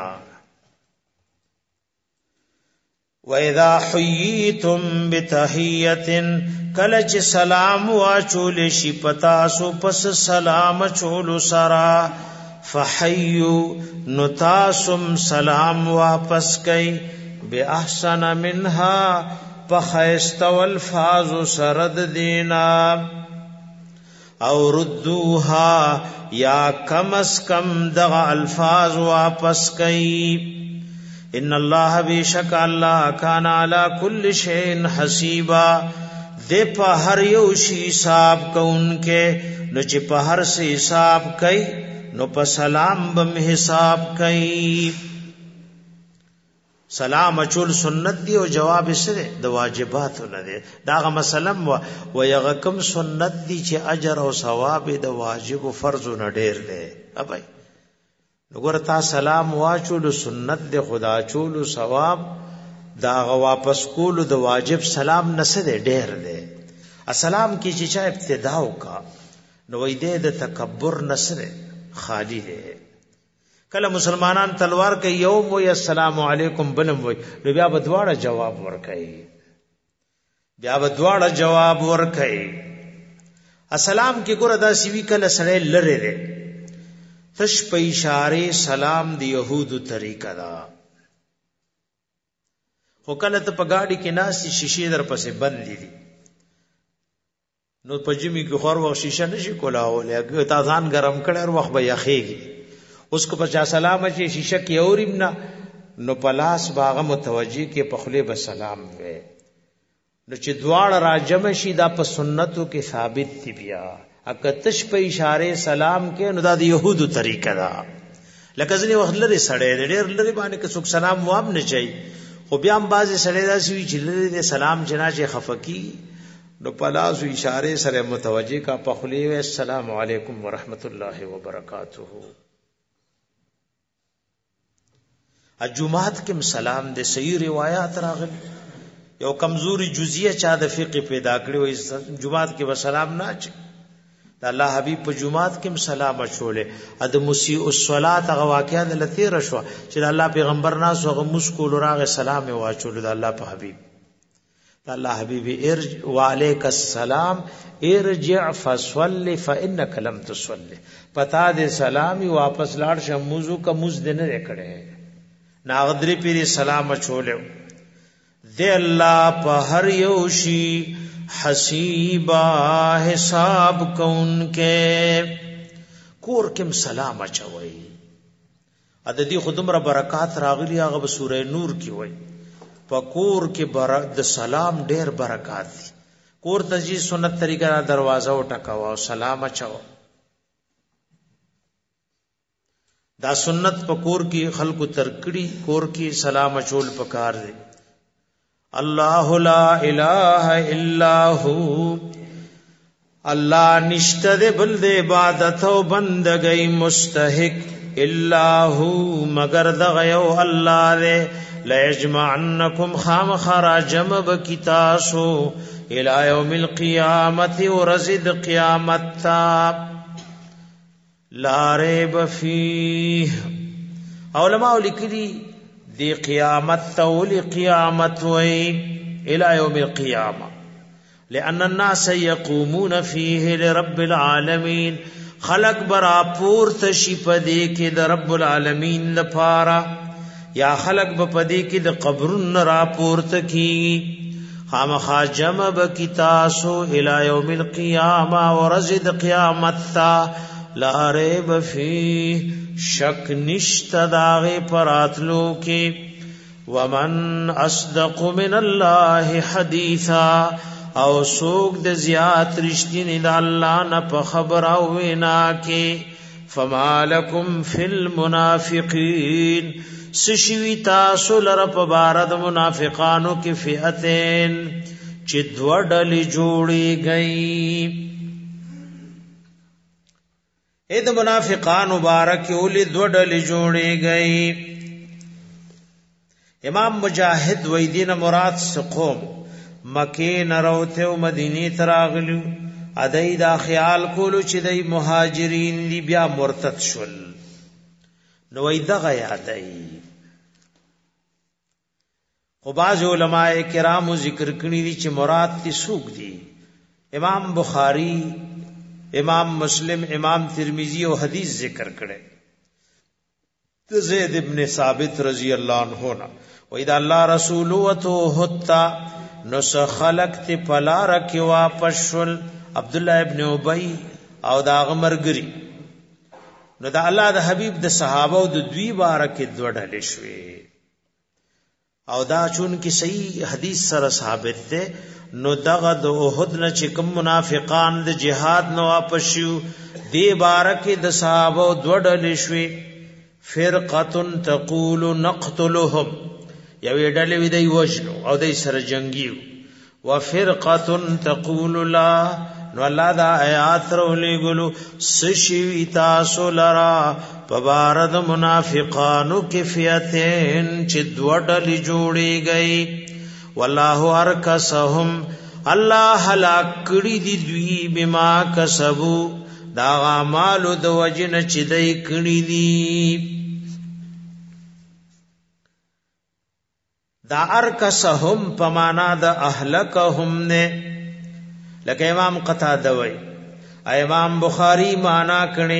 وَإِذَا حُيِّيتُمْ بِتَحِيَّةٍ کلچ سلام واچول شي پتا سو پس سلام چول سرا فحيوا نتاسم سلام واپس کئ باحسن منها فخيست والفاظ سرد دینا او ردوها یا کم اس کم دغ الفاظ واپس کئ ان الله بیشک الله کان علی کل شیء حسیبا دے په هر یو شی حساب کوونکې نو چې په هر څه حساب کوي نو په سلام بم حساب کوي. سلام اچول سنت دی او جواب سره د واجباتو نه دی. داغه مسلم و یغکم سنت دی چې اجر او ثواب د واجب او فرض نه ډیر دی. ابای وګوره تا سلام واچول سنت دی، خدا چول ثواب داغه واپس کول د واجب سلام نه سره ډیر دی. السلام کی چې چا ابتدا وکا نو وې د تکبر نسره خالی دی. کله مسلمانان تلوار کوي یوم وی السلام علیکم بلم وی نو بیا بدواړه جواب ورکړي السلام کې ګوره دا سیوی کله سره لره ده تش په اشاره سلام دی يهودو طریقه دا. خو کله ته په گاډي کې ناس شیشې در پسې بند دي نو په جمی کې خور وخت شیشه نشي کولاولې تا ځان ګرم کړي وخت به یخېږي. اس کو پچا سلام چې شیشه کې اوریم نه نو پلاس باغه متوجي کې په خله به سلام وې نو چې دواړه راجم شي دا په سنتو کې ثابت دي. بیا اکتش په اشاره سلام کې نو دا د يهودو طریقه ده. لکه ځنی وخت لري سړی ډېر لري باندې کې څوک سلام واب نه چي خو بیا هم بعضې سړی دا سوي چې لري سلام جناجه خفقي نو پلاس اشاره سره متوجي کا په خله السلام علیکم ورحمت الله وبرکاتہ. الجمعات کې سلام د صحیح روایت راغلي. یو کمزوري جزئیه چا د فقه پیدا کړی وي جمعات کې وسلام نه اچي. د الله حبیب په جمعات کې سلام اچولې. اد مسیء الصلاه هغه واقعا د لتی رشوا چې د الله پیغمبر ناس هغه مسکول راغه سلام واچول د الله په حبیب. د الله حبیب ارج وعلیک السلام ارجع فصلی فانک لم تصلی. پتا دې سلامي واپس لاړ شه موضوع کا مز دې نه کړي ناغدری پیری سلام اچولیو. دے اللہ پا ہر یوشی حسیبا حساب کون کے کور کم سلام اچوئی. عددی خودم را برکات راغلی آغا بسورہ نور کی وئی پا کور کی د سلام ډیر برکات دی. کور تجی سنت طریقہ دروازہ اٹکاوا سلام اچوا. دا سنت پکور کی خلق ترکڑی کور کی سلام اچول پکار دے. اللہ لا الہ الا ہو اللہ نشت دے بلد عبادت و بندگی مستحق الا ہو مگر دغیو اللہ دے. لیجمعنکم خام خرا جمع بکتاسو الى یوم القیامت و رزد قیامت تاب لا ریب فیہ. علماء لکلی دی قیامت تولی قیامت وی الى یوم القیامة لأن الناس یقومون فیہ لرب العالمین. خلق برا پورت شی پدے کے دا رب العالمین لپارا یا خلق بپدے کے دا قبرن را پورت کی خامخا جمع بکتاسو الى یوم القیامة ورزد قیامت تا لا ریب فی شک نشت داغے پراتلو کے. ومن اصدق من اللہ حدیثا او سوک د زیات رشتین دا اللہ نا پا خبر اوینا کے. فما لکم فی المنافقین سشوی تاسو لرپ بارد منافقانو کی فئتین چد وڈل جوڑی گئی. اید منافقان مبارک اولی دو ڈلی جوڑی گئی. امام مجاہد ویدین مراد سے قوم مکی نروتے و مدینی تراغلیو ادائی دا خیال کولو چی دای مہاجرین لی بیا مرتد شل نو ایدا غیا دای. خو بعض علماء کرامو ذکر کنی دی چی مراد تی سوک دی. امام بخاری امام مسلم امام ترمذی او حدیث ذکر کړي. زید ابن ثابت رضی اللہ عنہ و اذا اللہ رسول وتو حتا نس خلق تی پلا رکی واپس شل عبداللہ ابن ابی او دا غمرګری نو دا الله د حبیب د صحابه او د دوی بارکه دوړل شوی او دا چون کی صحیح حدیث سره ثابت ده نو دغه د احد نه چې کوم منافقان د جهاد نو واپس شو دی بارکه د صحابه دوړل شوي فرقه تقول نقتلهم یوې ډلې وی دی وژنو او دای سره جنگیو وفرقه تقول لا نو الله دا آیات رولې ګلو سشي تاسو لرا پبارد منافقانو کفیتین چې دوړل جوړي گئی والله ارکسهم الله هلاک کړي دي دوی بما کسبو دا اعمال د وجنه چې دای کړي دي دا ارکسهم پمانا د اهلکهم نه لکه امام قتاده وای امام بخاری معنا کړي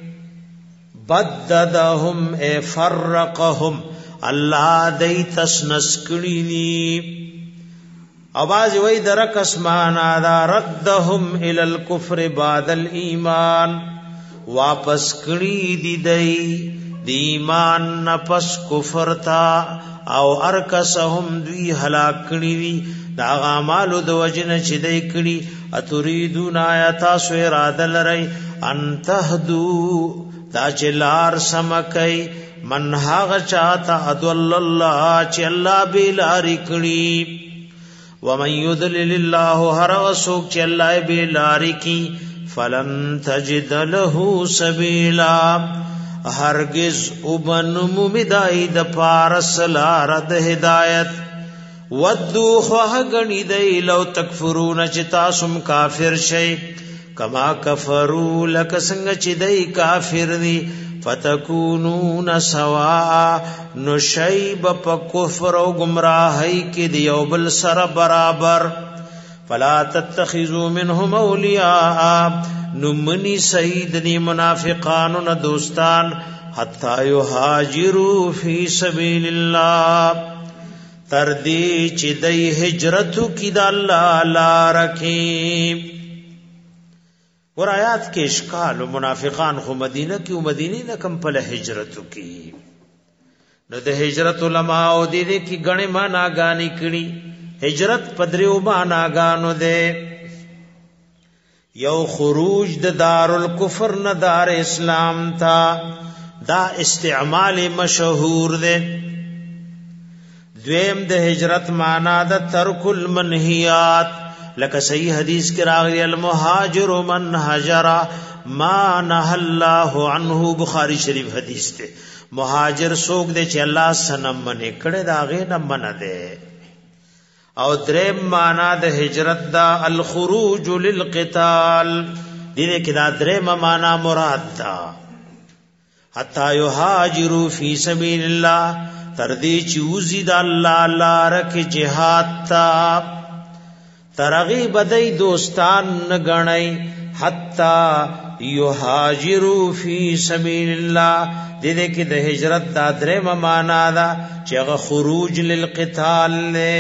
بددهم ای فرقهم الله دای تسنس کړي دي اواز وای درکس معنا دا ردهم ال الكفر بعد الايمان واپس کړي دي دی ایمان نفس کفر تا او ارکسهم دوی هلاک کړي دي دا اعمال د وجنه چې دی کړي اتریدون آیات سو اراده لري ان تهدو دا چلار سمکای من هاغ چاہتا ادول الله چې الله به لاري کړي ومن يضلل الله هر وسوک چې الله به لاري کی فلن تجد له سبيلا هرگز وبن ممدای د پارس لار د هدایت ودو خغنی دی لو تکفرون چې تاسو کافر شئ کما کفروا لک څنګه چې دی کافر دي فتكونون سواء نشيب په کفر او گمراهی کې دی او بل سره برابر فلا تتخذوا منهم اولیاء نمنی سید دی منافقانو نه دوستان حتا یهاجروا فی سبیل الله تر دې چې دی هجرت کی د الله لار کې ور آیات کې اشکال منافقان خو مدینه کې او مدینه نه کم په هجرت کې نو د هجرت علماء او دې کې غنې معنا غانې کړي هجرت پدریو معنا غانو دې یو خروج د دار الکفر نه دار اسلام تا دا استعمال مشهور دې دویم د هجرت معنا د ترک المنهیات لکه صحیح حدیث کې راغلی المهاجر من هاجر ما نهى الله عنه بخاری شریف حدیث ته مهاجر سوک دے چې الله سنم منه کړه دا غې نه منه ده او دریم معنا د هجرت دا الخروج للقتال دې کې دا دریم معنا مراد دا حتا یهاجروا فی سبیل الله تر دې چې وزید الله لار کې جهاد تا ترغی بدای دوستان نگنئی حتی یهاجروا فی سبیل الله دې کې د هجرت دا درې معنا ده چې هغه خروج للقتال نه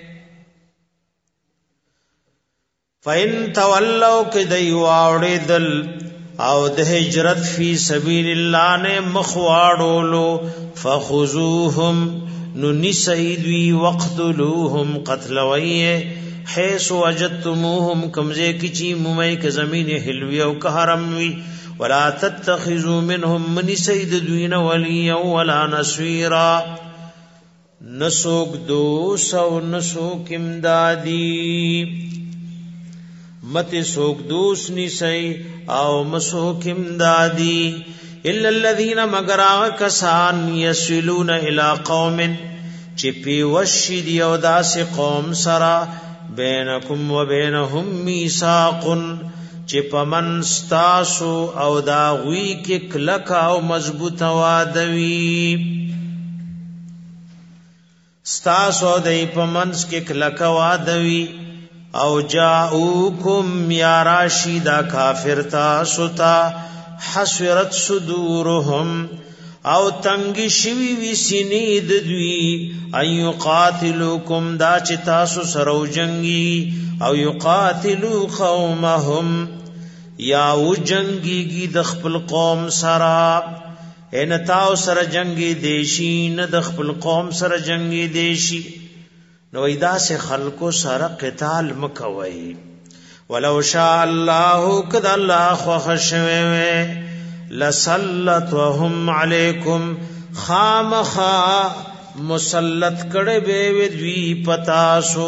فین تولوا کدی واوړدل او د هجرت فی سبیل الله نه مخواړولو فخذوهم نو نسیدوی وقتلوهم قتلویه حيث وجدتموهم کمزه کی چی مومای ک زمین حلوی او کحرم وی ولا تتخذوا منهم من سید دوین ولی ولا نصيرا نسوک دوس او نسوک امدادی مت سوک دوس نسی او مسوک امدادی الا الذين مگر کسان يسلون الى قوم چپی وشد یو داس قوم سرا بینکم و بینهم میثاق چې پمن ستاسو او داوی کې کلک او مضبوط وادوی ستاسو دای پمنس کې کلک وادوی او جاءوکم یا راشدا کافر تاسو تا حسرت صدورهم او تنگی شوی وی سینې د دوی ايو قاتلوکم دا چې تاسو سره جنگي او یقاتلوا قومهم یا و جنگي د خپل قوم سره ان تاو سره جنگي دیشي نه د خپل قوم سره جنگي دیشي نو ایدا سے خلقو سره قتال مکوي ولو شاء الله قد الله خشوي لسلطهم عليكم خامخا مسلط کړه به دوی پتاسو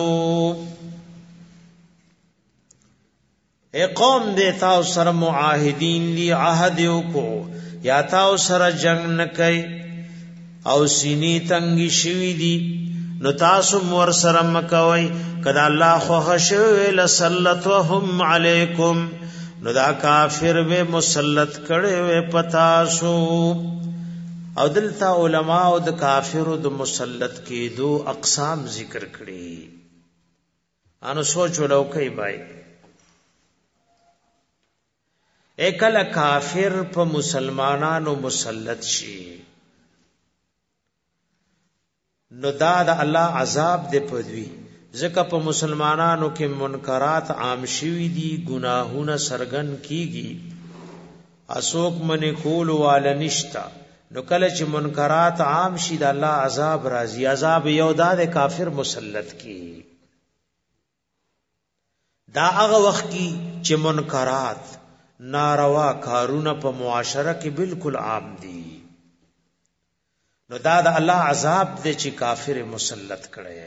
اے قوم دې تاسو سره معاهدین لی عهد کو یا تاسو سره جنگ نه کوي او سینې تنګي شوی دي نو تاسو مور سره مکوي کدا الله خو خشوي لسلطهم علیکم نو دا کافر به مسلط کړي وي پتاسو او دلته علما او د کافرو د مسلط کېدو اقسام ذکر کړي انو سوچ ولو کوي بھائی اکل کافر په مسلمانانو مسلط شي نو دا د الله عذاب دې پدوي ځکه په مسلمانانو کې منکرات عام شوي دي ګناهونه سرګن کیږي اسوک منی کول وال نشتا نو کله چې منکرات عام شي د الله عذاب راځي عذاب یو د کافر مسلط کی دا هغه وخت کی چې منکرات ناروا کارونه په معاشره کې بالکل عام دي نو دا د الله عذاب دې چې کافر مسلط کړي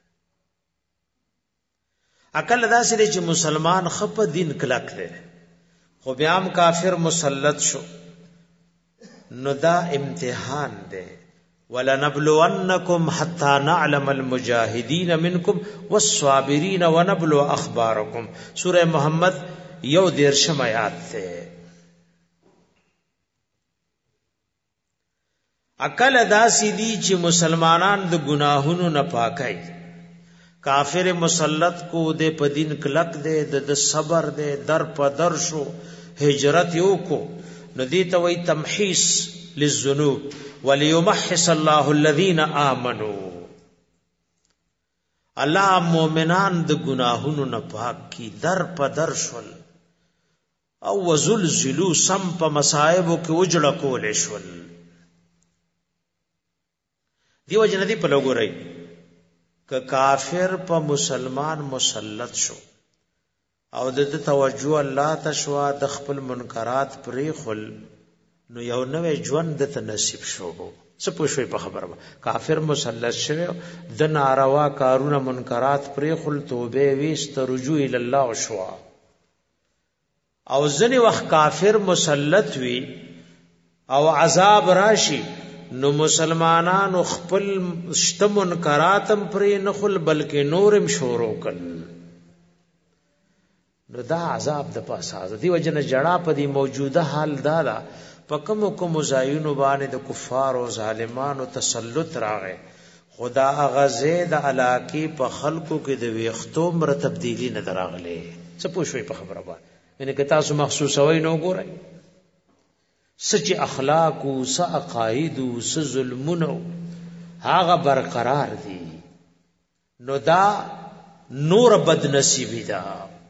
عقل دا سره چې مسلمان خپ دین کلک دی خو بیا هم کافر مسلط شو نو دا امتحان دی ولنبلونکم حتا نعلم المجاهدین منکم والصابرین ونبلو اخبارکم سورہ محمد 11 آیات ته عقل دا سیدی چې مسلمانان د گناهونو نه پاکای کافر مسلط کو دے په دین کلک دے د صبر دے در په در شو هجرت یو کو ندی ته وی تمحیص للذنوب وليمحص الله الذين امنوا الله مؤمنان د گناهونو نه پاک کی در په در شول او وزلزلوا سم په مصائب کې وجړه کول شول دیو جندي په لګورای ک کافر په مسلمان مسلط شو او د توجه الله تشوا د خپل منکرات پرې خل نو یو نوې ژوند د نصیب شو څه پوښوي په خبره کافر مسلط شوی د ناروا کارونه منکرات پرې خل توبه ویست رجوع ال الله شوا او ځنی وخت کافر مسلط وی او عذاب راشي نو مسلمانانو خپل شته منکراتم پرې نخل بلکې نورم شروع کړ نو دا عذاب د پاسه دی وجنه جړه په دی موجوده حال دا پکم کوم زایونو باندې د کفار او ظالمانو تسلط راغې خدا غزه د علاقه په خلقو کې د ویختو مر تبدیلی نه دراغله څه پوښوي په خبره باندې یعنی که تاسو مخصوص وای نو ګورئ سچ اخلاق او س عقاید او س ظلمونو هغه برقرار دي نو دا نور بد نصیبی دا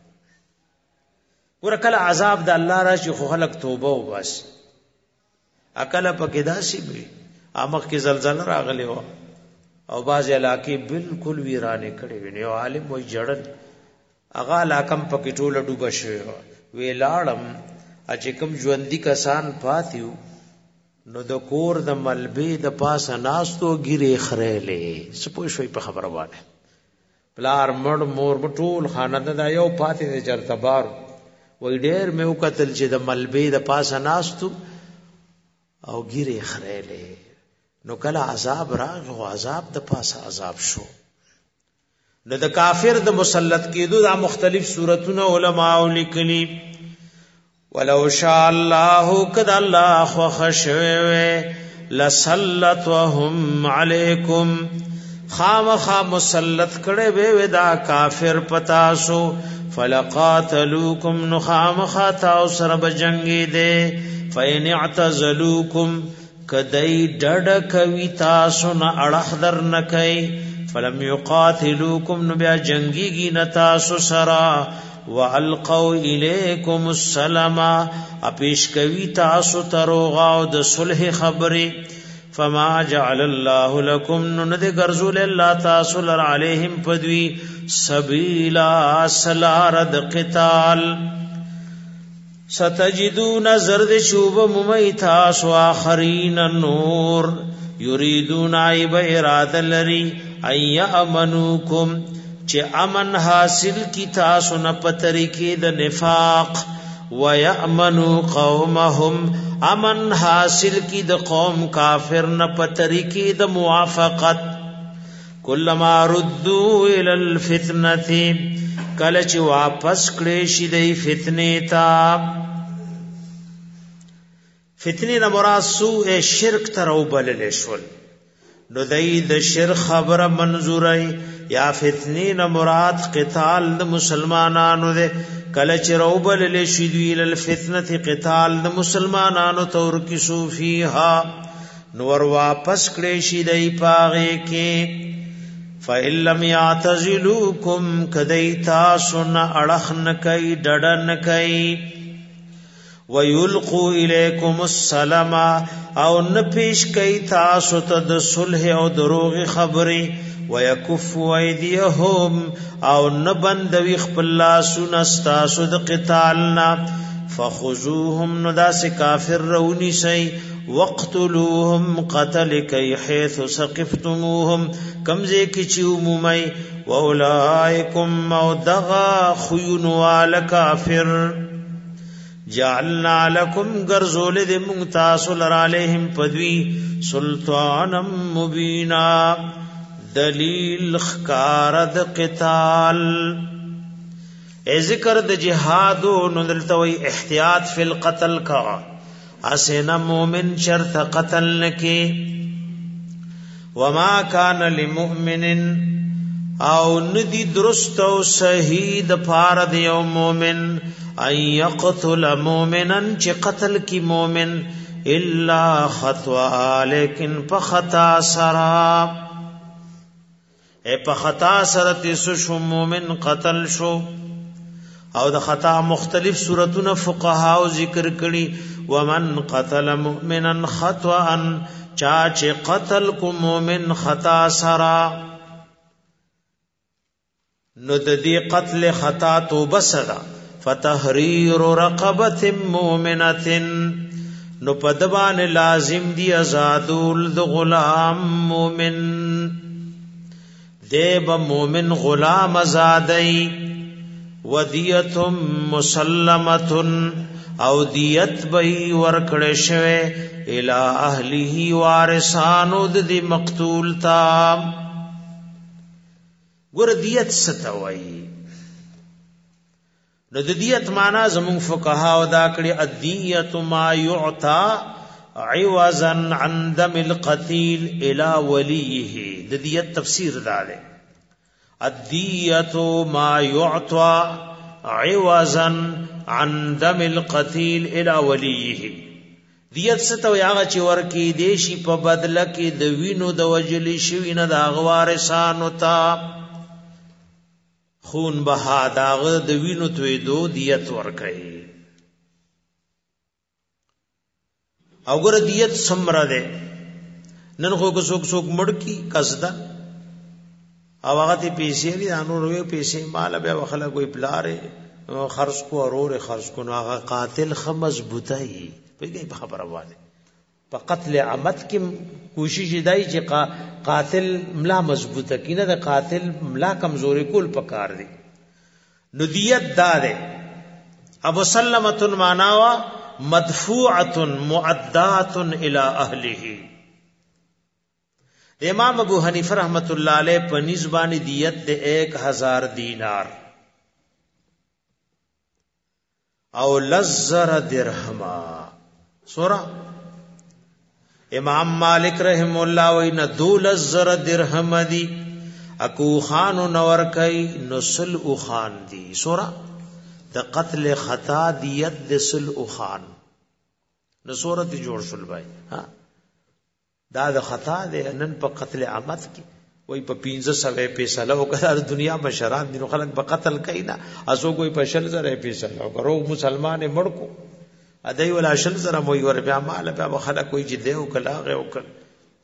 ورکل عذاب د الله راشي خو خلق توبه او بس عقل پکې داسي وي امخ کې زلزلہ راغلی و او باز علاقې بالکل ویرانه کړي وي نو عالم وای جړل اغا لاکم پکې ټوله ډوبه شوی وی لاړم چې کوم ژوندۍ کسان پاتیو نو د کور د ملبې د پاسه ناستو ګیره خړېلې سپوږ شوي په خبره باندې پلار مړ مور ټول خانه د یو پاتې د چرتبار وای ډېر مې وکتل چې د ملبې د پاسه ناستو او ګیره خړېلې نو کله عذاب راغو عذاب د پاسه عذاب شو نو د کافر د مسلط کېدو د مختلف صورتونه علماء لیکلي ولو شاء الله قد الله خشوه لسلطهم عليكم خامخا مسلط کړه به ودا کافر پتاسو فلقاتلوکم نخامخا تاسو سره بجنگی دے فین اعتزلوکم کدی ډډ کوي تاسو نه اړه در نکای فلم یقاتلوکم نبیا جنگیگی نتاسو سرا والقوا الیکم السلام اپیش کوي تاسو تروغاو د صلح خبره فما جعل الله لكم ند غرزول الله تاسو لر علیہم پدوی سبیلا سلارد قتال ستجدون زرد شوب ممیتاس آخرین النور یریدون عیب اراد لری ای امنوکم چه امن حاصل کی تاسو نپتری کی د نفاق ویأمنو قومهم امن حاصل کی د قوم کافر نپتری کی د موافقت کلما ردو الى الفتنه کلچ واپس کړي شي د فتنه تا فتنه نه مراد سوء شرک ترو بلل شول نو د شرک خبره منظورای یا فتنه نه مراد قتال د مسلمانانو ده کله چې روبل لشدوی الفتنه قتال د مسلمانانو تور کی صوفیها نور واپس کړي شي دای پاغه کې فإِن لَّمْ يَعْتَزِلُوكُمْ كَدَيْتَا سُنَّ أَڑَخْنَ كَيْ ڈَڑَنْ كَيْ وَيُلْقُوا إِلَيْكُمُ السَّلَمَ او نپیش کئی تاسو تا د صلح او دروغ خبری وَيَكُفُّ أَيْدِيَهُمْ او نبندوی خپلا سنستاسو د قتالنا فَخُذُوهُمْ نداس کافر رونی سی وَاقْتُلُوهُمْ قَتَلِ كَيْ حَيْثُ سَقِفْتُمُوهُمْ کمزے کی چیو مومی وَأُولَئِكُمْ مَوْدَغَا خُيُنُوَالَ كَافِرْ جعلنا لکم گرزول دے مغتاسل علیہم پدوی سلطانا مبینا دلیل خکارد قتال اے ذکر د جہادو نندلتوی احتیاط فی القتل کا اسینا مومن شرط قتل نکی وما کان لمؤمن او ندی درست و صحیح د پارد یو مومن ان یقتل مومنا چی قتل کی مومن الا خطوا لیکن پخطا سرا اے پخطا سرا تیسو شو مومن قتل شو او د خطا مختلف صورتون فقهاو ذکر کړي ومن قتل مؤمنا خطوا چاچ قتل کو مومن خطا سرا نو د دې قتل خطا توبه سره فتحریر رقبه مؤمنه نو پدبان لازم دی آزادول د غلام مومن دیب مومن غلام آزادای ودیت مسلمه او دیت بی ورکړې شوه الی اهله وارثانو د مقتول تا ګور دیت ستوي نو د دیت معنا زمون فقها او دا کړي الدیت ما یعطى عوضا عن دم القتیل الى وليه د دیت تفسیر داله الدیت ما یعطى عوضا عن دم القتیل الى وليه دیت ستوي هغه چې ورکی دیشي په بدله کې د وینو د وجلی شوی نه د غوارسانو تا خون بها داغه د وینو توی دو دیت ورکړي او ګره دیت سمره ده نن خو کو څوک څوک مړ کی قصدا او هغه ته پیسې لري انو روي پیسې مال به وخلا کوئی پلاره خرج کو اورور خرج کو هغه قاتل خ مضبوطای په خبره وانه په قتل عمد کې کوشش دی چې قاتل ملا مضبوطه کینه د قاتل ملا کمزوري کول پکار دی نو دیت داده ابو سلمۃ معناوا مدفوعه مؤدات الى اهله امام ابو حنیفه رحمت الله علیه په نسبانی دیت د 1000 دینار او لزر درهما سورہ امام مالک رحم الله وینا 2000 درهم دی اکو خان نور کای نسل او خان دی سورہ د قتل خطا دیت د سل او خان نو سورۃ جوړ شول بای ها دا د خطا د نن په قتل عمد کی وای په 1500 فیصله وکړه دنیا بشران دي خلک په قتل کینا اسو کوئی په 6000 فیصله وکړو مسلمان مړ کو ادای ولا 6000 موي ور بیا مال بیا خلک کوئی چې دیو کلاغه وکړ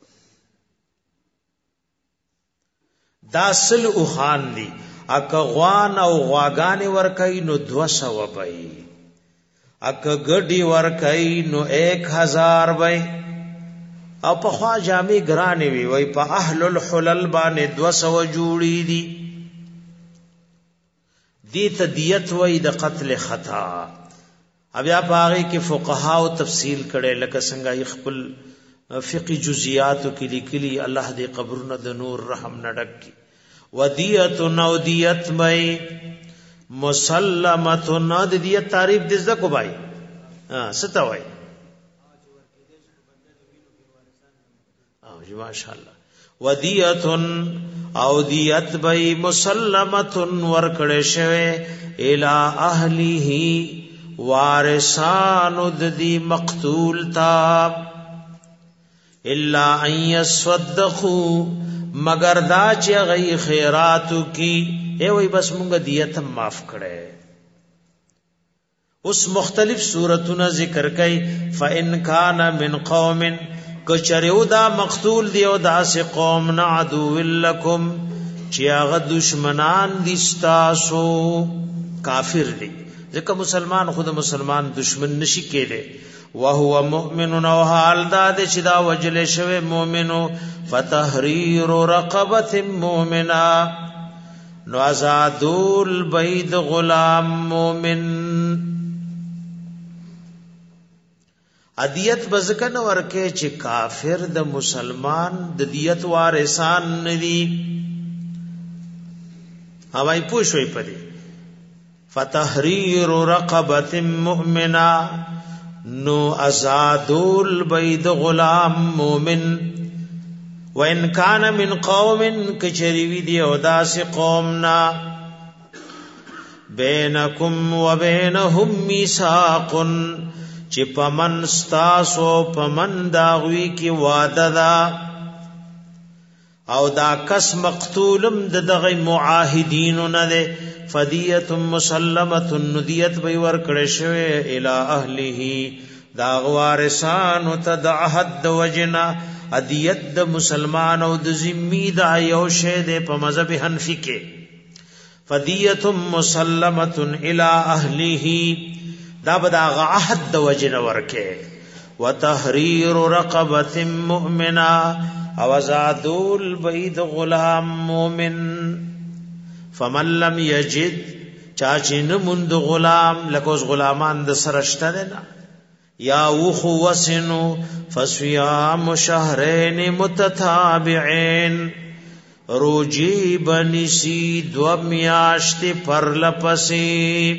داسل او خان دی اک غوان او غواګان ور کوي نو 200 وبای اک ګډي ور کوي نو 1000 وای او په خوا جامې ګرانې وي وای په اهل الحلل باندې 200 جوړی دي دي تدیت وای د قتل خطا بیا باغی کې فقها او تفصیل کړي لکه څنګه خپل فقہی جزئیاتو کې لیکلي الله دې قبرونه د نور رحم نډک کی ودیت نو دیت مې مسلمت نو دیت تعریف دې زکو بھائی ستا وای او ماشاءالله ودیت او دیت مې مسلمت ورکړې شوه الی اهله وارثان د دې مقتول تا الا ان يصدقوا مگر دا چې غي خیراتو کی ای وای بس مونږه دیت معاف کړي اوس مختلف صورتونه ذکر کړي فان کان من قوم کچریو دا مقتول دی او دا سه قوم نعدو لکم چې هغه دشمنان دي تاسو کافر دي ځکه مسلمان خود مسلمان دشمن نشي کېده وهو مؤمن او حال دا چې دا وجل شوی مؤمنو فتحرير رقبه مؤمنا نو آزادول بيد غلام مؤمن ادیت بزکن ورکه چې کافر د مسلمان د دیت وارثان ندي هواي پوښوي پدې فتحرير رقبه مؤمنا نو ازادول بيد غلام مؤمن وان كان من قوم كچریوی دی او داس قومنا بينكم وبينهم ميثاق چې پمن ستاسو پمن داوی کی وعده دا او دا کس مقتولم دغه معاهدین نه ده فدیه مسلمه ندیت به ور کړه شوی الی اهله دا وارثان تدعهد وجنا ادیت د مسلمان او د ذمی دا یو شه ده په مذهب حنفی کې فدیه مسلمه الی اهله دا بدا عهد د وجنا ورکه وتحرير رقبه مؤمنه او ازادول بيد غلام مؤمن فمن لم يجد چاچین مند غلام لکوس غلامان د سرشتنه نا یا وخو وسنو فصيام شهرين متتابعين روجی بنسی دو میاشت پر لپسی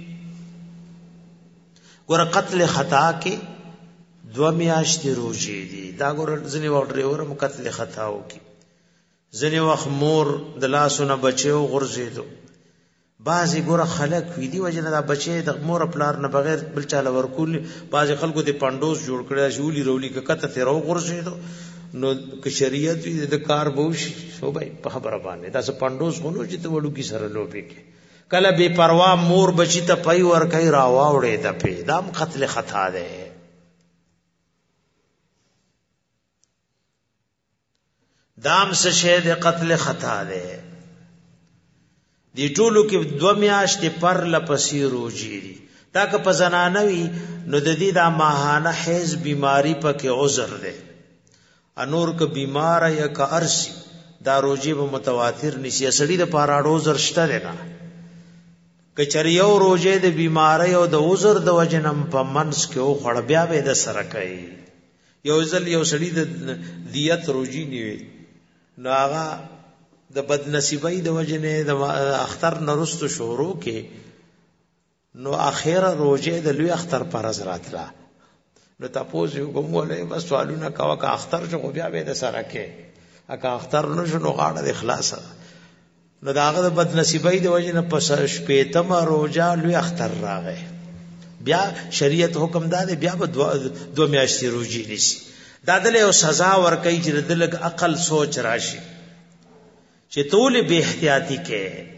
ګور قتل خطا کې دو میاشت روجی دي دا ګور ځنی وړ ډریور قتل خطا وکي ځنی وخت مور د لاسونه بچو غرزیدو بعضی ګور خلک وی دی وجنه دا بچي د مور پلار نه بغیر بل چاله ورکول بعضی خلکو د پاندوس جوړ کړی شولي رولی کته ته رو غرزیدو نو که شریعت دې د کار بوشي شو به په خبره باندې دا څه پاندوس غونو چې ته وړو کی سره لوبي کې کله بے پروا مور بچی ته پي ور کوي راواوړې د په دام قتل خطا ده دام څه شه د قتل خطا ده دی ټولو کې دو میاشتې پر لپسې روجي دي تا که په زنانوي نو د دې دا ماهانه حیض بیماری پکې عذر ده انور که بیمار یا که ارسی دا روجی به متواتر نسی سړی د پاراړو عذر شته ده نه که چریو روجه د بیماری او د عذر د وجنم په منس کې او خړ بیا به د سره کوي یو ځل یو سړی د دیت روجی نیوي نو هغه د بد نصیبای د وجنه د اختر نرستو شورو کې نو اخیره روجه د لوی اختر پر از راتلا نو تاسو یو کومه بس سوالونه کاوه که اختر شو بیا به د سره کې اګه اختر نشو نو غاړه د اخلاص نو داغه د بد نصیبای د وجنه پس شپېتم روجا لوی اختر راغی بیا شریعت حکم داده بیا به دو میاشتې روجي نشي دا دله او سزا ورکړي چې دلګ عقل سوچ راشي چې طول به احتیاطی کې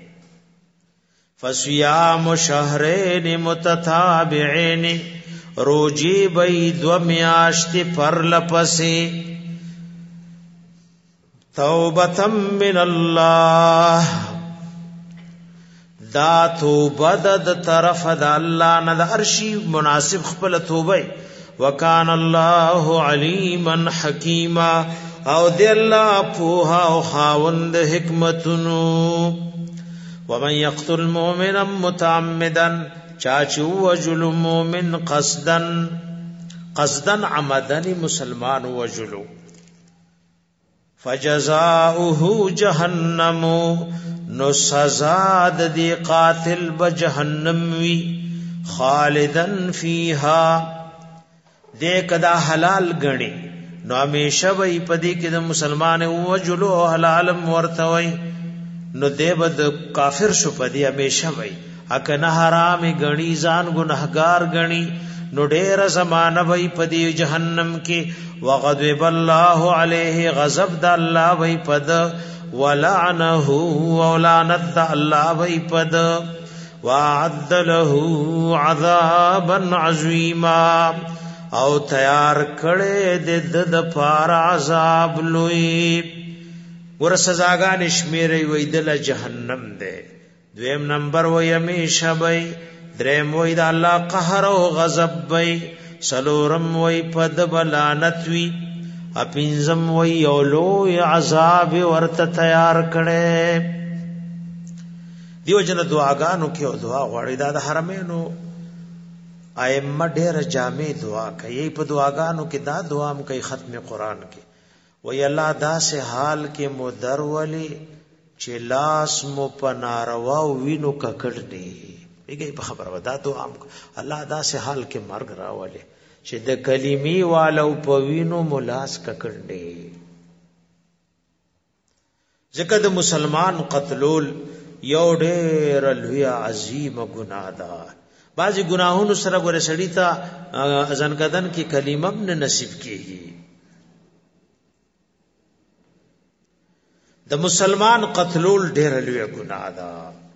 فصيام شهرين متتابعين روجی بی دو میاشتی پر لپسی توبتم من اللہ دا توبه د طرف د الله نه د ارشی مناسب خپل توبه وکان الله علیما حکیما او دی الله پوها او خاوند حکمتونو ومن یقتل مؤمنا متعمدا چاچو وجل مومن قصدن عمدن مسلمان وجلو فجزاؤه جهنم نو سزا د دی قاتل بجهنم وی خالدن فیها دې کدا حلال غني نو همیشه وی پدې کې د مسلمان وجلو حلال ورتوي نو دې بد کافر شو پدې همیشه وی اکنه حرام غنی ځان گنہگار غنی نو ډیر زمانہ وی پدی جہنم کې وغضب الله علیه غضب د الله وی پد ولعنه ولعنت الله وی پد وعد له عذابا عظیما او تیار کړي د پار عذاب لوی ور سزاګان شمیرې وی دل جهنم ده دویم نمبر وی همیشه بی دریم وی دا اللہ قهر و غضب بی سلورم وی پد بلانت وی اپینزم وی یولو عذاب ورت تیار کڑے دیو جن دعاگانو کیو دعا غوڑی دا دا حرمینو ائمه ډیر جامع دعا کوي په دعاګانو کې دا دعا هم کوي ختم قرآن کې وی الله دا سے حال کې مدر ولی چې لاس مو پناروا وینو ککړ دی ایګي په خبره ودا ته عام الله دا سه حال کې مرګ راولي چې د کلمې والو په وینو ملاس ککړ دی ځکه د مسلمان قتلول یو ډېر لوی عظیم ګناه ده بعضی ګناهونو سره ګره سړی ته اذن کدن کې کلمه نه نصیب کیږي د مسلمان قتلول ډېر لوی ګناه ده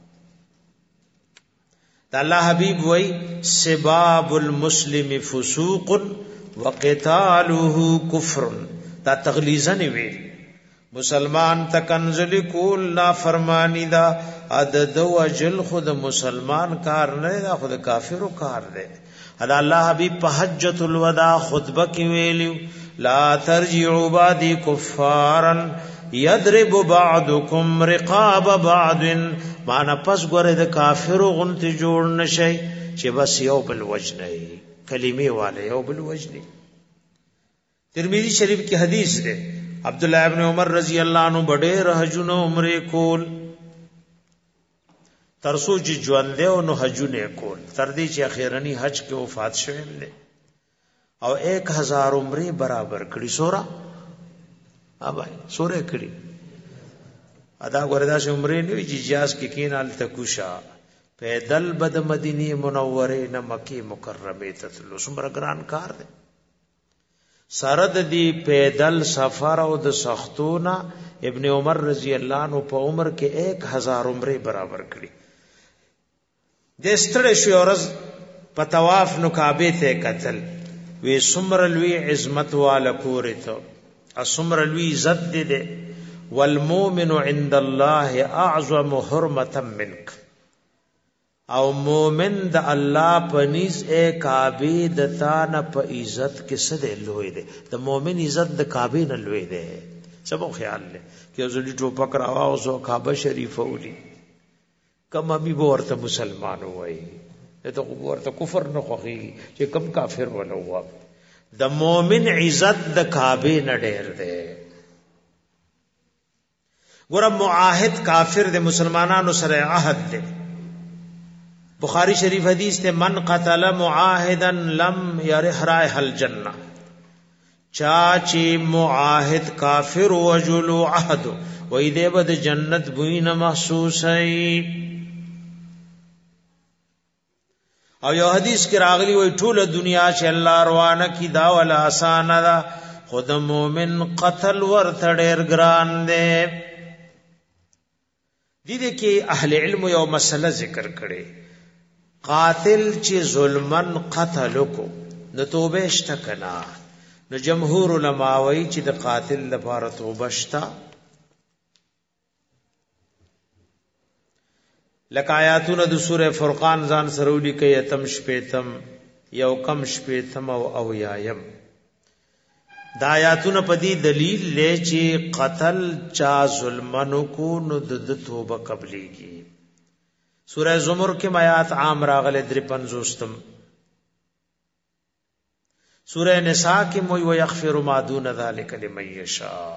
د الله حبیب وای سباب المسلم فسوق وقتاله کفر دا تغلیظا وی مسلمان تکنزل کول نافرمانی دا عدد وجل خود مسلمان کار نه دا خود کافرو کار دی ادا الله حبیب په حجۃ الوداع خطبه کې ویلو لا ترجعوا بعدی کفارا یضرب بعضکم رقاب بعض معنا پس ګوره د کافرو غنتی جوړ نشي چې بس یو بل وجنی کلمې والے یو بل وجنی ترمذی شریف کی حدیث ده عبد الله ابن عمر رضی الله عنه بډې حجونه عمره کول ترسو چې ژوند له نو حجونه کول تر دې چې اخیرنی حج کې وفات شوه او 1000 عمره برابر کړي سورا ابای سورې کړي ادا ګوردا چې عمره نیوي چې جاز کې کینال تکوشا پیدل بد مدینه منوره نه مکی مکرمه ته تلو څومره ګران کار دی سرد دی پیدل سفر او د سختونا ابن عمر رضی الله عنه په عمر کې 1000 عمره برابر کړي د ستړي شو ورځ په طواف نو کعبه ته قتل وی سمر لوی عظمت والا کورته اسمر لوی عزت دے والمومن عند الله اعظم حرمتا منك او مومن د الله پنیز اے کعبه د تان په عزت کې سده لوی دے د مومن عزت د کعبه نه لوی دے سبو خیال لے کہ زړی ټوپک راو سو کعبه شریف ولي کما می ورته مسلمان وای ته ورته کفر نه خوږي چې کم کافر ولوا د مومن عزت د کعبه نه ډېر دی ګور معاهد کافر د مسلمانانو سره عهد دی بخاری شریف حدیث ته من قتل معاهدا لم يرح رائح الجنه چاچی معاهد کافر وجلو عهد وې دې بد جنت بوی نه محسوس ای او یو حدیث کې راغلی وای ټول دنیا چې الله روانه کی دا ولا آسان ده خود مومن قتل ورته ډېر ګران دی دې کې اهل علم یو مسله ذکر کړي قاتل چې ظلمن قتل کو نو توبه شته کنا نو جمهور علما وایي چې د قاتل لپاره توبه شته لکه آیاتونه د سوره فرقان ځان سرولی کې یتم شپیتم یو کم شپیتم او یایم دا آیاتونه په دې دلیل لې چې قتل چا ظلمنو کو نو د توبه قبليږي سورہ زمر کې آیات عام راغله 53 سورہ نساء کې موي ويغفر ما دون ذلك لمن يشاء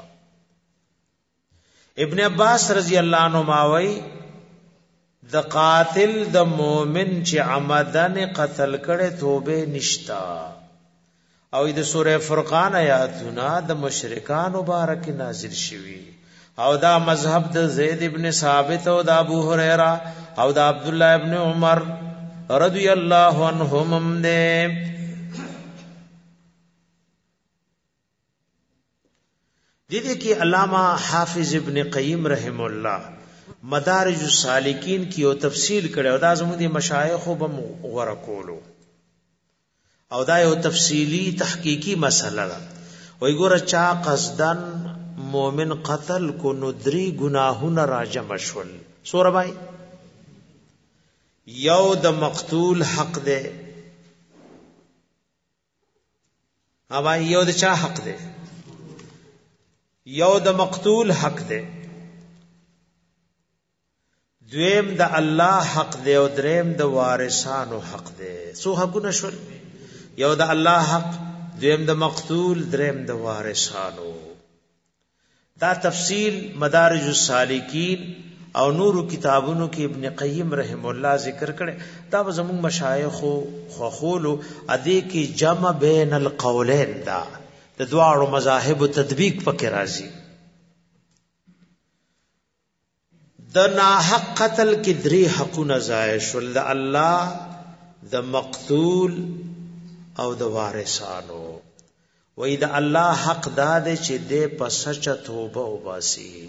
ابن عباس رضی الله عنه ماوي د قاتل د مؤمن چې عمدن قتل کړي توبه نشتا او د سوره فرقان آیاتونه د مشرکان مبارک نازل شوي او دا مذهب د زید ابن ثابت او د ابو هريره او د عبد الله ابن عمر رضی الله عنهم نه دې کې علامہ حافظ ابن قیم رحم الله مدارج السالکین کی او تفصیل کړي او دا زموږ د مشایخ وب غوړه کولو او دا یو تفصیلی تحقیقی مسله ده وای ګوره چا قصدن مؤمن قتل کو ندری گناهونه راجم شول سوره بای یو د مقتول حق ده اوبا یو د چا حق ده یو د مقتول حق ده دویم د الله حق ده او دریم د وارثانو حق ده سو حقونه شول یو د الله حق دویم د مقتول دریم د وارثانو دا تفصیل مدارج السالکین او نور کتابونو کې ابن قیم رحم الله ذکر کړي دا زموږ مشایخ خو خولو ادي کې جمع بین القولین دا د دواړو مذاهب تطبیق پکې راځي د ناحق قتل کې درې حقونه ضایع شول د الله د مقتول او د وارثانو وې د الله حق داده چې دې په سچ توبه وباسي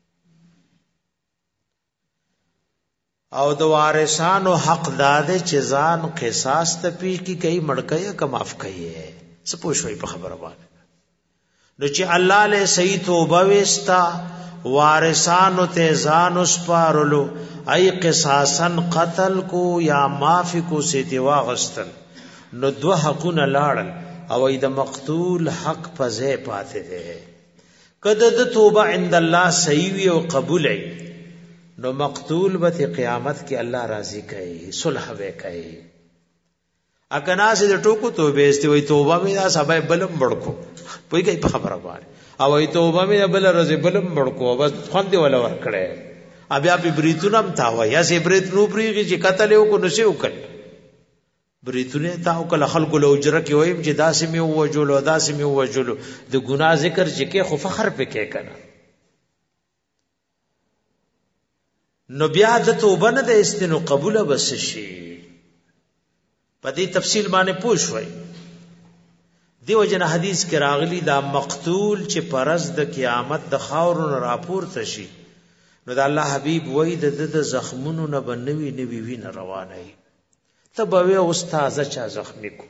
او د وارثانو حق داده چې ځان قصاص ته پی کی کوي مړکې کا معاف کوي څه پوښوي په خبره باندې نو چې الله له صحیح توبه وستا وارثانو ته ځان وسپارلو ای قصاصن قتل کو یا معاف کو سي واغستل نو دو حقونه لاړل او د مقتول حق په ځای پاتې ده کله د توبه عند الله صحیح وي او قبول وي نو مقتول به قیامت کې الله راضي کوي صلح وکړي اګنا سي د ټوکو توبه است وي توبه مې سبا بلم بڑکو پوي کوي په خبره باندې او ای توبه مې بل ورځ بلم بڑکو بس خوندې ولا ور کړي بیا په بریتونم تاوه یا سي بریت نو پریږي چې قتل یو کو نشي وکړي بریتونه تاو کله خلق له اجره کې وایم چې داسې مې وجلو داسې مې وجلو د ګناه ذکر چې کې خو فخر پکې کنه نو بیا د توبه نه د استنو قبول بس شي په دې تفصیل باندې پوښوي دیو جن حدیث کې راغلی دا مقتول چې پرز د قیامت د خاورونو راپورته شي نو د الله حبیب وای د زخمونو نه بنوي نوي وین روانه تبوی استاد چا زخمی کو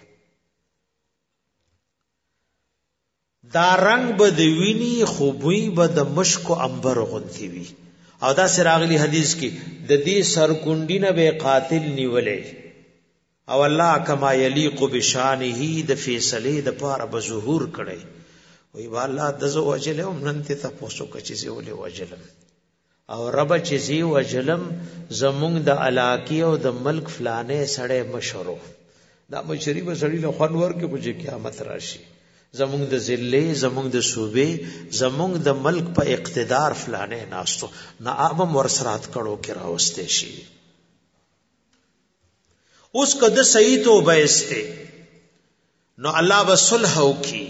دا رنگ بد ویني خوبوي بد مشک او انبر غنتی وی او دا سراغلی حدیث کې د دې سرکونډینه به قاتل نیولې او الله کما یلیق بشانه د فیصله د پاره به ظهور کړي وی والله دزو وجلم نن ته تاسو کچې زی ولې وجلم او رب چې زی وجلم زمونږ د علاقې او د ملک فلانه سړی مشرو دا مشری به سړی له خنور کې په قیامت راشي زمونږ د ذلې زمونږ د صوبې زمونږ د ملک په اقتدار فلانه ناستو نه ابم ورسرات کړو کې راوستي شي اوس کده صحیح توبه استه نو الله وصلح وکي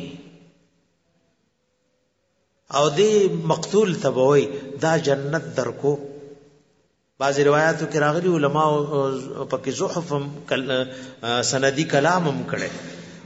او دی مقتول تبوي دا جنت درکو بعض روایتو کې راغلي علما پکې زحف سندي کلام هم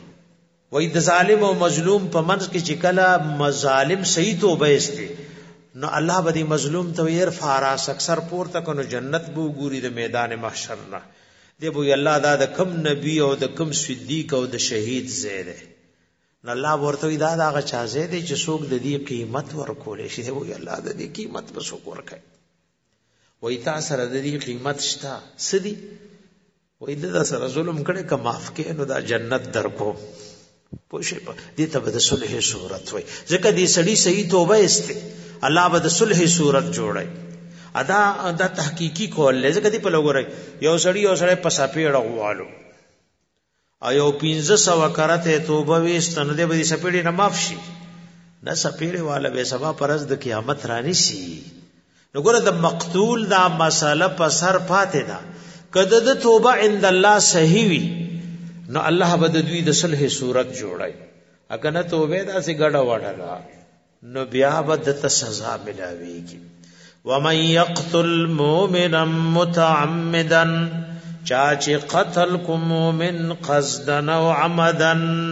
کړي وای د ظالم او مظلوم په منځ کې چې کله مظالم صحیح توبه استه نو الله به مظلوم ته يرفع راس اکثر پورته کنو جنت بو ګوري د میدان محشر نه دی بو الله دا د کم نبی او د کم صدیق او د شهید زیره نو الله ورته دا هغه چا زیده چې څوک د دې قیمت ورکول شي دی بو الله د دې قیمت به څوک ورکړي وای تاسو سره د دې قیمت شته سدي وای د سره ظلم کړي که معاف کړي نو دا جنت درکو پوښې په دې ته به د صلح صورت وای ځکه دې سړی صحیح توبه استه الله به د صلح صورت جوړي ادا تحقیقی کول ځکه دې په لګورای یو سړی په سپېړه غوالو ایو 1500 کرته توبه وستنه دې به سپېړې نه معاف شي نه سپېړې والا به سبا پرز د قیامت رانی شي نو ګوره د مقتول دا مساله په سر پاتې ده کده د توبه عند الله صحیح وي نو الله به د دوی د صلح صورت جوړي اګه نه توبه دا سي ګډه وډه نو بیا به د سزا ملاويږي ومن يقتل مؤمنا متعمدا چاچ قتل کو مؤمن قصدا او عمدا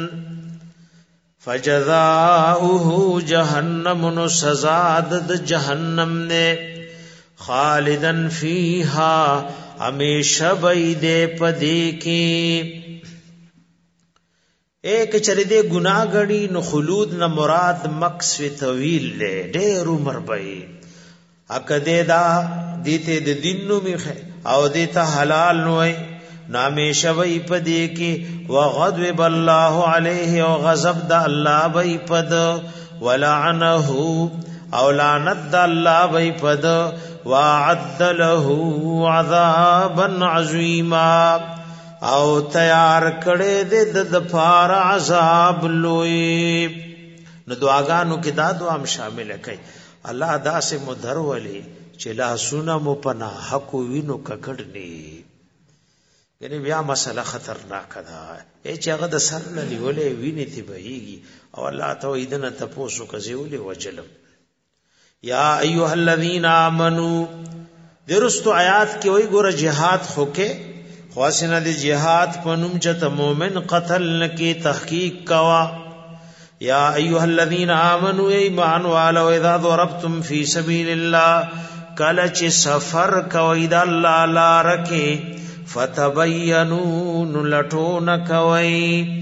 فجزاؤه جهنم نو سزا د جهنم نے خالدن فیها ہمیشہ بید پدی کی ایک چردے گناہ گڑی نو خلود نہ مراد مکس طویل لے ډېر عمر بئی اکدے دا دیتے د دینو میخه او دیتا حلال نوئی نامیشہ بئی پدی کی وغضب اللہ علیہ او غضب دا اللہ بئی پد ولعنہ او لعنت دا اللہ بئی پد وعد له عذابا عظیما او تیار کړي د دفار عذاب لوی نو دعاګانو کې دا دعا هم شامل کړي الله دا سه مدر ولي چې لا سونه مو پنا حق وینو ککړني یعنی بیا مسله خطرناک ده چې هغه د سر نه نیولې ویني تی بهيږي او الله ته ایدنه تاسو کوي وجلم یا ایها الذین آمنو درست آیات کې وای ګوره jihad خوکه خواسنه د jihad پنوم چې مومن قتل نکی تحقیق کوا یا ایها الذین آمنو ایمان والو اذا ضربتم فی سبیل الله کله چې سفر کوي د الله لارکه فتبینوا لټون کوي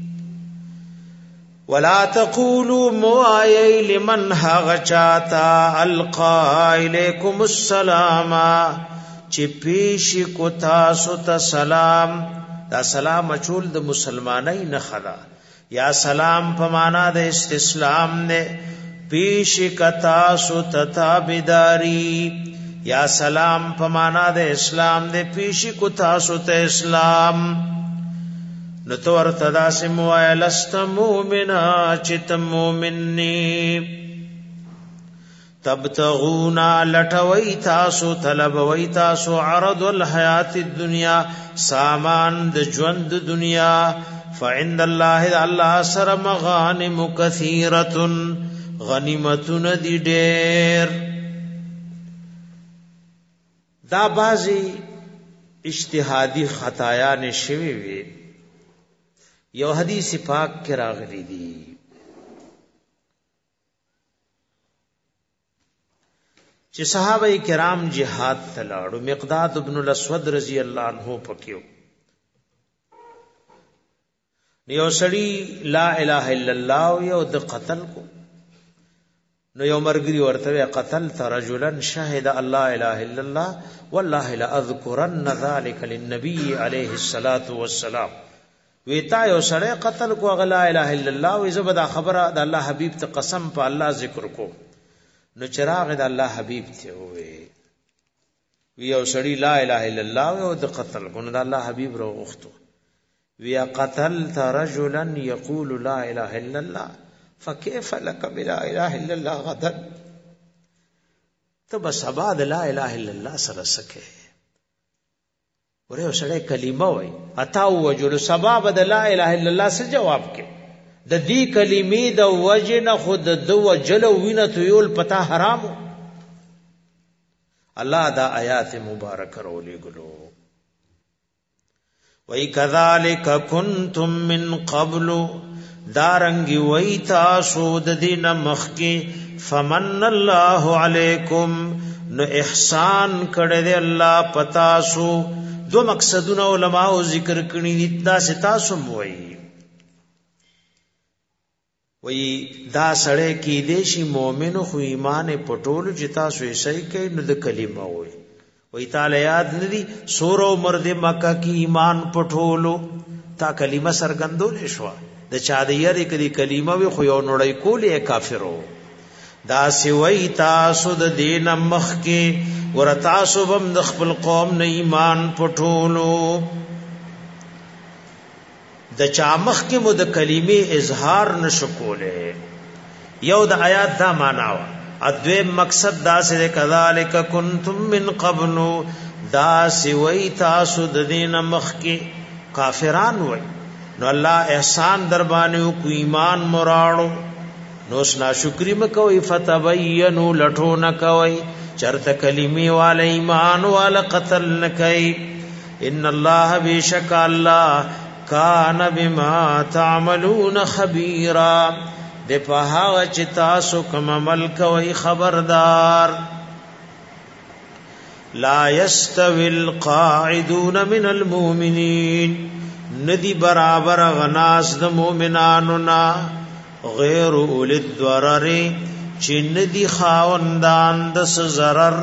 ولا تقولوا موای لمن هغچاتا القا الیکم السلام چې پیش کو تاسو ته سلام دا سلام اچول د مسلمانای نه خدا یا سلام په معنا د استسلام نه پیش کتا سو تتابداری یا سلام په معنا د اسلام نه پیش کو تاسو ته اسلام نو تو ورتدا سم وایلست مومنا چت مومنی تبتغونا لټوي تاسو طلبوي تاسو عرض الحیات الدنیا سامان د ژوند دنیا فعند الله الله سر مغانم کثیره غنیمتون دی ډېر دا بازي اجتهادي خطایا نشوي وي یو حدیث پاک کې راغلي دي چې صحابه کرام jihad تلاړو مقداد ابن الاسود رضی الله عنه پکيو یو سړی لا اله الا الله یو د قتل کو نو یو مرګري ورته قتلت رجلا شهد الله اله الا الله والله لا اذكرن ذلك للنبي عليه الصلاه والسلام ویتا یو سړی قتل کو غلا اله الا الله وی زبدا خبره د الله حبیب ته قسم په الله ذکر کو نو چراغ د الله حبیب ته وی یو سړی لا اله الا الله او د قتل کو د الله حبیب رو غختو وی قتلت رجلا يقول لا اله الا الله فكيف لك بلا اله الا الله غدا تب سبا د لا اله الا الله سره سکه ورې سره کلمه وای اتا وجل سبب د لا اله الا الله سره جواب کې د دې کلمې د وجنه خود د وجل وینته یول پتا حرام الله دا آیات مبارک رولې ګلو وای کذالک کنتم من قبل دارنگی وی تاسو د دین مخکی فمن الله علیکم نو احسان کړه دې الله پتاسو. دو مقصدونه علماء ذکر کړي دا ستاسو وی دا سړی کې دیشي مؤمن خو ایمان پټول چې تاسو یې صحیح کوي نو د کلمه وی تعالی یاد ندی سور عمر د مکه کې ایمان پټولو تا کلمه سرګندول شو د چا د یری کړي کلمه وی خو یو نړۍ کولې کافرو. دا سوی تاسو د دین مخ کې ور تاسو بم د خپل قوم نه ایمان پټولو د چا مخ کې مو د کلمې اظهار نشکوله. یو د آیات دا معنا وا ادویم مقصد دا سره کذالک کنتم من قبل دا سوی تاسو د دین مخ کې کافران وای نو الله احسان در باندې کو ایمان مراړو نو سنا شکری مکوئی فتبینو لٹھو نکوئی چرت کلمی والا ایمان والا قتل نکئی ان اللہ بیشک اللہ کان بما تعملون خبیرا دے پہاغ چتاسو کم عمل کوئی خبردار. لا يستوي القاعدون من المؤمنین ندی برابر غناس د مومنانونا غیر اولی الضرر چن دی خاوندان دس ضرر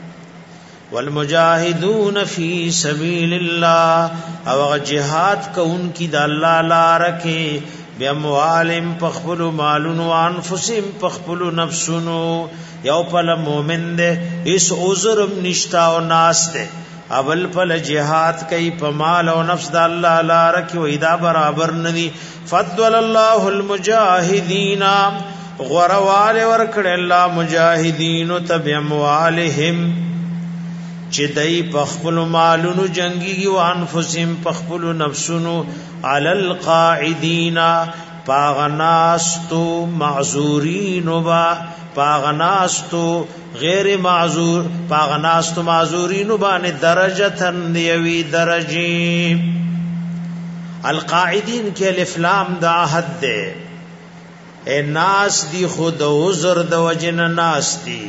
والمجاہدون فی سبیل اللہ او جہاد کو ان کی دا اللہ لارکے بیاموالم پخپلو مالون وانفسم پخپلو نفسنو یو پل مومن دے اس عذرم نشتا و ناس دے اول پل جہاد کئی پمال و نفس دا اللہ لارکی و ادا برابر ندی. فضل اللہ المجاہدین غروال ورکڑ اللہ مجاہدین تبیموالہم چدئی پخپل مالونو جنگی و انفسهم پخپل نفسونو علی القاعدین پاغناستو معذورین با پاغناستو غیر معذور پاغناستو معذورین بان درجتن دیوی درجی. القاعدین کے الف لام دا عہد دے اے ناس دی خود عذر د وجن ناس دی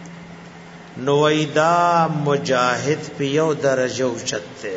نویدا مجاہد پی یو درجہ اوچتے.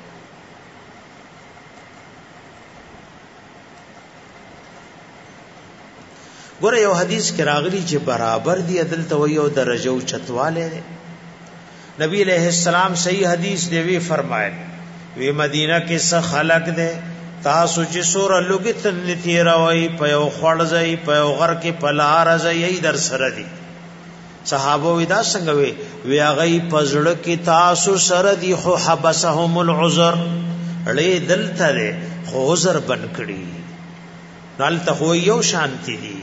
گورے یو حدیث کی راغلی چی برابر دی عدل تو یو درجہ اوچتوالے نبی علیہ السلام صحیح حدیث دے وی فرمائے وی مدینہ کے سخ خلق دے تاسو چې سور لوګي تن تیروي په یو خړځي په یو غر کې پلار ځي در سره دي. صحابه ودا څنګه وی هغه پزړه کې تاسو سره دي خو حبسهم العذر لې دلته له خو عذر بن کړي دلته خو یو شانتی دي.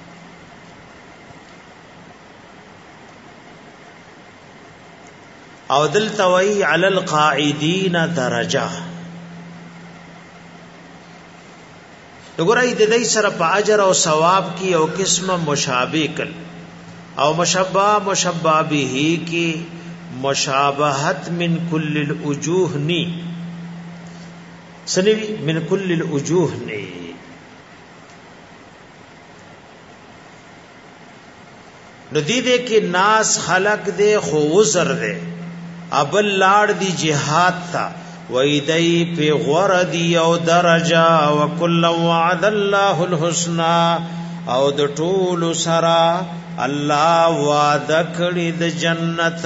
او دلته وی علی القاعدین درجه وګورئ د دې سره په اجر او ثواب کې او قسمه مشابه کل او مشبہ به کې مشابهت من کل الوجوه نی سنوی من کل الوجوه نی. نو دې کې ناس خلق دے خو عذر دے ابل لاړ دی جهاد تا ویدئی پی غردی او درجہ وکل وعد اللہ الحسنى او د ټول سرا اللہ وعده کړي د جنت.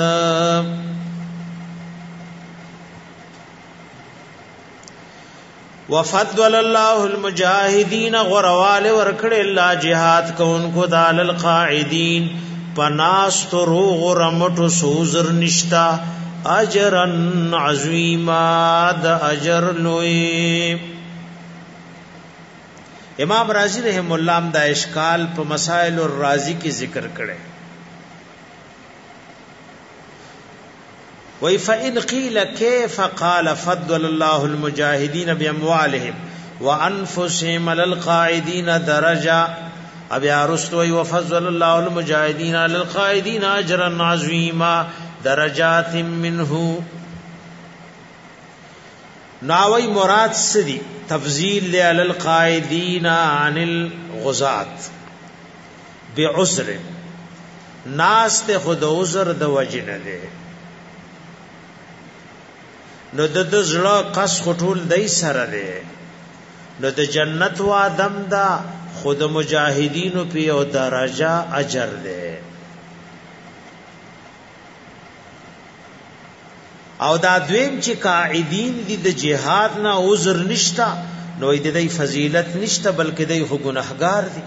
وفضل اللہ المجاہدین غروال ورکړي اللہ جہاد کوونکو دال القاعدین پناست روغ رمټو سوزر نشتا اجرن عظیما د اجر لوی. امام رازی رحم اللہ دا اشکال په مسائل الرازی کی ذکر کړي وی فإن قیل کیف قال فضل اللہ المجاہدین باموالهم وانفسهم علی القاعدین درجہ اب یارست وی وفضل اللہ المجاہدین علی القاعدین اجرا عظیما درجات منه. ناوی مراد سدی تفضیل لی علی القائدین عن الغزات بعذر ناس ته خود عذر د وجه نه دی نو د زړه قص خټول دای سره دی نو د جنت و آدم دا خود مجاهدینو په یو درجه اجر دی او دا دویم چې قاعدین دي د جهاد نه عذر نشتا نو د دې فضیلت نشتا بلکې د خو ګناهګار دي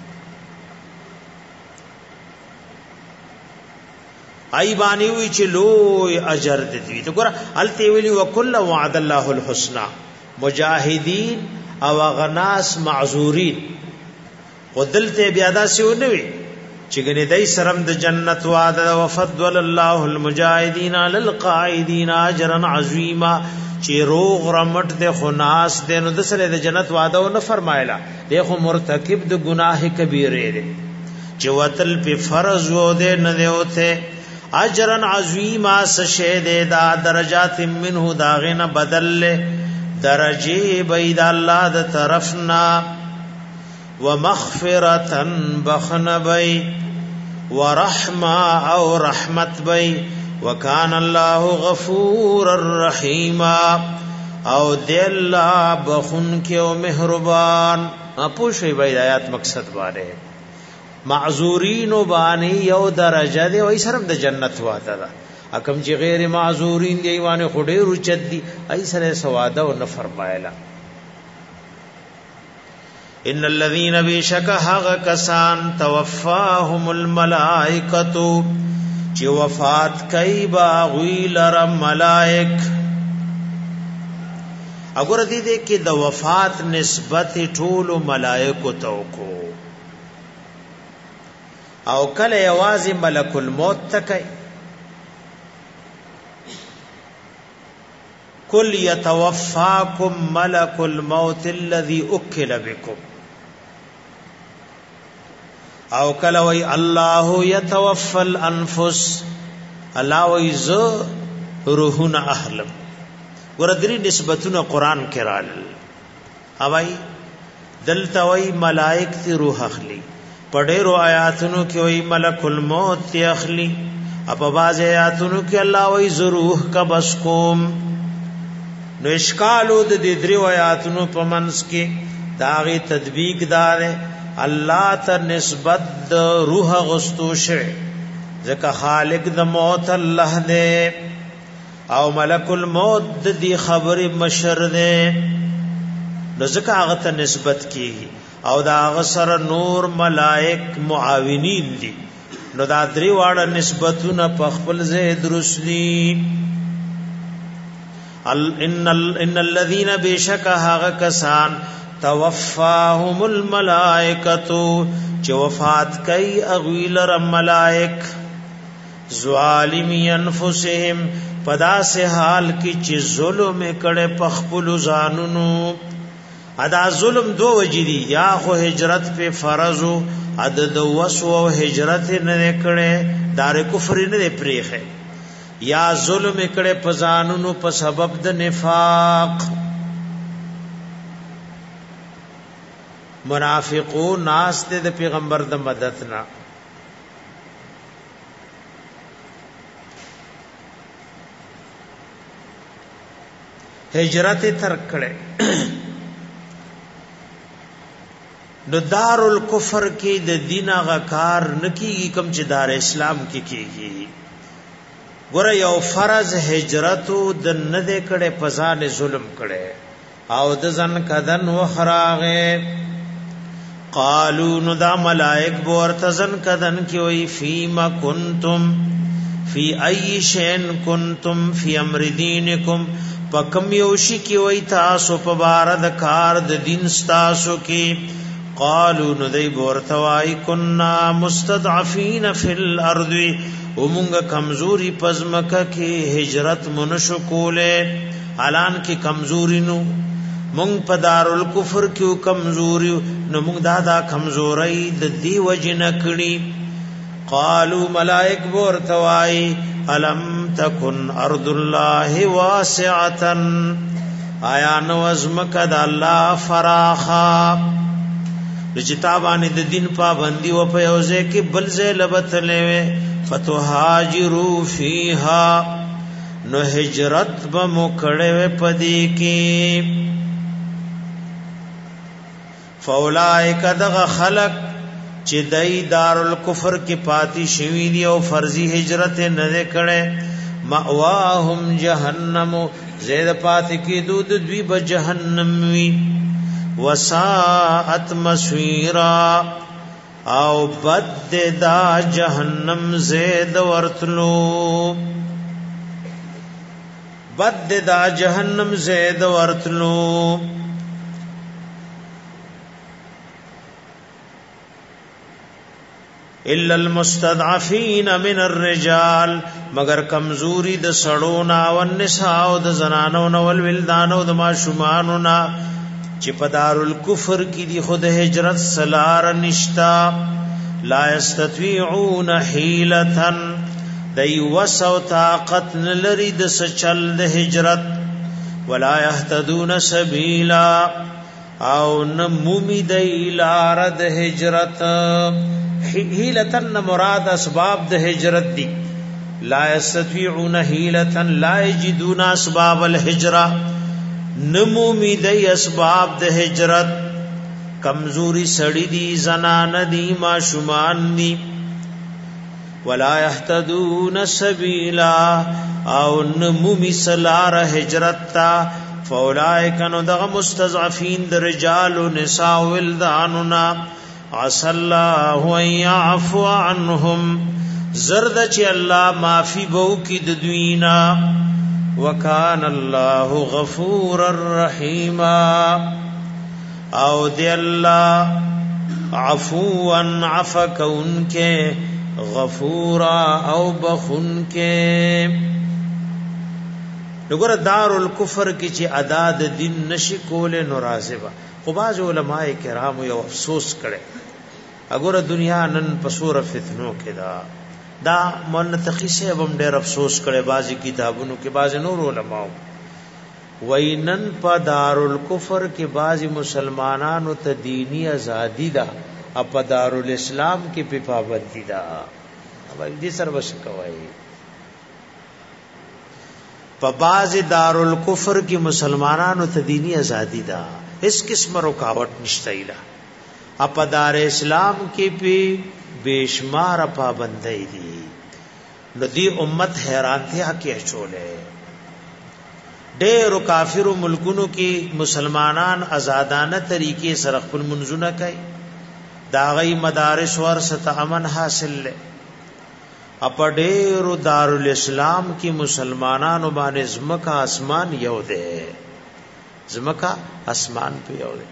ای باندې وی چې لوی اجر دي ته ګور الته ویلی وکل وعد الله الحسنى مجاهدین او غناس معذورین ودلته بیا دا سیونه وی چې ګنې دای سرم د جنت وعده وفضل الله المجاهدین علی القاعدین اجرا عظیما چې روغ رمټ د خناس د نو د سره د جنت وعده نه فرمایلا دغه مرتکب د گناه کبیره دی چې وتل په فرض و د نه دیوته اجرا عظیما سشه د درجات منه داغنه بدل درجه بيد الله د طرفنا ومغفرة بخنبي ورحمة او رحمت بي وكان الله غفور الرحيم او دل الله بخن کے او مہربان پوښي بھائی آیات مقصد باره معذورین وبانی یو درجه دی وای سره د جنت واته ده اکم چې غیر معذورین دی ایوانه خډې رچد دی ای سره سواده او نه فرمایلا ان الذين بشك هغ کسان توفاهم الملائکه چې وفات کوي با غویلر ملائک اگر دې کې د وفات نسبت ټول ملائکه توکو او کله یوازې ملک الموت تکي کل یتوفاکم ملک الموت الذي اکل بكم او کله وی الله یتوفى الانفس الله وی ز روحنا اهلم وردری نسبتونه قران کې رال اوای دلته وی ملائک تی روح اخلي پډېرو آیاتونو کې وی ملک الموت تی اخلي په باز آیاتونو کې الله وی ز روح کا بس کوم نو اشکالو د دې درو آیاتونو په منس کې داغي تطبیق دار الله ته نسبت د روح غستو شوه ځکه خالق د موت الله دې او ملک الموت د دې خبره مشر دې نو ځکه هغه ته نسبت کیږي او دا هغه سره نور ملائک معاونین دي نو دا درې واړه نسبتونه په خپل ځای درسلي ان الذين بشك هغه کسان توفاهم الملائکتو چې وفات کوي اغویلر ملائک ظالمی انفسهم پدا سے حال کی چې ظلم کړي په خپل ځانونو ادا ظلم دو وجدي یا خو هجرت په فرض او عدد وسو او هجرت نه کړي دار کفر نه پریخه یا ظلم کړي په ځانونو په سبب د نفاق منافقون ناس ته د پیغمبر د مدد نه هجرت ترک کړي نو دار الکفر کې د دین غکار نکیږي کم چې دار اسلام کې کیږي ګوره یو فرض هجرت د نه دې کړي پزان ظلم کړي او د ځن کدن وخراغه قالو نو دا ملائک بورتزن کدن کی وی فیما کنتم فی ای شین کنتم فی امر دینکم پکم یوشی کی وی تاسو په بار د کار د دین تاسو کی قالو نو دی بورتوای کنا مستضعفین فی الارض ومنګ کمزوری پزمکه کی هجرت منشو کوله اعلان کی کمزوری نو مونږ په دارل کفر کیو کمزوري نو مونږ دادا کمزوري د دی وجنه کړي قالو ملائک ورتوای الم تکن ارض الله واسعه آیا نو ازمکه د الله فراخا رجتابانی د دین پابندی و په یوځه کې بل ځای لبتلې فتوهاجروا فیها نو هجرت به مکړې پدې کې فاولائک دغ خلق چې دای دارالکفر کې پاتی شوی دی او فرضی هجرت نه کړي مأواهم جهنم زید پاتی کې دود دوی به جهنم وی وساءت مسویرا او بد دا جهنم زید ورتلو بد دا جهنم زید ورتلو الا المستضعفين من الرجال مگر کمزوری د سړونا او النساء او د زنانو نو ولدان او د ماشومانو نا چې په دارالکفر کې دی خود هجرت سلار نشتا لا یستطيعون حیلتن دای وسو طاقت لری د سچل د هجرت ولا يهتدون سبیلا او نمومی دای لار د هجرت حیلتن مراد اسباب د هجرت دی لا یستطيعون حیلتن لا یجدون اسباب الهجرة نمومی دی اسباب د هجرت کمزوری سړی دی زنان دی ماشومان دی ولا يهتدون سبیلا او نمومی سلار هجرت تا فاولائک نو دغه مستضعفین د رجال و نساء ولداننا عسى الله ان يعفو عنهم زرد چې الله معافي بو کی د دوینا وکان الله غفور الرحیم او دی الله عفوا عفکون کے غفورا او بخون کے وګوره دارالکفر کی چې ادا د دین نشي کوله ناراضه خو باز علماء کرام یو افسوس کړي وګوره دنیا نن په سور فتنو کې دا منتقی سے هم ډېر افسوس کړي بازي کتابونو کې باز نور علماء وینن په دارالکفر کې بازي مسلمانانو ته دینی ازادي ده په دارالاسلام کې په پابندي ده اوبای دې سر وش کوي په بازي دارالکفر کې مسلمانانو ته دینی ازادي ده اس قسم رکاوٹ نشته ایلا اپا دار اسلام کی پی بیشمار پابندی دی ندی امت حیرانتیا کی اچولے ډېر کافر ملکونو کې مسلمانان آزادانه طریقې سره خپل منځونه کوي دا غي مدارس ورثه امن حاصل لې اپا ډېر دارالاسلام کې مسلمانانو باندې زمکا اسمان یو ده زمکا اسمان پہ یو دے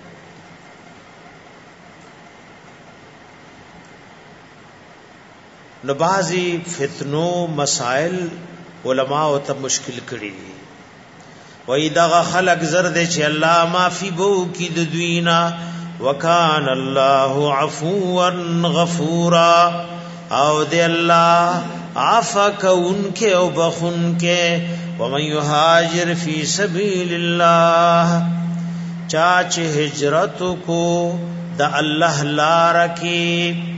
نبازی فتنو مسائل علماء ته مشکل کړي وای دا خلق زرد چې الله معافي بو کی د دوینا وکان الله عفوا غفورا او دی الله عفک انکه او بخنکه ومن يهاجر في سبيل الله چاچ ہجرت کو دا اللہ لار کی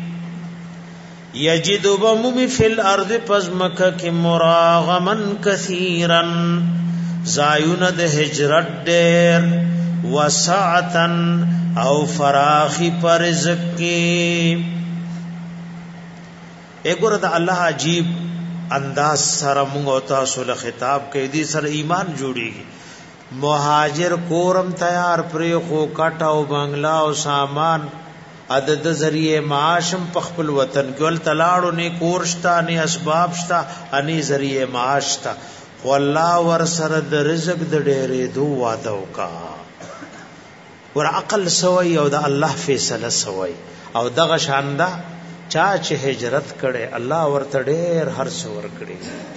یجد بمم فی الارض پزمک کی مراغمن کثیرا زایون د ہجرت دیر وسعتن او فراخی پر رزق کی ایګور د الله عجیب انداز سره موږ او تاسو له خطاب کې دې سره ایمان جوړیږي مهاجر کورم تیار پرې خو کټ او بنگلا او سامان عدد ذریعہ معاشم پخپل وطن کې ول تلاړو نه کورشتا نه اسباب شتا اني ذریعہ معاش تا خو الله ور سره د رزق د ډېرې دو وعده وکا ور عقل سوي او د الله فیصله سوي او دغه شاندا چا چې هجرت کړي الله ورته ډېر هر څه ور کړی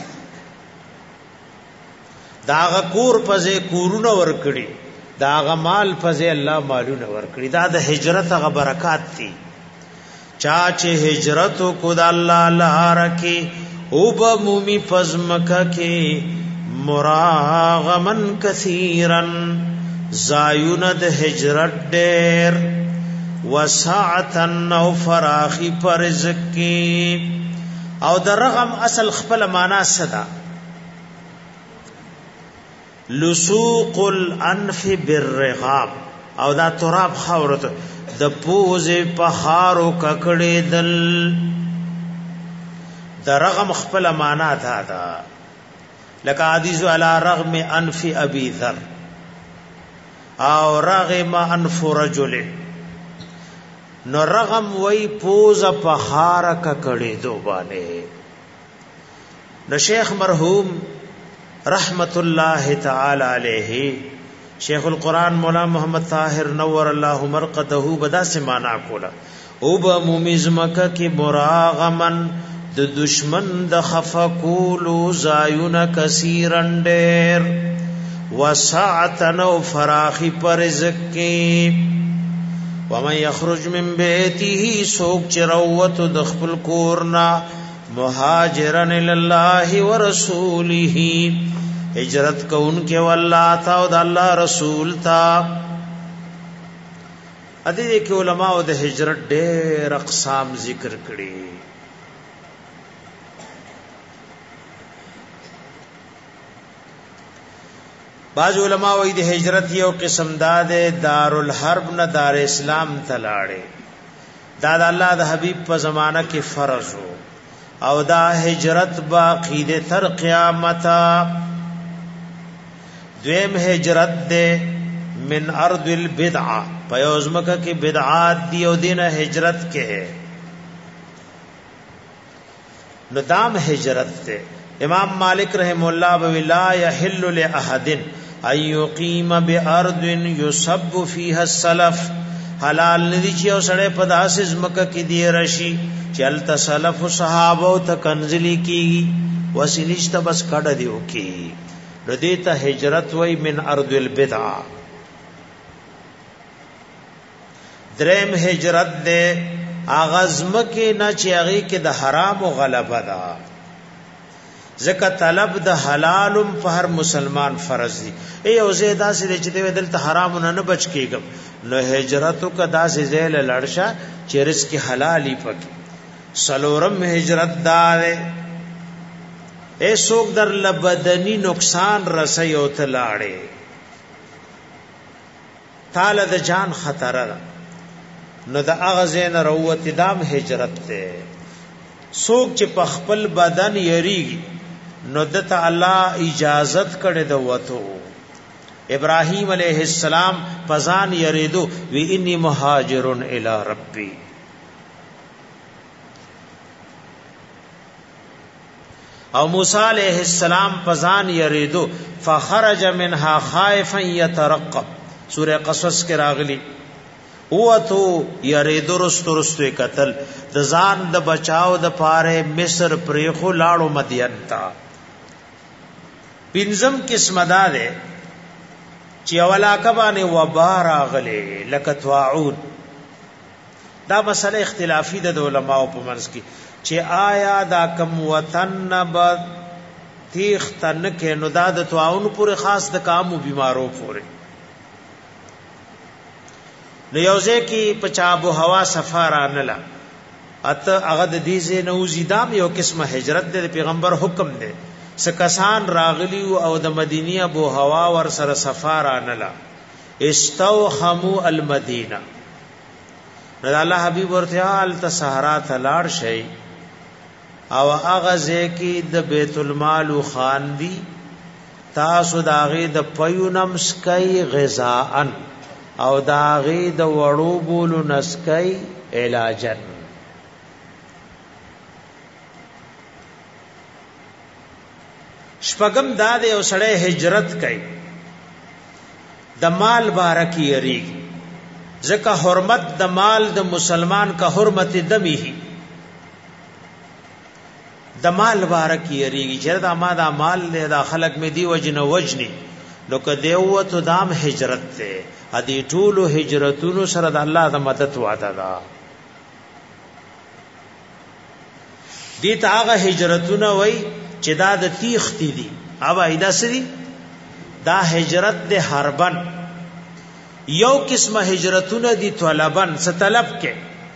داغه کور پځه کورونه ور کړی داغه مال پځه الله مالونه ور کړی دا د هجرت غ برکات دي چا چې هجرت کو د الله لاره کې او به مومي پزمکه کې مراغمن کثیرا زایون د هجرت ډیر وسعتن او فراخی پر رزق کی او د رغم اصل خپل معنا صدا لسوق الانف بالرغام او دا تراب خاورت د پوز په خارو ککړې دل د رغم خپل معنا دا لکه حدیث علی رغم انف ابي ذر او رغم انف رجل نو رغم وی پوز په خار ککړې دو باندې نو شیخ مرحوم رحمت الله تعالی علیہ شیخ القرآن مولا محمد طاہر نور اللہ مرقدہو بدا سے مانا کولا او با مومزمکا کی مراغمن د دشمن د خفقولو زایون کثیرن دیر وسعتن و فراخی پر رزق کی ومن یخرج من بیته سوک چروت دخپل کورنا مهاجرن للہ ورسولہ ہجرت کو ان کے واللہ تا او د الله رسول تا ادي کې علماء د هجرت ډېر اقسام ذکر کړي بعض علماء وایي د هجرت یو قسم داد دارالحرب نه دار اسلام تلاړي دا د الله د حبیب په زمانہ کې فرض او دا هجرت باقی دے تر قیامتا دویم هجرت دے من ارض البدع پیوزمکا کی بدعات دی او دین هجرت کے ہے ندام هجرت دے امام مالک رحم اللہ بولا یحل لأحد ان یقیم بارض یصب فیها السلف حلال ندی چی او سڑے پداسز مکہ کی دی رشی چل تسلف صحابو تکنزلی کی وسیلشت بس کڑ دیو کی ردیتا ہجرت وی من ارض البدع درم ہجرت دے آغازم کے نچی اغی کے دا حرام و غلبہ دا زکا طلب دا حلالم فہر مسلمان فرض دی اے اوزے دا سی دے چیتے وی دلتا حرامو نا بچ کے گم نو ہجرتو کا دا سی زیل لڑشا چی رزق حلالی پکی سلورم ہجرت دارے اے سوک در لبدنی نقصان رسی او تلاڑے تال د جان خطر نو د اغزین روت دام ہجرت تے سوک چی پخپل بدن یریگی نو دتا اللہ اجازت کڑے دوتو ابراہیم علیہ السلام پزان یریدو وی انی مہاجرن الی ربی او موسی علیہ السلام پزان یریدو فخرج منها خائفا يترقب سورہ قصص کے راغلی او تو یریدو رستو قتل د ځان د بچاو د پاره مصر پریخو لاړو مدین تا پنځم قسم ده چې اولا کبانه وبا راغله لکه طاعون دا مسله اختلافی د علماء په منځ کې چې آیا دا کم وطن نبا تیخ تن کې نو دا د طاعون پورې خاص د کامو بیمارو پورې نو یوځه کې پچابو هوا سفارا نلا ات هغه د دې زه نو زیدام یو قسمه هجرت د پیغمبر حکم دی سکسان راغلی او د مدینه ابو هوا ور سره سفارا نلا استوحموا المدینه نو الله حبیب ورته ال تسهرا تلاړ شي او هغه ځکه د بیت المال خان دی تاسو داغه د پيونم سکای غذاءن او داغه د وړو بولو نسکای علاجن شپغم داد او سړی هجرت کوي د مال بارکی یریږي ځکه حرمت د مال د مسلمان کا حرمت دمی ہی د مال بارکی یریږي چې دا ما دا مال له دا خلق می دی وجنه وجنی نو که دیو ته دام هجرت ته ادي ټولو هجرتونو سره د الله د مدد وعده ده دي ته هغه هجرتونه وای چې دا د تیخ دي ابا ایدا سری دا هجرت د حربن یو قسمه هجرتونه دي طلبن څه طلب کې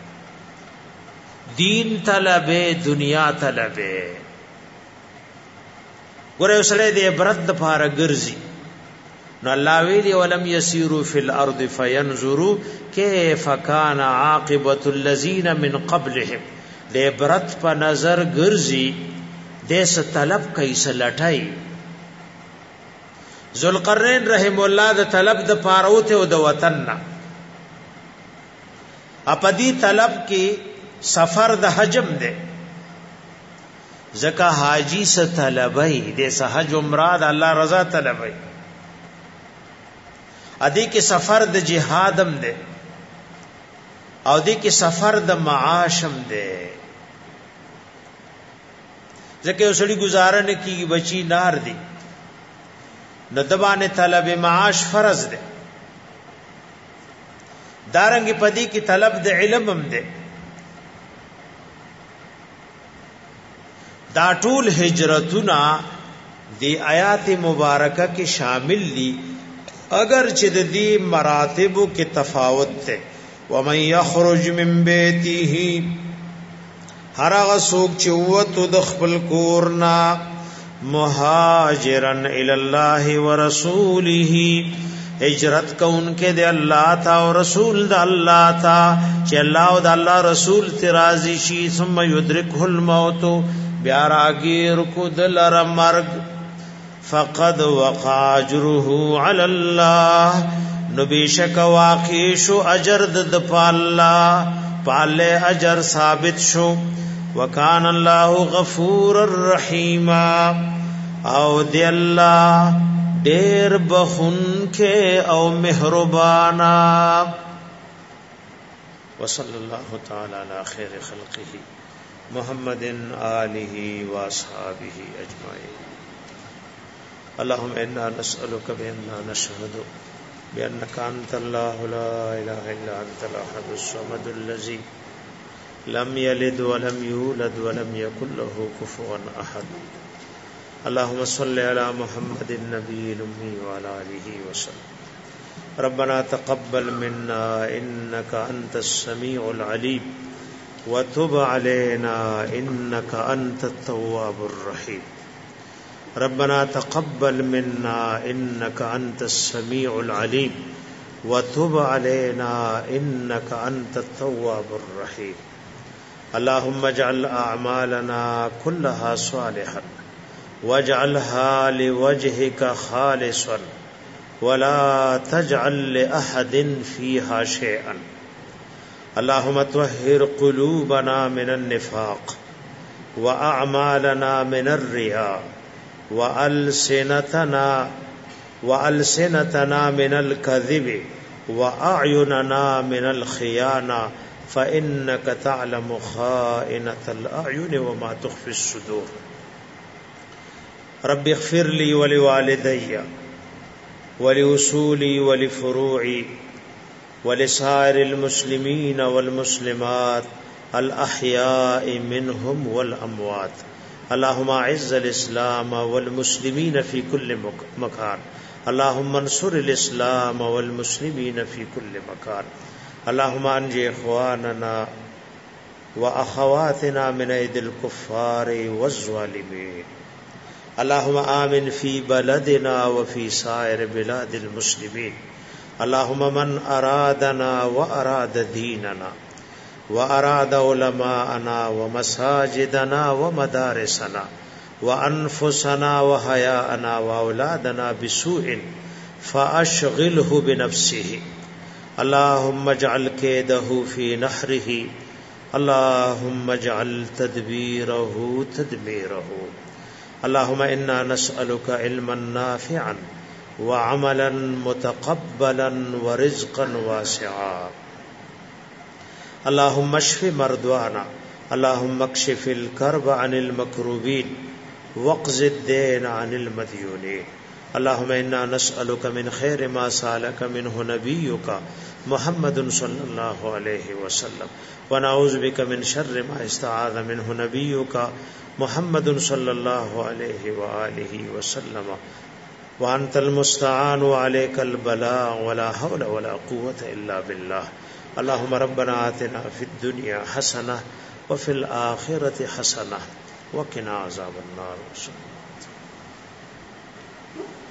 دین طلبه دنیا طلبه ګوره وسله دې عبرت د پاره ګرځي نو الله ویلی ولم يسيروا في الارض فينظروا كيف كان عاقبه الذين من قبلهم دې عبرت په نظر ګرځي دې څه طلب کوي څه لټای ذوالقرنین رحم الله د طلب د پاروته او د وطن نه اپدی طلب کې سفر د حجم ده زکه حاجی س طلبای د حج عمره د الله رضا طلبای ادي کې سفر د جهادم ده او دې کې سفر د معاشم ده زکه وسړي گزارنه کیږي بچی نار دي ندبان طلب معاش فرض ده دارنګ پدی کی طلب د علم هم ده دا ټول هجرتنا دی آیات مبارکه کې شامل دي اگر چې د دې مراتبو کې تفاوت ده ومن يخرج من بيته هر هغه څوک چې وته د خپل کورنا مهاجرن الی الله ورسوله هجرت کونکه د الله تا او رسول د الله تا چې الله او د الله رسول ترازی شي ثم يدركه الموت بیا راګیر کو دلر مرګ فقد وقع اجره علی الله نو بیشک واقع شو اجر د الله پاله اجر ثابت شو وکان الله غفور الرحیم او دی الله ډیر بخون کې او مهربانا وصلی الله تعالی علی خیر خلقه محمد آله واصحابه اجمعین اللهم انا نسألك بأننا نشهد بأنك انت الله لا اله الا انت الاحد الصمد الذي لم يلد ولم يولد ولم يكن له كفوا احد اللهم صل على محمد النبي الامي وعلى اله وسلم ربنا تقبل منا انك انت السميع العليم وتب علينا انك انت التواب الرحيم ربنا تقبل منا انك انت السميع العليم وتب علينا انك انت التواب الرحيم اللهم اجعل اعمالنا كلها صالحا واجعلها لوجهك خالصا ولا تجعل لاحد فيها شيئا اللهم طهر قلوبنا من النفاق واعمالنا من الرياء وألسنتنا من الكذب وأعيننا من الخيانة فإنك تعلم خائنة الأعين وما تخفي الصدور رب اغفر لي ولوالدي ولأصولي ولفروعي ولسائر المسلمين والمسلمات الأحياء منهم والأموات اللهم اعز الاسلام والمسلمين في كل مكان اللهم انصر الاسلام والمسلمين في كل مكان اللهم انج اخواننا واخواتنا من ايدي الكفار والظالمين اللهم آمن في بلدنا وفي سائر بلاد المسلمين اللهم من ارادنا واراد ديننا وأراد علماءنا ومساجدنا ومدارسنا وأنفسنا وحياءنا وأولادنا بسوء فأشغله بنفسه اللهم اجعل كيده في نحره اللهم اجعل تدبيره تدميره اللهم إنا نسألك علما نافعا وعملا متقبلا ورزقا واسعا اللهم اشف مرضانا اللهم اكشف الكرب عن المكروبين واقض الدين عن المديونين اللهم انا نسألك من خير ما سألك منه نبيك محمد صلى الله عليه وسلم ونعوذ بك من شر ما استعاذ منه نبيك محمد صلى الله عليه وآله وسلم وأنت المستعان وعليك البلاغ ولا حول ولا قوة إلا بالله. اللهم ربنا آتنا في الدنيا حسنة وفي الآخرة حسنة وقنا عذاب النار.